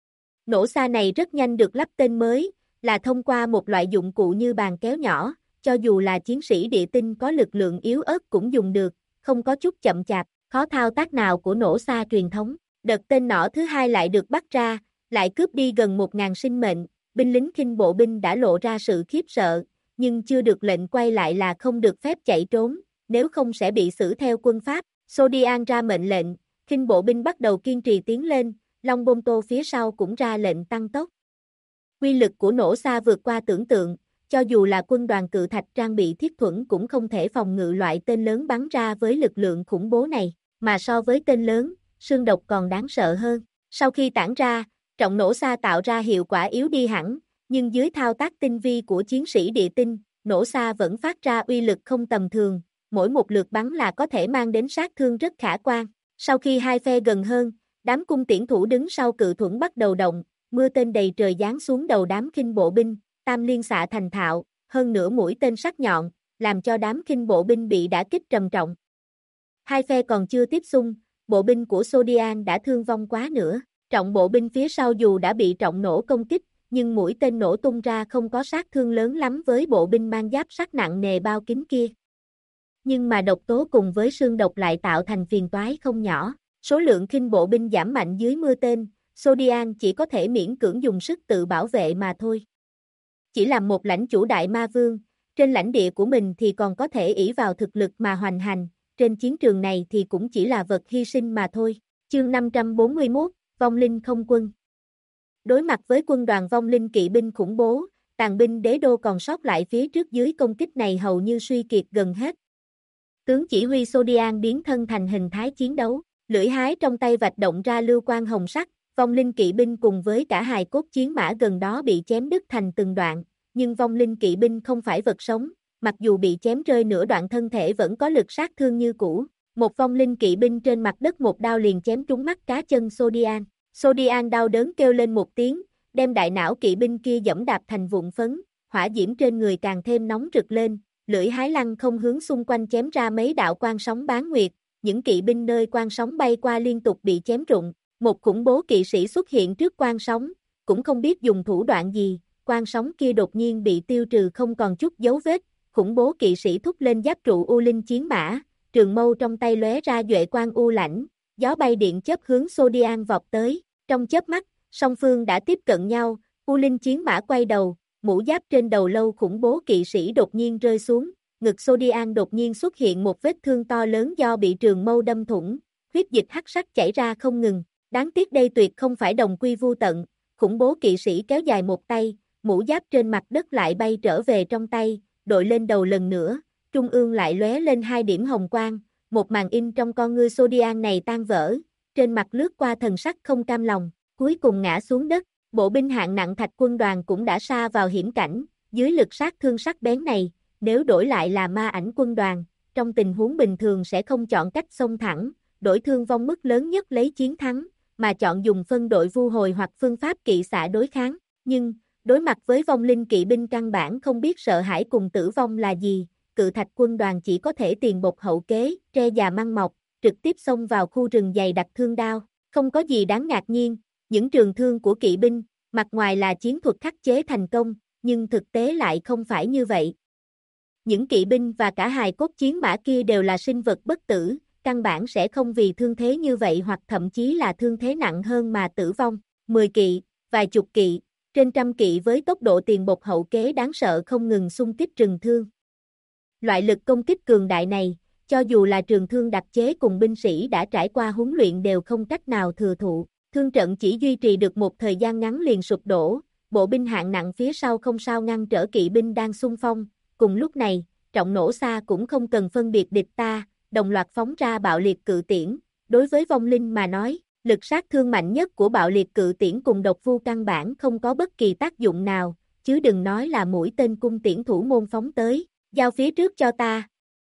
Nổ xa này rất nhanh được lắp tên mới, là thông qua một loại dụng cụ như bàn kéo nhỏ, cho dù là chiến sĩ địa tinh có lực lượng yếu ớt cũng dùng được, không có chút chậm chạp, khó thao tác nào của nổ xa truyền thống. Đợt tên nỏ thứ hai lại được bắt ra, lại cướp đi gần 1.000 sinh mệnh, binh lính khinh bộ binh đã lộ ra sự khiếp sợ, nhưng chưa được lệnh quay lại là không được phép chạy trốn, nếu không sẽ bị xử theo quân pháp. Sodian ra mệnh lệnh, khinh bộ binh bắt đầu kiên trì tiến lên, Long Bonto phía sau cũng ra lệnh tăng tốc. Quy lực của nổ xa vượt qua tưởng tượng, cho dù là quân đoàn Cự Thạch trang bị thiết thuẫn cũng không thể phòng ngự loại tên lớn bắn ra với lực lượng khủng bố này, mà so với tên lớn, xương độc còn đáng sợ hơn. Sau khi tản ra, trọng nổ xa tạo ra hiệu quả yếu đi hẳn, nhưng dưới thao tác tinh vi của chiến sĩ địa tinh, nổ xa vẫn phát ra uy lực không tầm thường, mỗi một lượt bắn là có thể mang đến sát thương rất khả quan. Sau khi hai phe gần hơn, đám cung tiễn thủ đứng sau cự thuẫn bắt đầu động, mưa tên đầy trời giáng xuống đầu đám khinh bộ binh, tam liên xạ thành thạo, hơn nữa mũi tên sắc nhọn, làm cho đám khinh bộ binh bị đả kích trầm trọng. Hai phe còn chưa tiếp xung, bộ binh của Sodian đã thương vong quá nữa. Trọng bộ binh phía sau dù đã bị trọng nổ công kích, nhưng mũi tên nổ tung ra không có sát thương lớn lắm với bộ binh mang giáp sắt nặng nề bao kín kia. Nhưng mà độc tố cùng với sương độc lại tạo thành phiền toái không nhỏ. Số lượng khinh bộ binh giảm mạnh dưới mưa tên, Sodian chỉ có thể miễn cưỡng dùng sức tự bảo vệ mà thôi. Chỉ làm một lãnh chủ đại ma vương, trên lãnh địa của mình thì còn có thể ỷ vào thực lực mà hoành hành, trên chiến trường này thì cũng chỉ là vật hy sinh mà thôi. Chương 541, Vong linh không quân. Đối mặt với quân đoàn vong linh kỵ binh khủng bố, tàn binh đế đô còn sót lại phía trước dưới công kích này hầu như suy kiệt gần hết. Tướng chỉ huy Sodian biến thân thành hình thái chiến đấu, lưỡi hái trong tay vạch động ra lưu quang hồng sắc, vong linh kỵ binh cùng với cả hài cốt chiến mã gần đó bị chém đứt thành từng đoạn, nhưng vong linh kỵ binh không phải vật sống, mặc dù bị chém rơi nửa đoạn thân thể vẫn có lực sát thương như cũ. Một vong linh kỵ binh trên mặt đất một đao liền chém trúng mắt cá chân Sodian. Sodian đau đớn kêu lên một tiếng, đem đại não kỵ binh kia giẫm đạp thành vụn phấn, hỏa diễm trên người càng thêm nóng rực lên, lưỡi hái lăng không hướng xung quanh chém ra mấy đạo quang sóng bán nguyệt, những kỵ binh nơi quang sóng bay qua liên tục bị chém rụng, một khủng bố kỵ sĩ xuất hiện trước quang sóng, cũng không biết dùng thủ đoạn gì, quang sóng kia đột nhiên bị tiêu trừ không còn chút dấu vết, khủng bố kỵ sĩ thúc lên giáp trụ u linh chiến mã, trường mâu trong tay lóe ra duệ quang u lãnh, gió bay điện chớp hướng Sodian vọt tới, trong chớp mắt, song phương đã tiếp cận nhau, u linh chiến mã quay đầu, mũ giáp trên đầu lâu khủng bố kỵ sĩ đột nhiên rơi xuống, ngực Sodian đột nhiên xuất hiện một vết thương to lớn do bị trường mâu đâm thủng, huyết dịch hắc sắc chảy ra không ngừng, đáng tiếc đây tuyệt không phải đồng quy vu tận, khủng bố kỵ sĩ kéo dài một tay, mũ giáp trên mặt đất lại bay trở về trong tay, đội lên đầu lần nữa, trung ương lại lóe lên hai điểm hồng quang, một màn in trong con ngươi Sodian này tan vỡ, trên mặt lướt qua thần sắc không cam lòng, cuối cùng ngã xuống đất, bộ binh hạng nặng thạch quân đoàn cũng đã sa vào hiểm cảnh, dưới lực sát thương sắc bén này, nếu đổi lại là ma ảnh quân đoàn, trong tình huống bình thường sẽ không chọn cách xông thẳng, đổi thương vong mức lớn nhất lấy chiến thắng, mà chọn dùng phân đội vu hồi hoặc phương pháp kỵ xạ đối kháng, nhưng, đối mặt với vong linh kỵ binh căn bản không biết sợ hãi cùng tử vong là gì, cự thạch quân đoàn chỉ có thể tiền bột hậu kế, tre già măng mọc, trực tiếp xông vào khu rừng dày đặc thương đao, không có gì đáng ngạc nhiên, những trường thương của kỵ binh, mặt ngoài là chiến thuật khắc chế thành công, nhưng thực tế lại không phải như vậy. Những kỵ binh và cả hài cốt chiến mã kia đều là sinh vật bất tử, căn bản sẽ không vì thương thế như vậy hoặc thậm chí là thương thế nặng hơn mà tử vong, 10 kỵ, vài chục kỵ, trên trăm kỵ với tốc độ tiền bột hậu kế đáng sợ không ngừng xung kích rừng thương. Loại lực công kích cường đại này, cho dù là trường thương đặc chế cùng binh sĩ đã trải qua huấn luyện đều không cách nào thừa thụ, thương trận chỉ duy trì được một thời gian ngắn liền sụp đổ, bộ binh hạng nặng phía sau không sao ngăn trở kỵ binh đang xung phong, cùng lúc này, trọng nổ xa cũng không cần phân biệt địch ta, đồng loạt phóng ra bạo liệt cự tiễn, đối với vong linh mà nói, lực sát thương mạnh nhất của bạo liệt cự tiễn cùng độc vu căn bản không có bất kỳ tác dụng nào, chứ đừng nói là mũi tên cung tiễn thủ môn phóng tới, giao phía trước cho ta.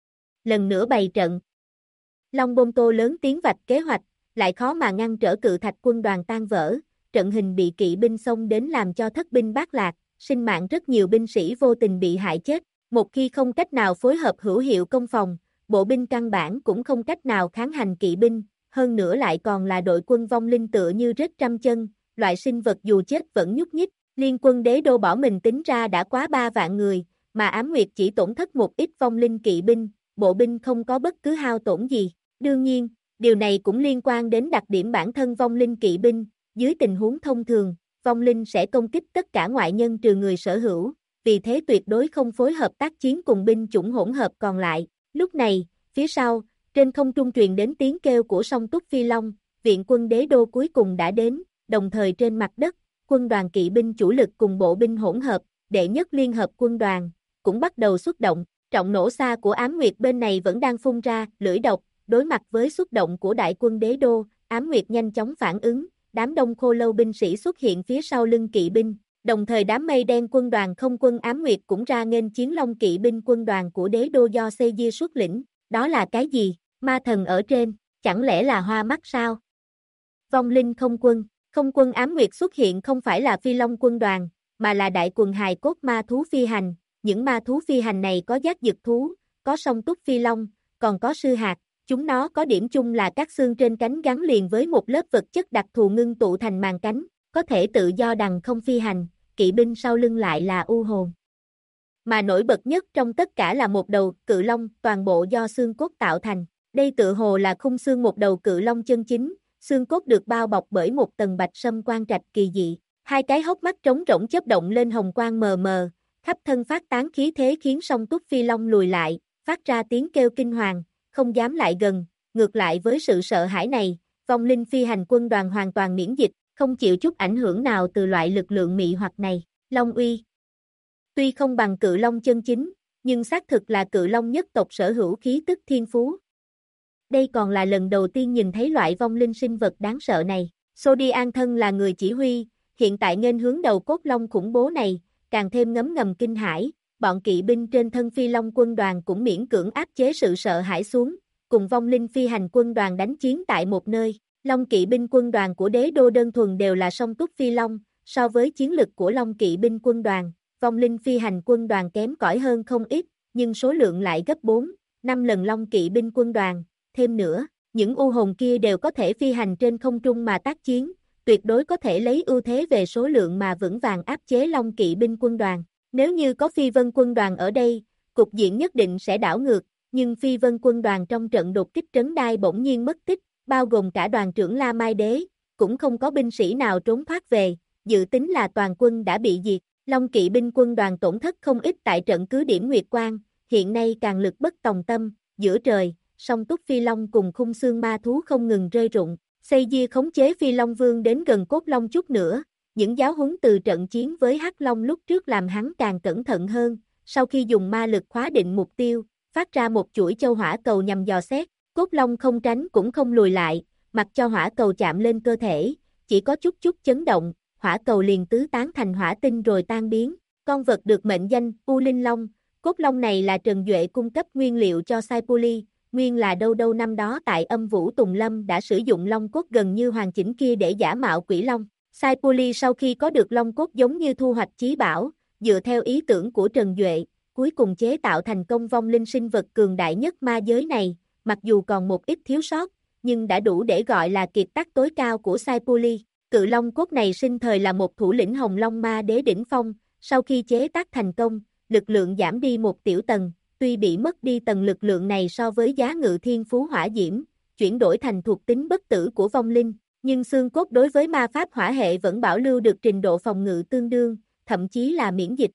Lần nữa bày trận. Long Bôn Tô lớn tiếng vạch kế hoạch, lại khó mà ngăn trở cự thạch quân đoàn tan vỡ, trận hình bị kỵ binh xông đến làm cho thất binh bát lạc, sinh mạng rất nhiều binh sĩ vô tình bị hại chết, một khi không cách nào phối hợp hữu hiệu công phòng, bộ binh căn bản cũng không cách nào kháng hành kỵ binh, hơn nữa lại còn là đội quân vong linh tựa như rết trăm chân, loại sinh vật dù chết vẫn nhúc nhích, liên quân đế đô bỏ mình tính ra đã quá 3 vạn người, mà Ám Nguyệt chỉ tổn thất một ít vong linh kỵ binh, bộ binh không có bất cứ hao tổn gì, đương nhiên, điều này cũng liên quan đến đặc điểm bản thân vong linh kỵ binh, dưới tình huống thông thường, vong linh sẽ công kích tất cả ngoại nhân trừ người sở hữu, vì thế tuyệt đối không phối hợp tác chiến cùng binh chủng hỗn hợp còn lại. Lúc này, phía sau, trên không trung truyền đến tiếng kêu của song túc phi long, viện quân đế đô cuối cùng đã đến, đồng thời trên mặt đất, quân đoàn kỵ binh chủ lực cùng bộ binh hỗn hợp, đệ nhất liên hợp quân đoàn, cũng bắt đầu xuất động, trọng nổ xa của Ám Nguyệt bên này vẫn đang phun ra, lưỡi độc, đối mặt với xuất động của đại quân đế đô, Ám Nguyệt nhanh chóng phản ứng, đám đông khô lâu binh sĩ xuất hiện phía sau lưng kỵ binh, đồng thời đám mây đen quân đoàn không quân ám nguyệt cũng ra nghênh chiến long kỵ binh quân đoàn của đế đô do Seiji xuất lĩnh, đó là cái gì, ma thần ở trên, chẳng lẽ là hoa mắt sao? Vong linh không quân ám nguyệt xuất hiện không phải là phi long quân đoàn, mà là đại quần hài cốt ma thú phi hành, những ma thú phi hành này có giác dực thú, có song túc phi long, còn có sư hạc, chúng nó có điểm chung là các xương trên cánh gắn liền với một lớp vật chất đặc thù ngưng tụ thành màng cánh, có thể tự do đằng không phi hành, kỵ binh sau lưng lại là u hồn. Mà nổi bật nhất trong tất cả là một đầu cự long, toàn bộ do xương cốt tạo thành, đây tựa hồ là khung xương một đầu cự long chân chính, xương cốt được bao bọc bởi một tầng bạch sâm quang trạch kỳ dị, hai cái hốc mắt trống rỗng chớp động lên hồng quang mờ mờ, khắp thân phát tán khí thế khiến song túc phi long lùi lại, phát ra tiếng kêu kinh hoàng, không dám lại gần, ngược lại với sự sợ hãi này, vong linh phi hành quân đoàn hoàn toàn miễn dịch, không chịu chút ảnh hưởng nào từ loại lực lượng mị hoặc này, Long uy. Tuy không bằng cự long chân chính, nhưng xác thực là cự long nhất tộc sở hữu khí tức thiên phú. Đây còn là lần đầu tiên nhìn thấy loại vong linh sinh vật đáng sợ này. Sodian thân là người chỉ huy, hiện tại nghênh hướng đầu cốt long khủng bố này, càng thêm ngấm ngầm kinh hãi, bọn kỵ binh trên thân phi long quân đoàn cũng miễn cưỡng áp chế sự sợ hãi xuống, cùng vong linh phi hành quân đoàn đánh chiến tại một nơi. Long kỵ binh quân đoàn của đế đô đơn thuần đều là song túc phi long, so với chiến lực của long kỵ binh quân đoàn, vong linh phi hành quân đoàn kém cỏi hơn không ít, nhưng số lượng lại gấp 4, 5 lần long kỵ binh quân đoàn, thêm nữa, những u hồn kia đều có thể phi hành trên không trung mà tác chiến, tuyệt đối có thể lấy ưu thế về số lượng mà vững vàng áp chế long kỵ binh quân đoàn. Nếu như có phi vân quân đoàn ở đây, cục diện nhất định sẽ đảo ngược, nhưng phi vân quân đoàn trong trận đột kích trấn đai bỗng nhiên mất tích, bao gồm cả đoàn trưởng La Mai Đế, cũng không có binh sĩ nào trốn thoát về, dự tính là toàn quân đã bị diệt. Long kỵ binh quân đoàn tổn thất không ít tại trận cứ điểm Nguyệt Quang, hiện nay càng lực bất tòng tâm, giữa trời, song túc phi long cùng khung xương ma thú không ngừng rơi rụng. Seiji khống chế phi long vương đến gần cốt long chút nữa, những giáo huấn từ trận chiến với hắc long lúc trước làm hắn càng cẩn thận hơn, sau khi dùng ma lực khóa định mục tiêu, phát ra một chuỗi châu hỏa cầu nhằm dò xét, cốt long không tránh cũng không lùi lại, mặc cho hỏa cầu chạm lên cơ thể, chỉ có chút chút chấn động, hỏa cầu liền tứ tán thành hỏa tinh rồi tan biến. Con vật được mệnh danh U Linh Long, cốt long này là Trần Duệ cung cấp nguyên liệu cho Sai Puli, nguyên là đâu đâu năm đó tại Âm Vũ Tùng Lâm đã sử dụng long cốt gần như hoàn chỉnh kia để giả mạo quỷ long. Sai Puli sau khi có được long cốt giống như thu hoạch chí bảo, dựa theo ý tưởng của Trần Duệ, cuối cùng chế tạo thành công vong linh sinh vật cường đại nhất ma giới này, mặc dù còn một ít thiếu sót, nhưng đã đủ để gọi là kiệt tác tối cao của Sai Puli. Cự long cốt này sinh thời là một thủ lĩnh Hồng Long Ma Đế đỉnh phong, sau khi chế tác thành công, lực lượng giảm đi một tiểu tầng, tuy bị mất đi tầng lực lượng này so với giá ngự thiên phú hỏa diễm, chuyển đổi thành thuộc tính bất tử của vong linh, nhưng xương cốt đối với ma pháp hỏa hệ vẫn bảo lưu được trình độ phòng ngự tương đương, thậm chí là miễn dịch.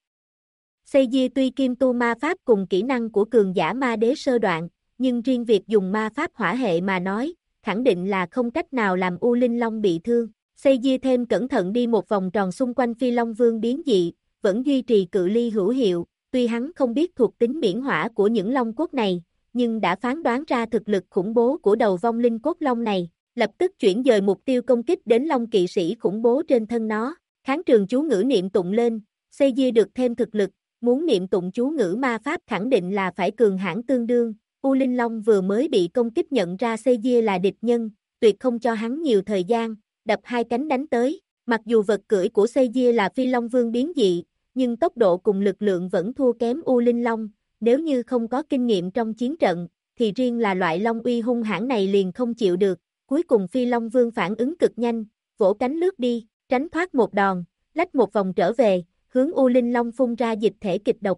Seiji tuy kim tu ma pháp cùng kỹ năng của cường giả ma đế sơ đoạn, nhưng riêng việc dùng ma pháp hỏa hệ mà nói, khẳng định là không cách nào làm U Linh Long bị thương. Seiji thêm cẩn thận đi một vòng tròn xung quanh Phi Long Vương biến dị, vẫn duy trì cự ly hữu hiệu, tuy hắn không biết thuộc tính miễn hỏa của những long cốt này, nhưng đã phán đoán ra thực lực khủng bố của đầu vong linh cốt long này, lập tức chuyển dời mục tiêu công kích đến long kỵ sĩ khủng bố trên thân nó, kháng trường chú ngữ niệm tụng lên, Seiji được thêm thực lực, muốn niệm tụng chú ngữ ma pháp khẳng định là phải cường hãn tương đương, U Linh Long vừa mới bị công kích nhận ra Seiji là địch nhân, tuyệt không cho hắn nhiều thời gian, đập hai cánh đánh tới, mặc dù vật cưỡi của Seiji là Phi Long Vương biến dị, nhưng tốc độ cùng lực lượng vẫn thua kém U Linh Long, nếu như không có kinh nghiệm trong chiến trận, thì riêng là loại long uy hung hãn này liền không chịu được, cuối cùng Phi Long Vương phản ứng cực nhanh, vỗ cánh lướt đi, tránh thoát một đòn, lách một vòng trở về, hướng U Linh Long phun ra dịch thể kịch độc.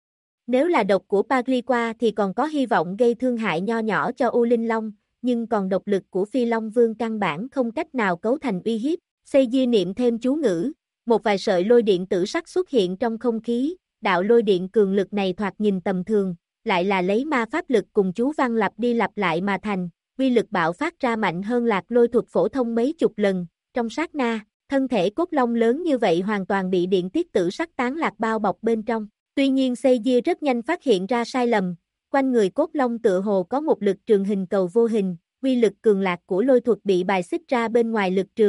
Nếu là độc của Pagliqua thì còn có hy vọng gây thương hại nho nhỏ cho U Linh Long, nhưng còn độc lực của Phi Long Vương căn bản không cách nào cấu thành uy hiếp. Seiji niệm thêm chú ngữ, một vài sợi lôi điện tử sắc xuất hiện trong không khí, đạo lôi điện cường lực này thoạt nhìn tầm thường, lại là lấy ma pháp lực cùng chú văn lặp đi lặp lại mà thành, uy lực bạo phát ra mạnh hơn lạc lôi thuật phổ thông mấy chục lần, trong sát na, thân thể cốt long lớn như vậy hoàn toàn bị điện tiết tử sắc tán lạc bao bọc bên trong. Tuy nhiên Seiji rất nhanh phát hiện ra sai lầm, quanh người cốt long tựa hồ có một lực trường hình cầu vô hình, uy lực cường lạc của lôi thuật bị bài xích ra bên ngoài lực trường,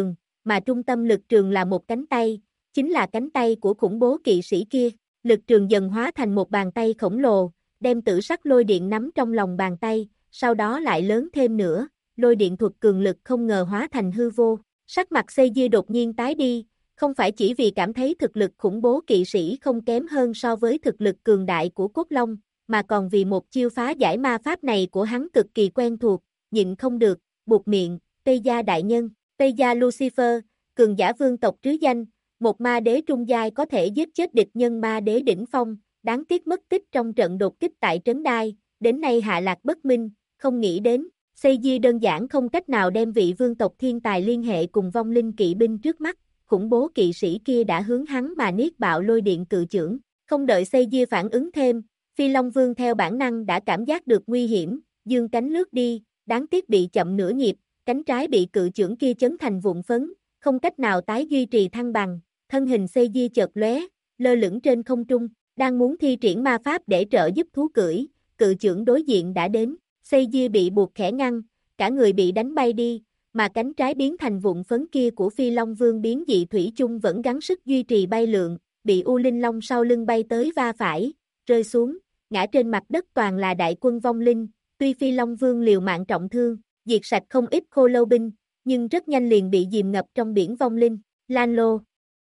mà trung tâm lực trường là một cánh tay, chính là cánh tay của khủng bố kỵ sĩ kia. Lực trường dần hóa thành một bàn tay khổng lồ, đem tử sắc lôi điện nắm trong lòng bàn tay, sau đó lại lớn thêm nữa, lôi điện thuật cường lực không ngờ hóa thành hư vô. Sắc mặt Seiji đột nhiên tái đi, không phải chỉ vì cảm thấy thực lực khủng bố kỵ sĩ không kém hơn so với thực lực cường đại của Cốt Long, mà còn vì một chiêu phá giải ma pháp này của hắn cực kỳ quen thuộc, nhịn không được, buột miệng, Tây Gia đại nhân, Tây Gia Lucifer, cường giả vương tộc trứ danh, một ma đế trung giai có thể giết chết địch nhân ma đế đỉnh phong, đáng tiếc mất tích trong trận đột kích tại Trấn Đai, đến nay hạ lạc bất minh, không nghĩ đến, Seiji đơn giản không cách nào đem vị vương tộc thiên tài liên hệ cùng vong linh kỵ binh trước mắt, khủng bố kỵ sĩ kia đã hướng hắn mà niết bạo lôi điện cự chưởng, không đợi Seiji phản ứng thêm, Phi Long Vương theo bản năng đã cảm giác được nguy hiểm, dương cánh lướt đi, đáng tiếc bị chậm nửa nhịp, cánh trái bị cự chưởng kia chấn thành vụn phấn, không cách nào tái duy trì thăng bằng, thân hình Seiji chợt lóe, lơ lửng trên không trung, đang muốn thi triển ma pháp để trợ giúp thú cưỡi, cự chưởng đối diện đã đến, Seiji bị buộc khẽ ngăn, cả người bị đánh bay đi, mà cánh trái biến thành vụn phấn kia của Phi Long Vương biến dị thủy chung vẫn gắng sức duy trì bay lượn, bị U Linh Long sau lưng bay tới va phải, rơi xuống, ngã trên mặt đất toàn là đại quân vong linh, tuy Phi Long Vương liều mạng trọng thương, diệt sạch không ít khô lâu binh, nhưng rất nhanh liền bị dìm ngập trong biển vong linh, Lan Lô.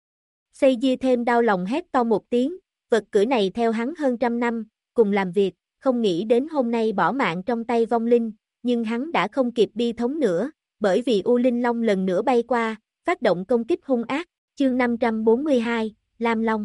Seiji thêm đau lòng hét to một tiếng, vật cưỡi này theo hắn hơn trăm năm, cùng làm việc, không nghĩ đến hôm nay bỏ mạng trong tay vong linh, nhưng hắn đã không kịp bi thống nữa, bởi vì U Linh Long lần nữa bay qua, phát động công kích hung ác, chương 542, Lam Long.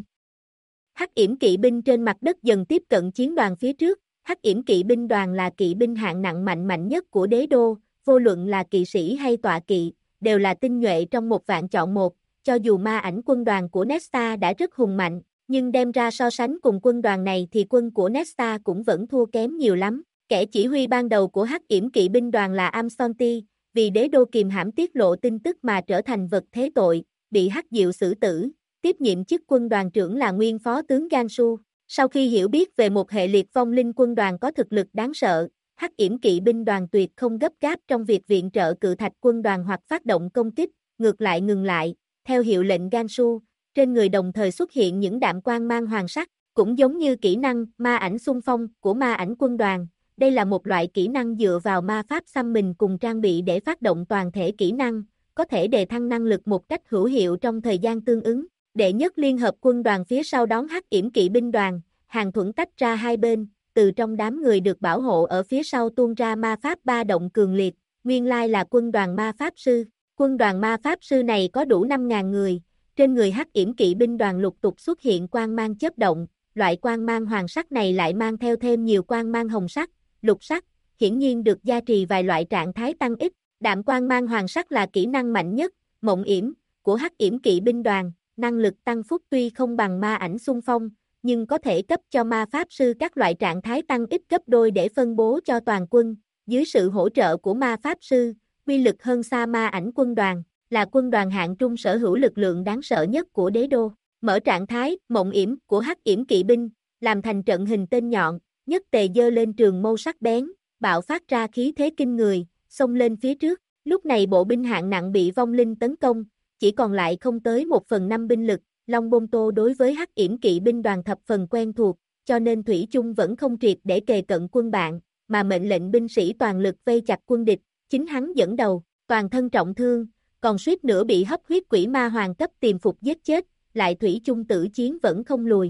Hắc yểm kỵ binh trên mặt đất dần tiếp cận chiến đoàn phía trước, Hắc yểm kỵ binh đoàn là kỵ binh hạng nặng mạnh nhất của đế đô, vô luận là kỵ sĩ hay tọa kỵ, đều là tinh nhuệ trong một vạn chọn một, cho dù ma ảnh quân đoàn của Nesta đã rất hùng mạnh, nhưng đem ra so sánh cùng quân đoàn này thì quân của Nesta cũng vẫn thua kém nhiều lắm. Kẻ chỉ huy ban đầu của Hắc yểm kỵ binh đoàn là Amsonti, vì đế đô kiềm hãm tiết lộ tin tức mà trở thành vật thế tội, bị Hắc Diệu xử tử, tiếp nhiệm chức quân đoàn trưởng là nguyên phó tướng Gansu. Sau khi hiểu biết về một hệ liệt vong linh quân đoàn có thực lực đáng sợ, Hắc yểm kỵ binh đoàn tuyệt không gấp gáp trong việc viện trợ cự thạch quân đoàn hoặc phát động công kích, ngược lại ngừng lại, theo hiệu lệnh Gansu, trên người đồng thời xuất hiện những đạm quang mang hoàng sắc, cũng giống như kỹ năng ma ảnh xung phong của ma ảnh quân đoàn. Đây là một loại kỹ năng dựa vào ma pháp xăm mình cùng trang bị để phát động toàn thể kỹ năng, có thể đề thăng năng lực một cách hữu hiệu trong thời gian tương ứng. Đệ nhất liên hợp quân đoàn phía sau đón Hắc yểm kỵ binh đoàn, hàng thuẫn tách ra hai bên, từ trong đám người được bảo hộ ở phía sau tuôn ra ma pháp ba động cường liệt, nguyên lai là quân đoàn ma pháp sư. Quân đoàn ma pháp sư này có đủ 5.000 người, trên người Hắc yểm kỵ binh đoàn lục tục xuất hiện quang mang chớp động, loại quang mang hoàng sắc này lại mang theo thêm nhiều quang mang hồng sắc, lục sắc, hiển nhiên được gia trì vài loại trạng thái tăng ít. Đạm quang mang hoàng sắc là kỹ năng mạnh nhất, mộng yểm, của Hắc yểm kỵ binh đoàn, năng lực tăng phúc tuy không bằng ma ảnh xung phong, nhưng có thể cấp cho ma pháp sư các loại trạng thái tăng ít gấp đôi để phân bố cho toàn quân, dưới sự hỗ trợ của ma pháp sư, uy lực hơn xa ma ảnh quân đoàn, là quân đoàn hạng trung sở hữu lực lượng đáng sợ nhất của đế đô. Mở trạng thái, mộng yểm của Hắc yểm kỵ binh, làm thành trận hình tên nhọn, nhất tề giơ lên trường mâu sắc bén, bạo phát ra khí thế kinh người, xông lên phía trước. Lúc này bộ binh hạng nặng bị vong linh tấn công, chỉ còn lại không tới 1/5 binh lực. Long Bôn Tô đối với Hắc yểm kỵ binh đoàn thập phần quen thuộc, cho nên thủy chung vẫn không triệt để kề cận quân bạn, mà mệnh lệnh binh sĩ toàn lực vây chặt quân địch, chính hắn dẫn đầu, toàn thân trọng thương, còn suýt nữa bị hấp huyết quỷ ma hoàng cấp tiềm phục giết chết, lại thủy chung tử chiến vẫn không lùi.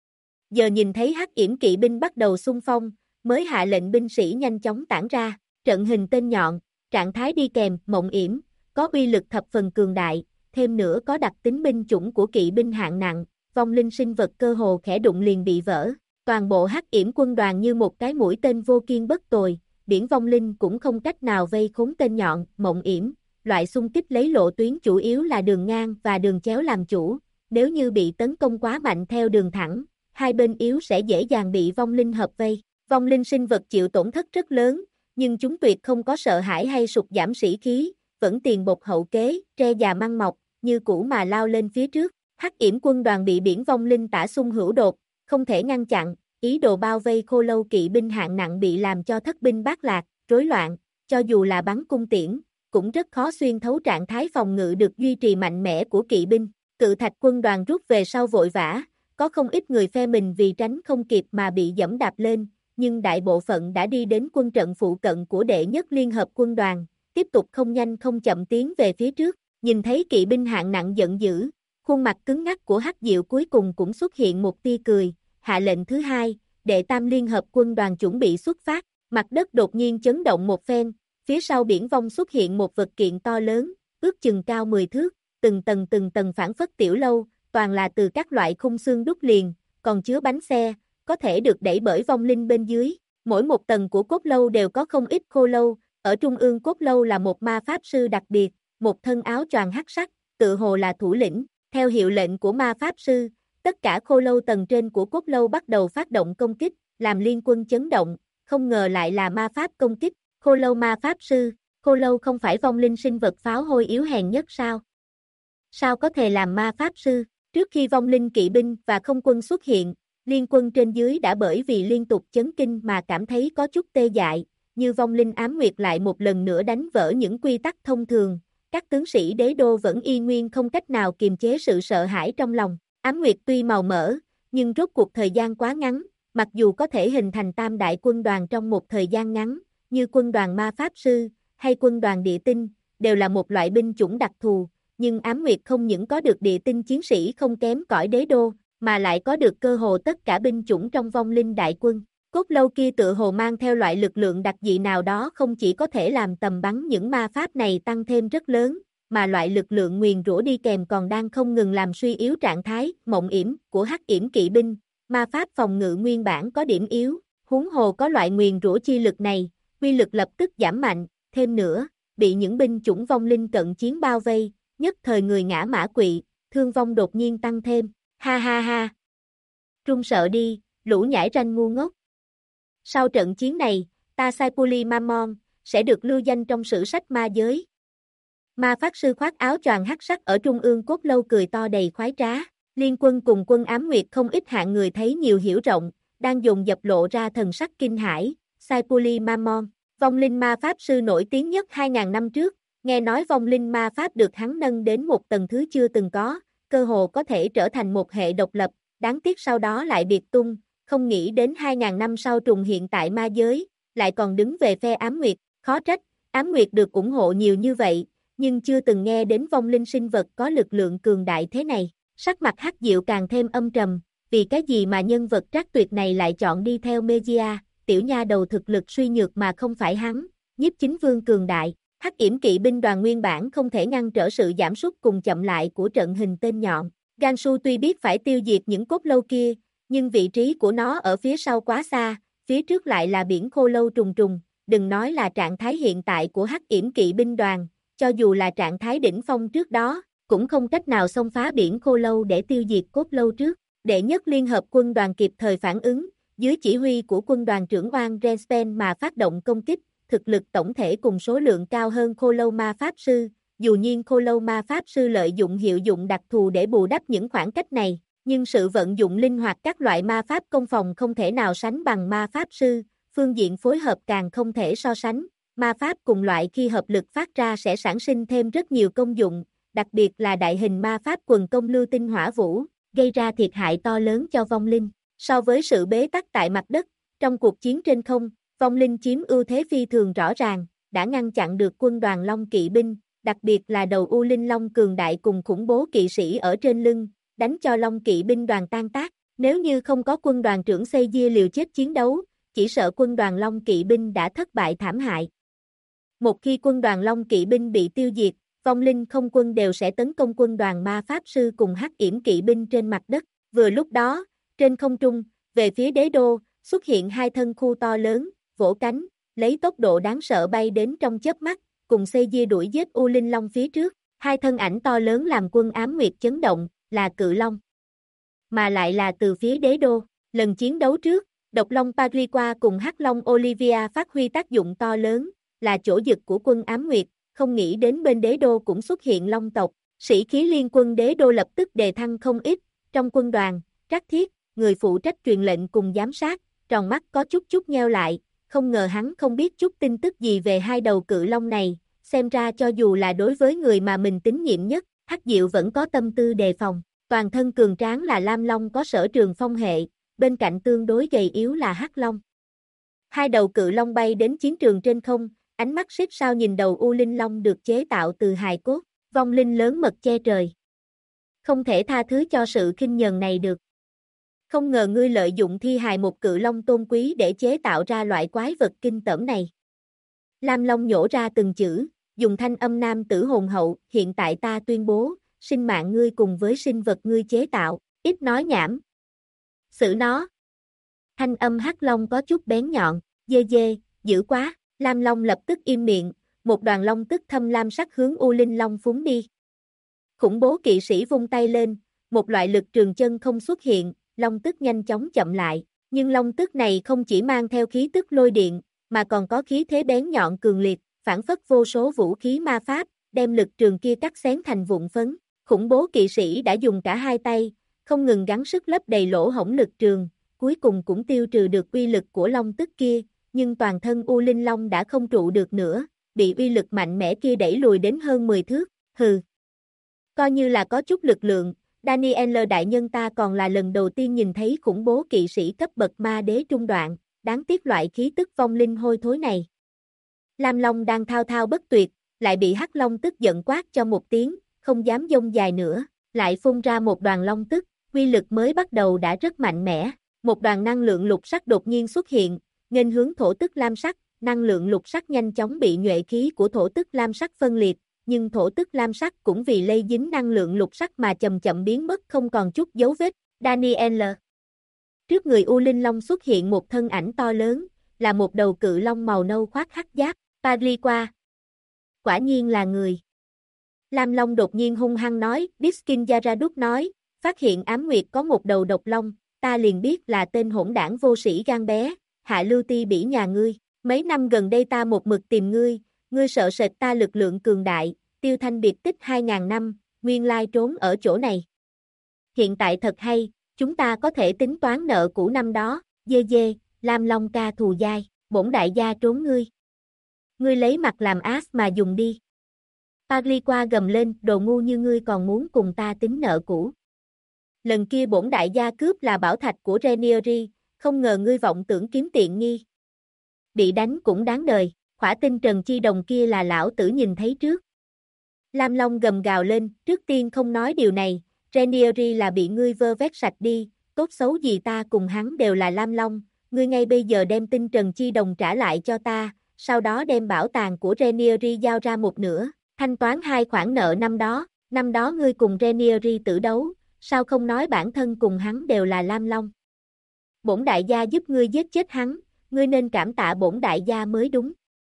Giờ nhìn thấy Hắc yểm kỵ binh bắt đầu xung phong, mới hạ lệnh binh sĩ nhanh chóng tản ra, trận hình tên nhọn, trạng thái đi kèm, mộng yểm, có uy lực thập phần cường đại, thêm nữa có đặc tính binh chủng của kỵ binh hạng nặng, vong linh sinh vật cơ hồ khẽ đụng liền bị vỡ. Toàn bộ Hắc yểm quân đoàn như một cái mũi tên vô kiên bất tồi, biển vong linh cũng không cách nào vây khốn tên nhọn, mộng yểm. Loại xung kích lấy lộ tuyến chủ yếu là đường ngang và đường chéo làm chủ, nếu như bị tấn công quá mạnh theo đường thẳng, hai bên yếu sẽ dễ dàng bị vong linh hợp vây. Vong linh sinh vật chịu tổn thất rất lớn, nhưng chúng tuyệt không có sợ hãi hay sụt giảm sĩ khí, vẫn tiền bột hậu kế, tre già măng mọc, như cũ mà lao lên phía trước. Hắc yểm quân đoàn bị biển vong linh tả xung hữu đột, không thể ngăn chặn, ý đồ bao vây khô lâu kỵ binh hạng nặng bị làm cho thất binh bát lạc, rối loạn, cho dù là bắn cung tiễn, cũng rất khó xuyên thấu trạng thái phòng ngự được duy trì mạnh mẽ của kỵ binh. Cự thạch quân đoàn rút về sau vội vã, có không ít người phe mình vì tránh không kịp mà bị giẫm đạp lên, nhưng đại bộ phận đã đi đến quân trận phụ cận của đệ nhất liên hợp quân đoàn, tiếp tục không nhanh không chậm tiến về phía trước. Nhìn thấy kỵ binh hạng nặng giận dữ, khuôn mặt cứng ngắc của Hắc Diệu cuối cùng cũng xuất hiện một tia cười, hạ lệnh thứ hai, đệ tam liên hợp quân đoàn chuẩn bị xuất phát. Mặt đất đột nhiên chấn động một phen, phía sau biển vong xuất hiện một vật kiện to lớn, ước chừng cao 10 thước, từng tầng phảng phất tiểu lâu, toàn là từ các loại khung xương đúc liền, còn chứa bánh xe, có thể được đẩy bởi vong linh bên dưới. Mỗi một tầng của cốt lâu đều có không ít khô lâu, ở trung ương cốt lâu là một ma pháp sư đặc biệt, một thân áo choàng hắc sắc, tự hồ là thủ lĩnh. Theo hiệu lệnh của ma pháp sư, tất cả khô lâu tầng trên của cốt lâu bắt đầu phát động công kích, làm liên quân chấn động, không ngờ lại là ma pháp công kích. Khô lâu ma pháp sư, khô lâu không phải vong linh sinh vật pháo hôi yếu hèn nhất sao? Sao có thể làm ma pháp sư? Trước khi vong linh kỵ binh và không quân xuất hiện, liên quân trên dưới đã bởi vì liên tục chấn kinh mà cảm thấy có chút tê dại, như vong linh ám nguyệt lại một lần nữa đánh vỡ những quy tắc thông thường, các tướng sĩ đế đô vẫn y nguyên không cách nào kiềm chế sự sợ hãi trong lòng. Ám nguyệt tuy màu mỡ, nhưng rốt cuộc thời gian quá ngắn, mặc dù có thể hình thành tam đại quân đoàn trong một thời gian ngắn, như quân đoàn ma pháp sư, hay quân đoàn địa tinh, đều là một loại binh chủng đặc thù, nhưng ám nguyệt không những có được địa tinh chiến sĩ không kém cỏi đế đô, mà lại có được cơ hồ tất cả binh chủng trong vong linh đại quân. Cốt lâu kia tự hồ mang theo loại lực lượng đặc dị nào đó không chỉ có thể làm tầm bắn những ma pháp này tăng thêm rất lớn, mà loại lực lượng nguyền rủa đi kèm còn đang không ngừng làm suy yếu trạng thái mộng yểm của hắc yểm kỵ binh. Ma pháp phòng ngự nguyên bản có điểm yếu, huống hồ có loại nguyền rủa chi lực này, uy lực lập tức giảm mạnh, thêm nữa, bị những binh chủng vong linh cận chiến bao vây, nhất thời người ngã mã quỵ, thương vong đột nhiên tăng thêm. Ha ha ha. Run sợ đi, lũ nhãi ranh ngu ngốc. Sau trận chiến này, ta Saipuli Mammon sẽ được lưu danh trong sử sách ma giới. Ma pháp sư khoác áo choàng hắc sắc ở trung ương cốt lâu cười to đầy khoái trá. Liên quân cùng quân ám nguyệt không ít hạng người thấy nhiều hiểu rộng, đang dồn dập lộ ra thần sắc kinh hãi. Saipuli Mammon, vong linh ma pháp sư nổi tiếng nhất 2000 năm trước, nghe nói vong linh ma pháp được hắn nâng đến một tầng thứ chưa từng có, cơ hồ có thể trở thành một hệ độc lập, đáng tiếc sau đó lại biệt tung, không nghĩ đến 2000 năm sau trùng hiện tại ma giới, lại còn đứng về phe ám nguyệt, khó trách, ám nguyệt được ủng hộ nhiều như vậy, nhưng chưa từng nghe đến vong linh sinh vật có lực lượng cường đại thế này. Sắc mặt Hắc Diệu càng thêm âm trầm, vì cái gì mà nhân vật trác tuyệt này lại chọn đi theo Mejia, tiểu nha đầu thực lực suy nhược mà không phải hắn, nhiếp chính vương cường đại. Hắc yểm kỵ binh đoàn nguyên bản không thể ngăn trở sự giảm sút cùng chậm lại của trận hình tên nhọn. Gansu tuy biết phải tiêu diệt những cốt lâu kia, nhưng vị trí của nó ở phía sau quá xa, phía trước lại là biển khô lâu trùng trùng, đừng nói là trạng thái hiện tại của Hắc yểm kỵ binh đoàn, cho dù là trạng thái đỉnh phong trước đó, cũng không cách nào xông phá biển khô lâu để tiêu diệt cốt lâu trước. Đệ nhất liên hợp quân đoàn kịp thời phản ứng, dưới chỉ huy của quân đoàn trưởng Oan Renspen mà phát động công kích, thực lực tổng thể cùng số lượng cao hơn khô lâu ma pháp sư, dù nhiên khô lâu ma pháp sư lợi dụng hiệu dụng đặc thù để bù đắp những khoảng cách này, nhưng sự vận dụng linh hoạt các loại ma pháp công phòng không thể nào sánh bằng ma pháp sư, phương diện phối hợp càng không thể so sánh, ma pháp cùng loại khi hợp lực phát ra sẽ sản sinh thêm rất nhiều công dụng, đặc biệt là đại hình ma pháp quần công lưu tinh hỏa vũ, gây ra thiệt hại to lớn cho vong linh. So với sự bế tắc tại mặt đất, trong cuộc chiến trên không, vong linh chiếm ưu thế phi thường rõ ràng, đã ngăn chặn được quân đoàn Long kỵ binh, đặc biệt là đầu U Linh Long cường đại cùng khủng bố kỵ sĩ ở trên lưng, đánh cho Long kỵ binh đoàn tan tác. Nếu như không có quân đoàn trưởng Seiya liều chết chiến đấu, chỉ sợ quân đoàn Long kỵ binh đã thất bại thảm hại. Một khi quân đoàn Long kỵ binh bị tiêu diệt, vong linh không quân đều sẽ tấn công quân đoàn ma pháp sư cùng hắc yểm kỵ binh trên mặt đất. Vừa lúc đó, trên không trung, về phía đế đô, xuất hiện hai thân khu to lớn, vỗ cánh, lấy tốc độ đáng sợ bay đến trong chớp mắt, cùng Seiya đuổi giết U Linh Long phía trước. Hai thân ảnh to lớn làm quân ám nguyệt chấn động, là Cự Long, mà lại là từ phía đế đô. Lần chiến đấu trước, Độc Long Pagriqua cùng Hắc Long Olivia phát huy tác dụng to lớn, là chỗ dực của quân ám nguyệt, không nghĩ đến bên đế đô cũng xuất hiện long tộc. Sĩ khí liên quân đế đô lập tức đề thăng không ít, trong quân đoàn, Trác Thiết, người phụ trách truyền lệnh cùng giám sát, tròn mắt có chút nheo lại, không ngờ hắn không biết chút tin tức gì về hai đầu cự long này, xem ra cho dù là đối với người mà mình tín nhiệm nhất, Hắc Diệu vẫn có tâm tư đề phòng. Toàn thân cường tráng là Lam Long có sở trường phong hệ, bên cạnh tương đối gầy yếu là Hắc Long. Hai đầu cự long bay đến chiến trường trên không, ánh mắt xếp sao nhìn đầu U Linh Long được chế tạo từ hài cốt, vong linh lớn mật che trời. Không thể tha thứ cho sự khinh nhờn này được. Không ngờ ngươi lợi dụng thi hài một cự long tôn quý để chế tạo ra loại quái vật kinh tởm này. Lam Long nhổ ra từng chữ, dùng thanh âm nam tử hồn hậu, hiện tại ta tuyên bố, sinh mạng ngươi cùng với sinh vật ngươi chế tạo, ít nói nhảm. Xử nó. Thanh âm Hắc Long có chút bén nhọn, dê dê, dữ quá, Lam Long lập tức im miệng, một đoàn long tức thâm lam sắc hướng U Linh Long phúng đi. Khủng bố kỵ sĩ vung tay lên, một loại lực trường chân không xuất hiện, long tức nhanh chóng chậm lại, nhưng long tức này không chỉ mang theo khí tức lôi điện, mà còn có khí thế bén nhọn cường liệt, phản phất vô số vũ khí ma pháp, đem lực trường kia cắt xén thành vụn phấn. Khủng bố kỵ sĩ đã dùng cả hai tay, không ngừng gắng sức lấp đầy lỗ hổng lực trường, cuối cùng cũng tiêu trừ được uy lực của long tức kia, nhưng toàn thân U Linh Long đã không trụ được nữa, bị uy lực mạnh mẽ kia đẩy lùi đến hơn 10 thước, hừ. Coi như là có chút lực lượng, Daniel đại nhân ta còn là lần đầu tiên nhìn thấy khủng bố kỵ sĩ cấp bậc ma đế trung đoạn, đáng tiếc loại khí tức vong linh hôi thối này. Lam Long đang thao thao bất tuyệt, lại bị Hắc Long tức giận quát cho một tiếng, không dám dông dài nữa, lại phun ra một đoàn long tức, uy lực mới bắt đầu đã rất mạnh mẽ, một đoàn năng lượng lục sắc đột nhiên xuất hiện, nghênh hướng thổ tức lam sắc, năng lượng lục sắc nhanh chóng bị nhuệ khí của thổ tức lam sắc phân liệt, nhưng thổ tức lam sắc cũng vì lây dính năng lượng lục sắc mà chậm chậm biến mất không còn chút dấu vết. Daniel. Trước người U Linh Long xuất hiện một thân ảnh to lớn, là một đầu cự long màu nâu khoác hắc giáp, Padriqua. Quả nhiên là người. Lam Long đột nhiên hung hăng nói, Diskin Yaradut nói, phát hiện ám nguyệt có một đầu độc long, ta liền biết là tên hỗn đảng vô sĩ gan bé, hạ lưu ti bỉ nhà ngươi, mấy năm gần đây ta một mực tìm ngươi sợ sệt ta lực lượng cường đại, tiêu thanh biệt tích 2.000 năm, nguyên lai trốn ở chỗ này. Hiện tại thật hay, chúng ta có thể tính toán nợ cũ năm đó, dê dê, Lam Long ca thù dai, bổn đại gia trốn ngươi. Ngươi lấy mặt làm ác mà dùng đi. Padriqua gầm lên, đồ ngu như ngươi còn muốn cùng ta tính nợ cũ. Lần kia bổn đại gia cướp là bảo thạch của Renieri, không ngờ ngươi vọng tưởng kiếm tiện nghi. Bị đánh cũng đáng đời, khỏa tinh Trần Chi Đồng kia là lão tử nhìn thấy trước. Lam Long gầm gào lên, trước tiên không nói điều này, Renieri là bị ngươi vơ vét sạch đi, tốt xấu gì ta cùng hắn đều là Lam Long, ngươi ngay bây giờ đem tinh Trần Chi Đồng trả lại cho ta, sau đó đem bảo tàng của Renieri giao ra một nửa, thanh toán hai khoản nợ năm đó ngươi cùng Renieri tử đấu, sao không nói bản thân cùng hắn đều là Lam Long. Bổn đại gia giúp ngươi giết chết hắn, ngươi nên cảm tạ bổn đại gia mới đúng.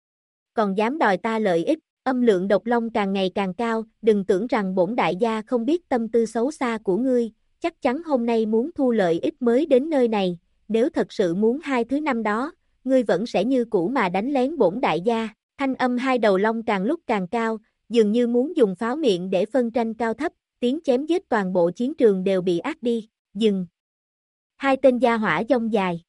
Còn dám đòi ta lợi ích, âm lượng độc long càng ngày càng cao, đừng tưởng rằng bổn đại gia không biết tâm tư xấu xa của ngươi, chắc chắn hôm nay muốn thu lợi ích mới đến nơi này, nếu thật sự muốn hai thứ năm đó, ngươi vẫn sẽ như cũ mà đánh lén bổn đại gia. Thanh âm hai đầu long càng lúc càng cao, dường như muốn dùng pháo miệng để phân tranh cao thấp, tiếng chém giết toàn bộ chiến trường đều bị át đi, dừng. Hai tên gia hỏa dông dài.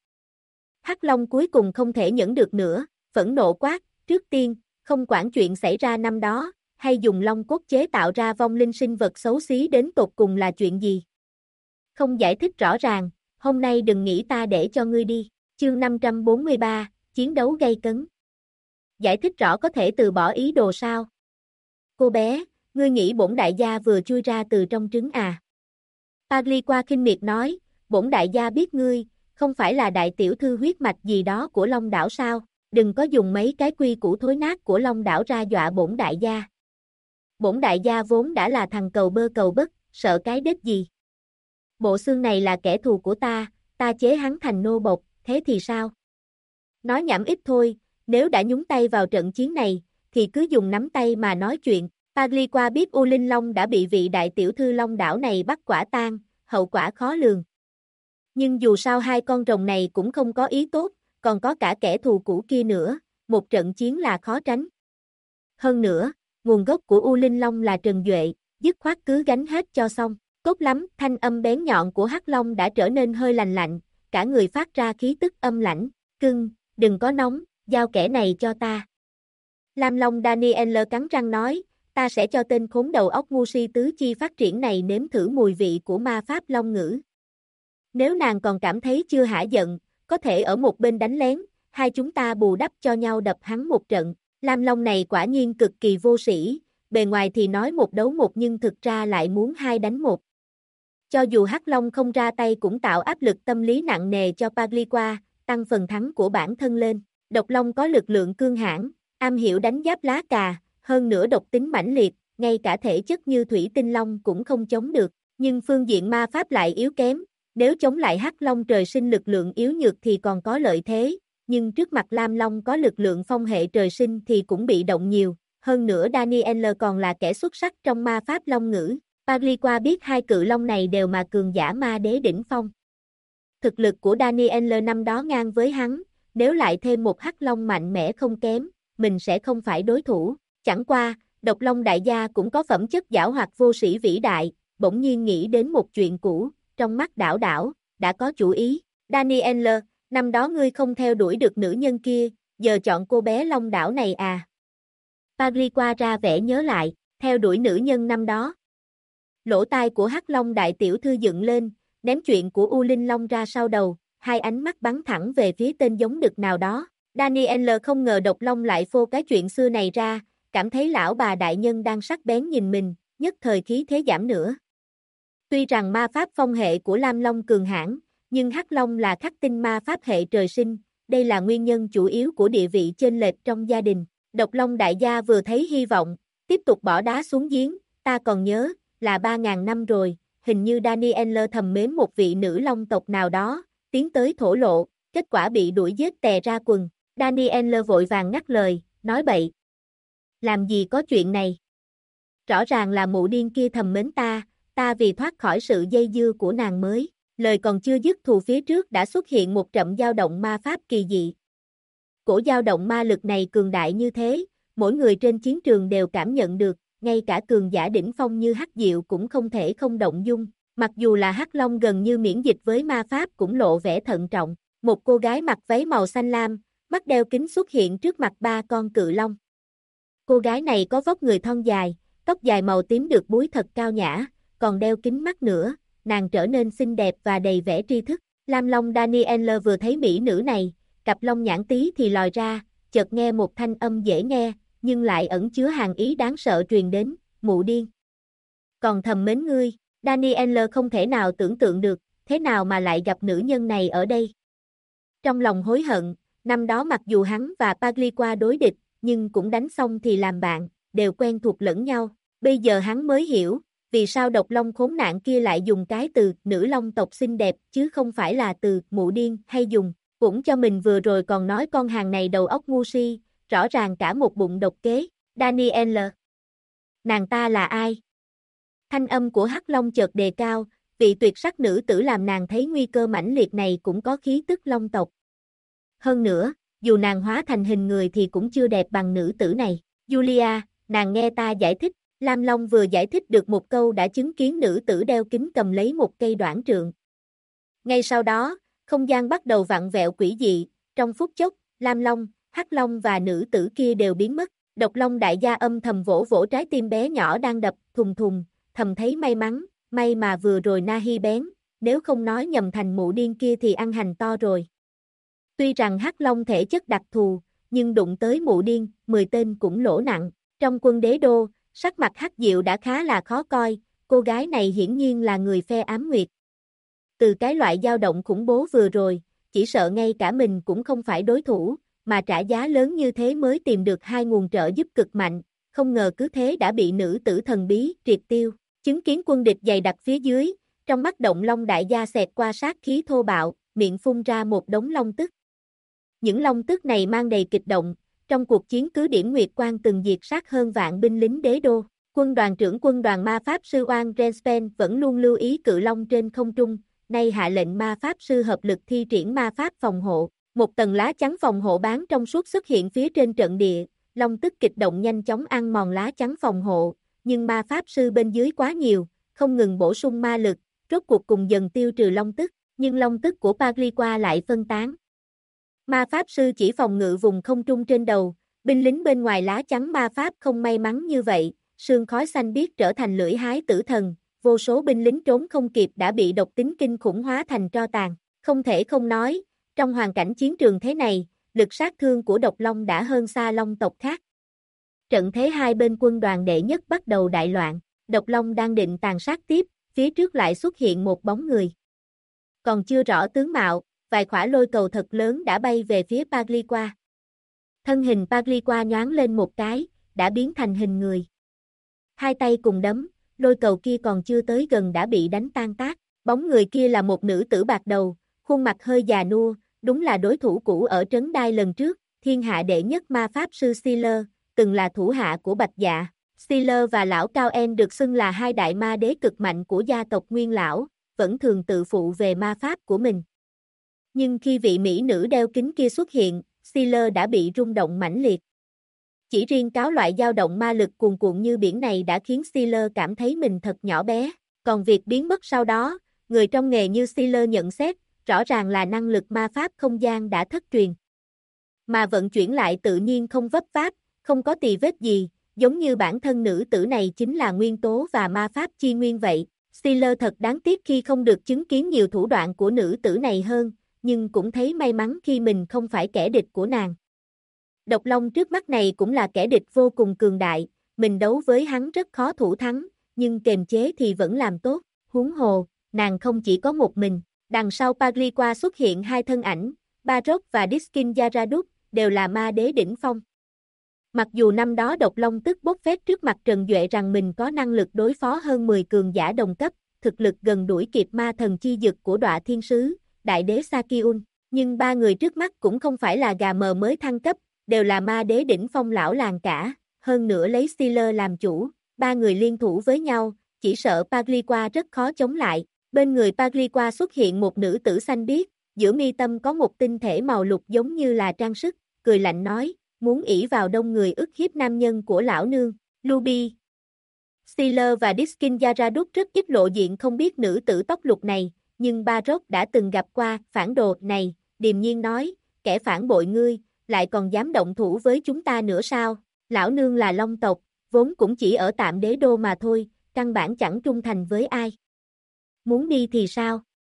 Hắc Long cuối cùng không thể nhẫn được nữa, phẫn nộ quát, trước tiên, không quản chuyện xảy ra năm đó, hay dùng long cốt chế tạo ra vong linh sinh vật xấu xí đến tột cùng là chuyện gì. Không giải thích rõ ràng, hôm nay đừng nghĩ ta để cho ngươi đi. Chương 543, chiến đấu gay cấn. Giải thích rõ có thể từ bỏ ý đồ sao? Cô bé, ngươi nghĩ bổn đại gia vừa chui ra từ trong trứng à? Padriqua khinh miệt nói, bổn đại gia biết ngươi, không phải là đại tiểu thư huyết mạch gì đó của Long đảo sao? Đừng có dùng mấy cái quy củ thối nát của Long đảo ra dọa bổn đại gia. Bổn đại gia vốn đã là thằng cầu bơ cầu bất, sợ cái đết gì? Bộ xương này là kẻ thù của ta chế hắn thành nô bộc, thế thì sao? Nói nhảm ít thôi, nếu đã nhúng tay vào trận chiến này, thì cứ dùng nắm tay mà nói chuyện. Padriqua biết U Linh Long đã bị vị đại tiểu thư Long đảo này bắt quả tang, hậu quả khó lường. Nhưng dù sao hai con rồng này cũng không có ý tốt, còn có cả kẻ thù cũ kia nữa, một trận chiến là khó tránh. Hơn nữa, nguồn gốc của U Linh Long là Trần Duệ, dứt khoát cứ gánh hết cho xong. Tốt lắm, thanh âm bén nhọn của Hắc Long đã trở nên hơi lành lạnh, cả người phát ra khí tức âm lãnh, cưng, đừng có nóng, giao kẻ này cho ta. Lam Long Daniel cắn răng nói, ta sẽ cho tên khốn đầu óc ngu si tứ chi phát triển này nếm thử mùi vị của ma pháp long ngữ. Nếu nàng còn cảm thấy chưa hả giận, có thể ở một bên đánh lén, hai chúng ta bù đắp cho nhau đập hắn một trận. Lam Long này quả nhiên cực kỳ vô sĩ, bề ngoài thì nói một đấu một nhưng thực ra lại muốn hai đánh một. Cho dù Hắc Long không ra tay cũng tạo áp lực tâm lý nặng nề cho Pagliqua, tăng phần thắng của bản thân lên. Độc Long có lực lượng cương hãn, am hiểu đánh giáp lá cà, hơn nữa độc tính mãnh liệt, ngay cả thể chất như Thủy Tinh Long cũng không chống được, nhưng phương diện ma pháp lại yếu kém, nếu chống lại Hắc Long trời sinh lực lượng yếu nhược thì còn có lợi thế, nhưng trước mặt Lam Long có lực lượng phong hệ trời sinh thì cũng bị động nhiều, hơn nữa Daniel còn là kẻ xuất sắc trong ma pháp long ngữ. Pagliqua biết hai cự long này đều mà cường giả ma đế đỉnh phong. Thực lực của Daniel năm đó ngang với hắn, nếu lại thêm một Hắc Long mạnh mẽ không kém, mình sẽ không phải đối thủ. Chẳng qua, Độc Long đại gia cũng có phẩm chất giảo hoạt vô sĩ vĩ đại, bỗng nhiên nghĩ đến một chuyện cũ, trong mắt đảo đảo, đã có chủ ý. Daniel, năm đó ngươi không theo đuổi được nữ nhân kia, giờ chọn cô bé Long đảo này à? Pagliqua ra vẻ nhớ lại, theo đuổi nữ nhân năm đó. Lỗ tai của Hắc Long đại tiểu thư dựng lên, ném chuyện của U Linh Long ra sau đầu, hai ánh mắt bắn thẳng về phía tên giống đực nào đó. Daniel không ngờ Độc Long lại phô cái chuyện xưa này ra, cảm thấy lão bà đại nhân đang sắc bén nhìn mình, nhất thời khí thế giảm nữa. Tuy rằng ma pháp phong hệ của Lam Long cường hãn, nhưng Hắc Long là khắc tinh ma pháp hệ trời sinh, đây là nguyên nhân chủ yếu của địa vị chênh lệch trong gia đình. Độc Long đại gia vừa thấy hy vọng, tiếp tục bỏ đá xuống giếng, ta còn nhớ, là 3.000 năm rồi, hình như Daniel thầm mến một vị nữ long tộc nào đó, tiến tới thổ lộ, kết quả bị đuổi giết tè ra quần. Daniel vội vàng ngắt lời, nói bậy. Làm gì có chuyện này? Rõ ràng là mụ điên kia thầm mến ta vì thoát khỏi sự dây dưa của nàng mới. Lời còn chưa dứt thù phía trước đã xuất hiện một trận dao động ma pháp kỳ dị. Cổ dao động ma lực này cường đại như thế, mỗi người trên chiến trường đều cảm nhận được, ngay cả cường giả đỉnh phong như Hắc Diệu cũng không thể không động dung. Mặc dù là Hắc Long gần như miễn dịch với ma pháp cũng lộ vẻ thận trọng. Một cô gái mặc váy màu xanh lam, mắt đeo kính xuất hiện trước mặt ba con cự long. Cô gái này có vóc người thon dài, tóc dài màu tím được búi thật cao nhã, còn đeo kính mắt nữa, nàng trở nên xinh đẹp và đầy vẻ tri thức. Lam Long Daniel vừa thấy mỹ nữ này, cặp lông nhãn tí thì lòi ra, chợt nghe một thanh âm dễ nghe, nhưng lại ẩn chứa hàn ý đáng sợ truyền đến, mụ điên. Còn thầm mến ngươi, Daniel không thể nào tưởng tượng được, thế nào mà lại gặp nữ nhân này ở đây. Trong lòng hối hận, năm đó mặc dù hắn và Pagliqua đối địch, nhưng cũng đánh xong thì làm bạn, đều quen thuộc lẫn nhau. Bây giờ hắn mới hiểu, vì sao Độc Long khốn nạn kia lại dùng cái từ nữ long tộc xinh đẹp chứ không phải là từ mụ điên hay dùng. Cũng cho mình vừa rồi còn nói con hàng này đầu óc ngu si, rõ ràng cả một bụng độc kế. Daniel. Nàng ta là ai? Thanh âm của Hắc Long chợt đề cao, vị tuyệt sắc nữ tử làm nàng thấy nguy cơ mãnh liệt này cũng có khí tức long tộc. Hơn nữa, dù nàng hóa thành hình người thì cũng chưa đẹp bằng nữ tử này. Julia, nàng nghe ta giải thích. Lam Long vừa giải thích được một câu đã chứng kiến nữ tử đeo kính cầm lấy một cây đoản trượng. Ngay sau đó, không gian bắt đầu vặn vẹo quỷ dị, trong phút chốc, Lam Long, Hắc Long và nữ tử kia đều biến mất. Độc Long đại gia âm thầm vỗ vỗ trái tim bé nhỏ đang đập thùng thùng, thầm thấy may mắn, may mà vừa rồi Nahi bén, nếu không nói nhầm thành mụ điên kia thì ăn hành to rồi. Tuy rằng Hắc Long thể chất đặc thù, nhưng đụng tới mụ điên, 10 tên cũng lỗ nặng. Trong quân đế đô, sắc mặt Hắc Diệu đã khá là khó coi, cô gái này hiển nhiên là người phe ám nguyệt. Từ cái loại dao động khủng bố vừa rồi, chỉ sợ ngay cả mình cũng không phải đối thủ, mà trả giá lớn như thế mới tìm được hai nguồn trợ giúp cực mạnh, không ngờ cứ thế đã bị nữ tử thần bí triệt tiêu. Chứng kiến quân địch dày đặc phía dưới, trong mắt Động Long đại gia xẹt qua sát khí thô bạo, miệng phun ra một đống long tức. Những long tức này mang đầy kịch động, trong cuộc chiến cứ điểm Nguyệt Quang từng diệt sát hơn vạn binh lính đế đô. Quân đoàn trưởng quân đoàn ma pháp sư Oan Renspen vẫn luôn lưu ý cự long trên không trung, nay hạ lệnh ma pháp sư hợp lực thi triển ma pháp phòng hộ. Một tầng lá chắn phòng hộ bán trong suốt xuất hiện phía trên trận địa, long tức kịch động nhanh chóng ăn mòn lá chắn phòng hộ, nhưng ma pháp sư bên dưới quá nhiều, không ngừng bổ sung ma lực, rốt cuộc cùng dần tiêu trừ long tức, nhưng long tức của Pagliqua lại phân tán. Ma pháp sư chỉ phòng ngự vùng không trung trên đầu, Binh lính bên ngoài lá chắn ma pháp không may mắn như vậy, sương khói xanh biếc trở thành lưỡi hái tử thần, vô số binh lính trốn không kịp đã bị độc tính kinh khủng hóa thành tro tàn. Không thể không nói, trong hoàn cảnh chiến trường thế này, lực sát thương của độc long đã hơn xa long tộc khác. Trận thế hai bên quân đoàn đệ nhất bắt đầu đại loạn, độc long đang định tàn sát tiếp, phía trước lại xuất hiện một bóng người. Còn chưa rõ tướng mạo, vài quả lôi cầu thật lớn đã bay về phía Pagliqua. Thân hình Pagliqua nhoáng lên một cái, đã biến thành hình người. Hai tay cùng đấm, lôi cầu kia còn chưa tới gần đã bị đánh tan tác. Bóng người kia là một nữ tử bạc đầu, khuôn mặt hơi già nua, đúng là đối thủ cũ ở trấn đai lần trước, thiên hạ đệ nhất ma pháp sư Sealer, từng là thủ hạ của Bạch Dạ. Sealer và lão Cao En được xưng là hai đại ma đế cực mạnh của gia tộc Nguyên Lão, vẫn thường tự phụ về ma pháp của mình. Nhưng khi vị mỹ nữ đeo kính kia xuất hiện, Sealer đã bị rung động mãnh liệt. Chỉ riêng cáo loại dao động ma lực cuồn cuộn như biển này đã khiến Sealer cảm thấy mình thật nhỏ bé, còn việc biến mất sau đó, người trong nghề như Sealer nhận xét, rõ ràng là năng lực ma pháp không gian đã thất truyền. Mà vận chuyển lại tự nhiên không vấp váp, không có tì vết gì, giống như bản thân nữ tử này chính là nguyên tố và ma pháp chi nguyên vậy. Sealer thật đáng tiếc khi không được chứng kiến nhiều thủ đoạn của nữ tử này hơn, nhưng cũng thấy may mắn khi mình không phải kẻ địch của nàng. Độc Long trước mắt này cũng là kẻ địch vô cùng cường đại, mình đấu với hắn rất khó thủ thắng, nhưng kềm chế thì vẫn làm tốt, huống hồ, nàng không chỉ có một mình, đằng sau Pagliqua xuất hiện hai thân ảnh, Baroque và Diskin Yaraduk, đều là ma đế đỉnh phong. Mặc dù năm đó Độc Long tức bốc phét trước mặt Trần Duệ rằng mình có năng lực đối phó hơn 10 cường giả đồng cấp, thực lực gần đuổi kịp ma thần chi dực của Đọa Thiên Sứ, Đại đế Sakyun, nhưng ba người trước mắt cũng không phải là gà mờ mới thăng cấp, đều là ma đế đỉnh phong lão làng cả, hơn nữa lấy Sealer làm chủ, ba người liên thủ với nhau, chỉ sợ Pagliqua rất khó chống lại. Bên người Pagliqua xuất hiện một nữ tử xanh biếc, giữa mi tâm có một tinh thể màu lục giống như là trang sức, cười lạnh nói, muốn ỷ vào đông người ức hiếp nam nhân của lão nương, Luby. Sealer và Diskin Yaraduk rất ít lộ diện không biết nữ tử tóc lục này, nhưng Baroque đã từng gặp qua, phản đồ này, điềm nhiên nói, kẻ phản bội ngươi, lại còn dám động thủ với chúng ta nữa sao, lão nương là Long tộc, vốn cũng chỉ ở tạm đế đô mà thôi, căn bản chẳng trung thành với ai. Muốn đi thì sao?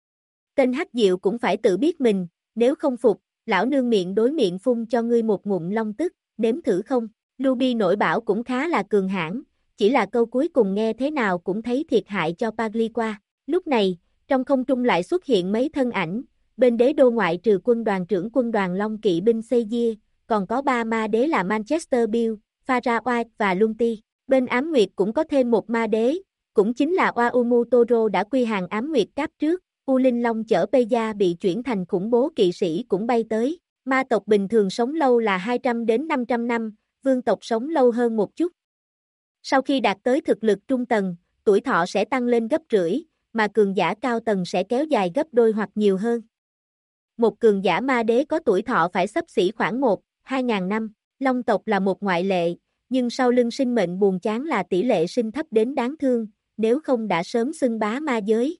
Tên Hắc Diệu cũng phải tự biết mình, nếu không phục, lão nương miệng đối miệng phun cho ngươi một ngụm long tức, nếm thử không? Luby nổi bảo cũng khá là cường hãn, chỉ là câu cuối cùng nghe thế nào cũng thấy thiệt hại cho Pagliqua. Lúc này, trong không trung lại xuất hiện mấy thân ảnh, bên đế đô ngoại trừ quân đoàn trưởng quân đoàn Long kỵ binh Seijie, còn có ba ma đế là Manchester Bill, Farah White và Lunti. Bên Ám Nguyệt cũng có thêm một ma đế, cũng chính là Waumu Toro đã quy hàng Ám Nguyệt Cáp trước. U Linh Long chở Peja bị chuyển thành khủng bố kỵ sĩ cũng bay tới. Ma tộc bình thường sống lâu là 200 đến 500 năm, vương tộc sống lâu hơn một chút. Sau khi đạt tới thực lực trung tầng, tuổi thọ sẽ tăng lên gấp rưỡi, mà cường giả cao tầng sẽ kéo dài gấp đôi hoặc nhiều hơn. Một cường giả ma đế có tuổi thọ phải xấp xỉ khoảng 1-2 ngàn năm. Long tộc là một ngoại lệ, nhưng sau lưng sinh mệnh buồn chán là tỷ lệ sinh thấp đến đáng thương, nếu không đã sớm xưng bá ma giới.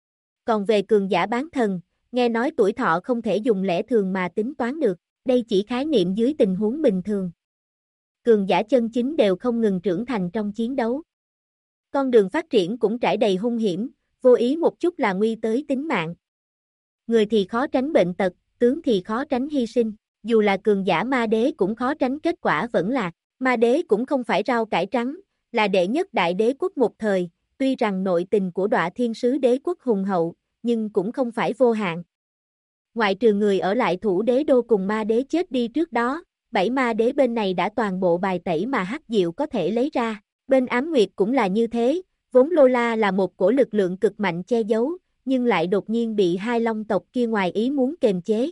Còn về cường giả bán thần, nghe nói tuổi thọ không thể dùng lẽ thường mà tính toán được, đây chỉ khái niệm dưới tình huống bình thường. Cường giả chân chính đều không ngừng trưởng thành trong chiến đấu. Con đường phát triển cũng trải đầy hung hiểm, vô ý một chút là nguy tới tính mạng. Người thì khó tránh bệnh tật, tướng thì khó tránh hy sinh, dù là cường giả ma đế cũng khó tránh kết quả vẫn lạc. Ma đế cũng không phải rau cải trắng, là đệ nhất đại đế quốc một thời, tuy rằng nội tình của Đọa Thiên Sứ đế quốc hùng hậu, nhưng cũng không phải vô hạn. Ngoại trừ người ở lại thủ đế đô cùng ma đế chết đi trước đó, 7 ma đế bên này đã toàn bộ bài tẩy mà Hắc Diệu có thể lấy ra. Bên Ám Nguyệt cũng là như thế, vốn Lola là một cổ lực lượng cực mạnh che giấu, nhưng lại đột nhiên bị hai long tộc kia ngoài ý muốn kềm chế.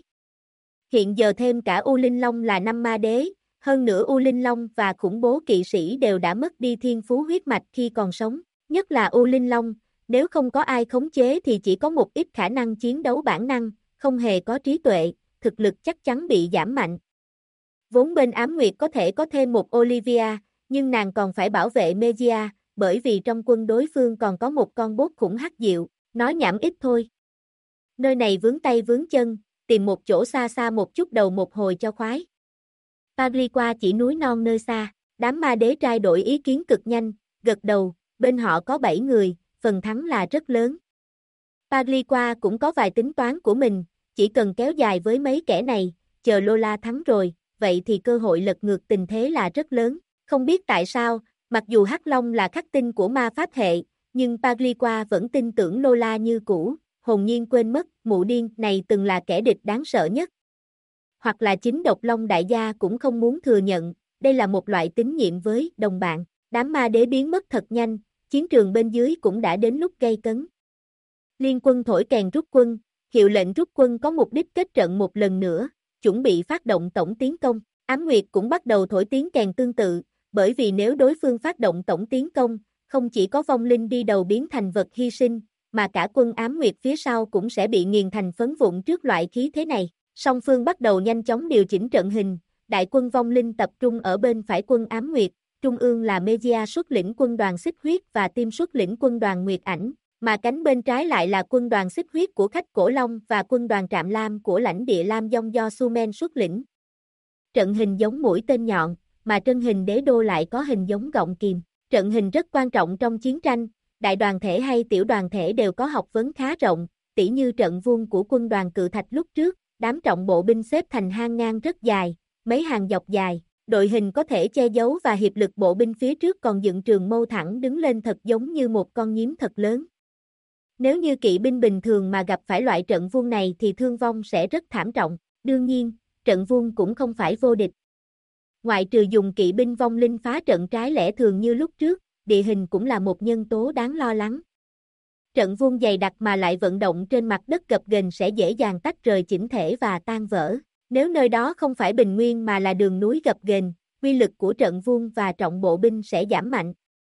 Hiện giờ thêm cả U Linh Long là 5 ma đế, hơn nữa U Linh Long và khủng bố kỵ sĩ đều đã mất đi thiên phú huyết mạch khi còn sống, nhất là U Linh Long, nếu không có ai khống chế thì chỉ có một ít khả năng chiến đấu bản năng, không hề có trí tuệ, thực lực chắc chắn bị giảm mạnh. Vốn bên Ám Nguyệt có thể có thêm một Olivia, nhưng nàng còn phải bảo vệ Mejia, bởi vì trong quân đối phương còn có một con bốt khủng Hắc Diệu, nói nhảm ít thôi. Nơi này vướng tay vướng chân, tìm một chỗ xa xa một chút đầu một hồi cho khoái. Pagliqua chỉ núi non nơi xa, đám ma đế trai đổi ý kiến cực nhanh, gật đầu, bên họ có 7 người, phần thắng là rất lớn. Pagliqua cũng có vài tính toán của mình, chỉ cần kéo dài với mấy kẻ này, chờ Lola thắng rồi, vậy thì cơ hội lật ngược tình thế là rất lớn. Không biết tại sao, mặc dù Hắc Long là khắc tinh của ma pháp hệ, nhưng Pagliqua vẫn tin tưởng Lola như cũ, hồn nhiên quên mất, mụ điên này từng là kẻ địch đáng sợ nhất. Hoặc là chính Độc Long đại gia cũng không muốn thừa nhận, đây là một loại tín nhiệm với đồng bạn. Đám ma đế biến mất thật nhanh, chiến trường bên dưới cũng đã đến lúc gay cấn. Liên quân thổi kèn rút quân, hiệu lệnh rút quân có mục đích kết trận một lần nữa, chuẩn bị phát động tổng tiến công. Ám Nguyệt cũng bắt đầu thổi tiếng kèn tương tự, bởi vì nếu đối phương phát động tổng tiến công, không chỉ có vong linh đi đầu biến thành vật hy sinh, mà cả quân Ám Nguyệt phía sau cũng sẽ bị nghiền thành phấn vụn trước loại khí thế này. Song phương bắt đầu nhanh chóng điều chỉnh trận hình, đại quân vong linh tập trung ở bên phải quân Ám Nguyệt, trung ương là Megia xuất lĩnh quân đoàn xích huyết và Tim xuất lĩnh quân đoàn Nguyệt Ảnh, mà cánh bên trái lại là quân đoàn xích huyết của khách Cổ Long và quân đoàn Trạm Lam của lãnh địa Lam Dông do Sumen xuất lĩnh. Trận hình giống mũi tên nhọn, mà trận hình đế đô lại có hình giống gọng kìm. Trận hình rất quan trọng trong chiến tranh, đại đoàn thể hay tiểu đoàn thể đều có học vấn khá rộng, tỉ như trận vuông của quân đoàn Cự Thạch lúc trước, đám trọng bộ binh xếp thành hang ngang rất dài, mấy hàng dọc dài, đội hình có thể che giấu và hiệp lực bộ binh phía trước còn dựng trường mâu thẳng đứng lên thật giống như một con nhím thật lớn. Nếu như kỵ binh bình thường mà gặp phải loại trận vuông này thì thương vong sẽ rất thảm trọng, đương nhiên, trận vuông cũng không phải vô địch. Ngoại trừ dùng kỵ binh vong linh phá trận trái lẽ thường như lúc trước, địa hình cũng là một nhân tố đáng lo lắng. Trận vuông dày đặc mà lại vận động trên mặt đất gập ghềnh sẽ dễ dàng tách rời chỉnh thể và tan vỡ. Nếu nơi đó không phải bình nguyên mà là đường núi gập ghềnh, uy lực của trận vuông và trọng bộ binh sẽ giảm mạnh.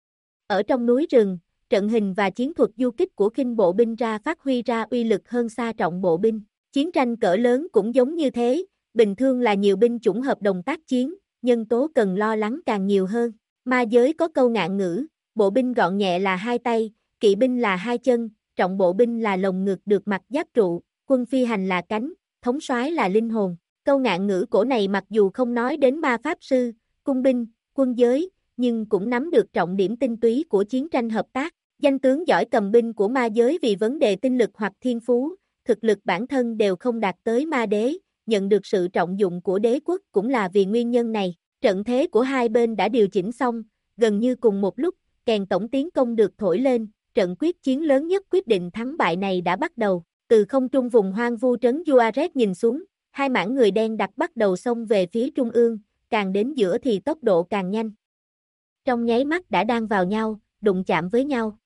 Ở trong núi rừng, trận hình và chiến thuật du kích của khinh bộ binh phát huy ra uy lực hơn xa trọng bộ binh. Chiến tranh cỡ lớn cũng giống như thế, bình thường là nhiều binh chủng hợp đồng tác chiến, nhân tố cần lo lắng càng nhiều hơn. Ma giới có câu ngạn ngữ, bộ binh gọn nhẹ là hai tay, kỵ binh là hai chân, trọng bộ binh là lồng ngực được mặc giáp trụ, quân phi hành là cánh, thống soái là linh hồn. Câu ngạn ngữ cổ này mặc dù không nói đến ma pháp sư, cung binh, quân giới, nhưng cũng nắm được trọng điểm tinh túy của chiến tranh hợp tác. Danh tướng giỏi cầm binh của ma giới vì vấn đề tinh lực hoặc thiên phú, thực lực bản thân đều không đạt tới ma đế, nhận được sự trọng dụng của đế quốc cũng là vì nguyên nhân này. Trận thế của hai bên đã điều chỉnh xong, gần như cùng một lúc, kèn tổng tiến công được thổi lên, trận quyết chiến lớn nhất quyết định thắng bại này đã bắt đầu. Từ không trung vùng hoang vu trấn Juarez nhìn xuống, hai mảng người đen đặc bắt đầu xông về phía trung ương, càng đến giữa thì tốc độ càng nhanh. Trong nháy mắt đã đan vào nhau, đụng chạm với nhau.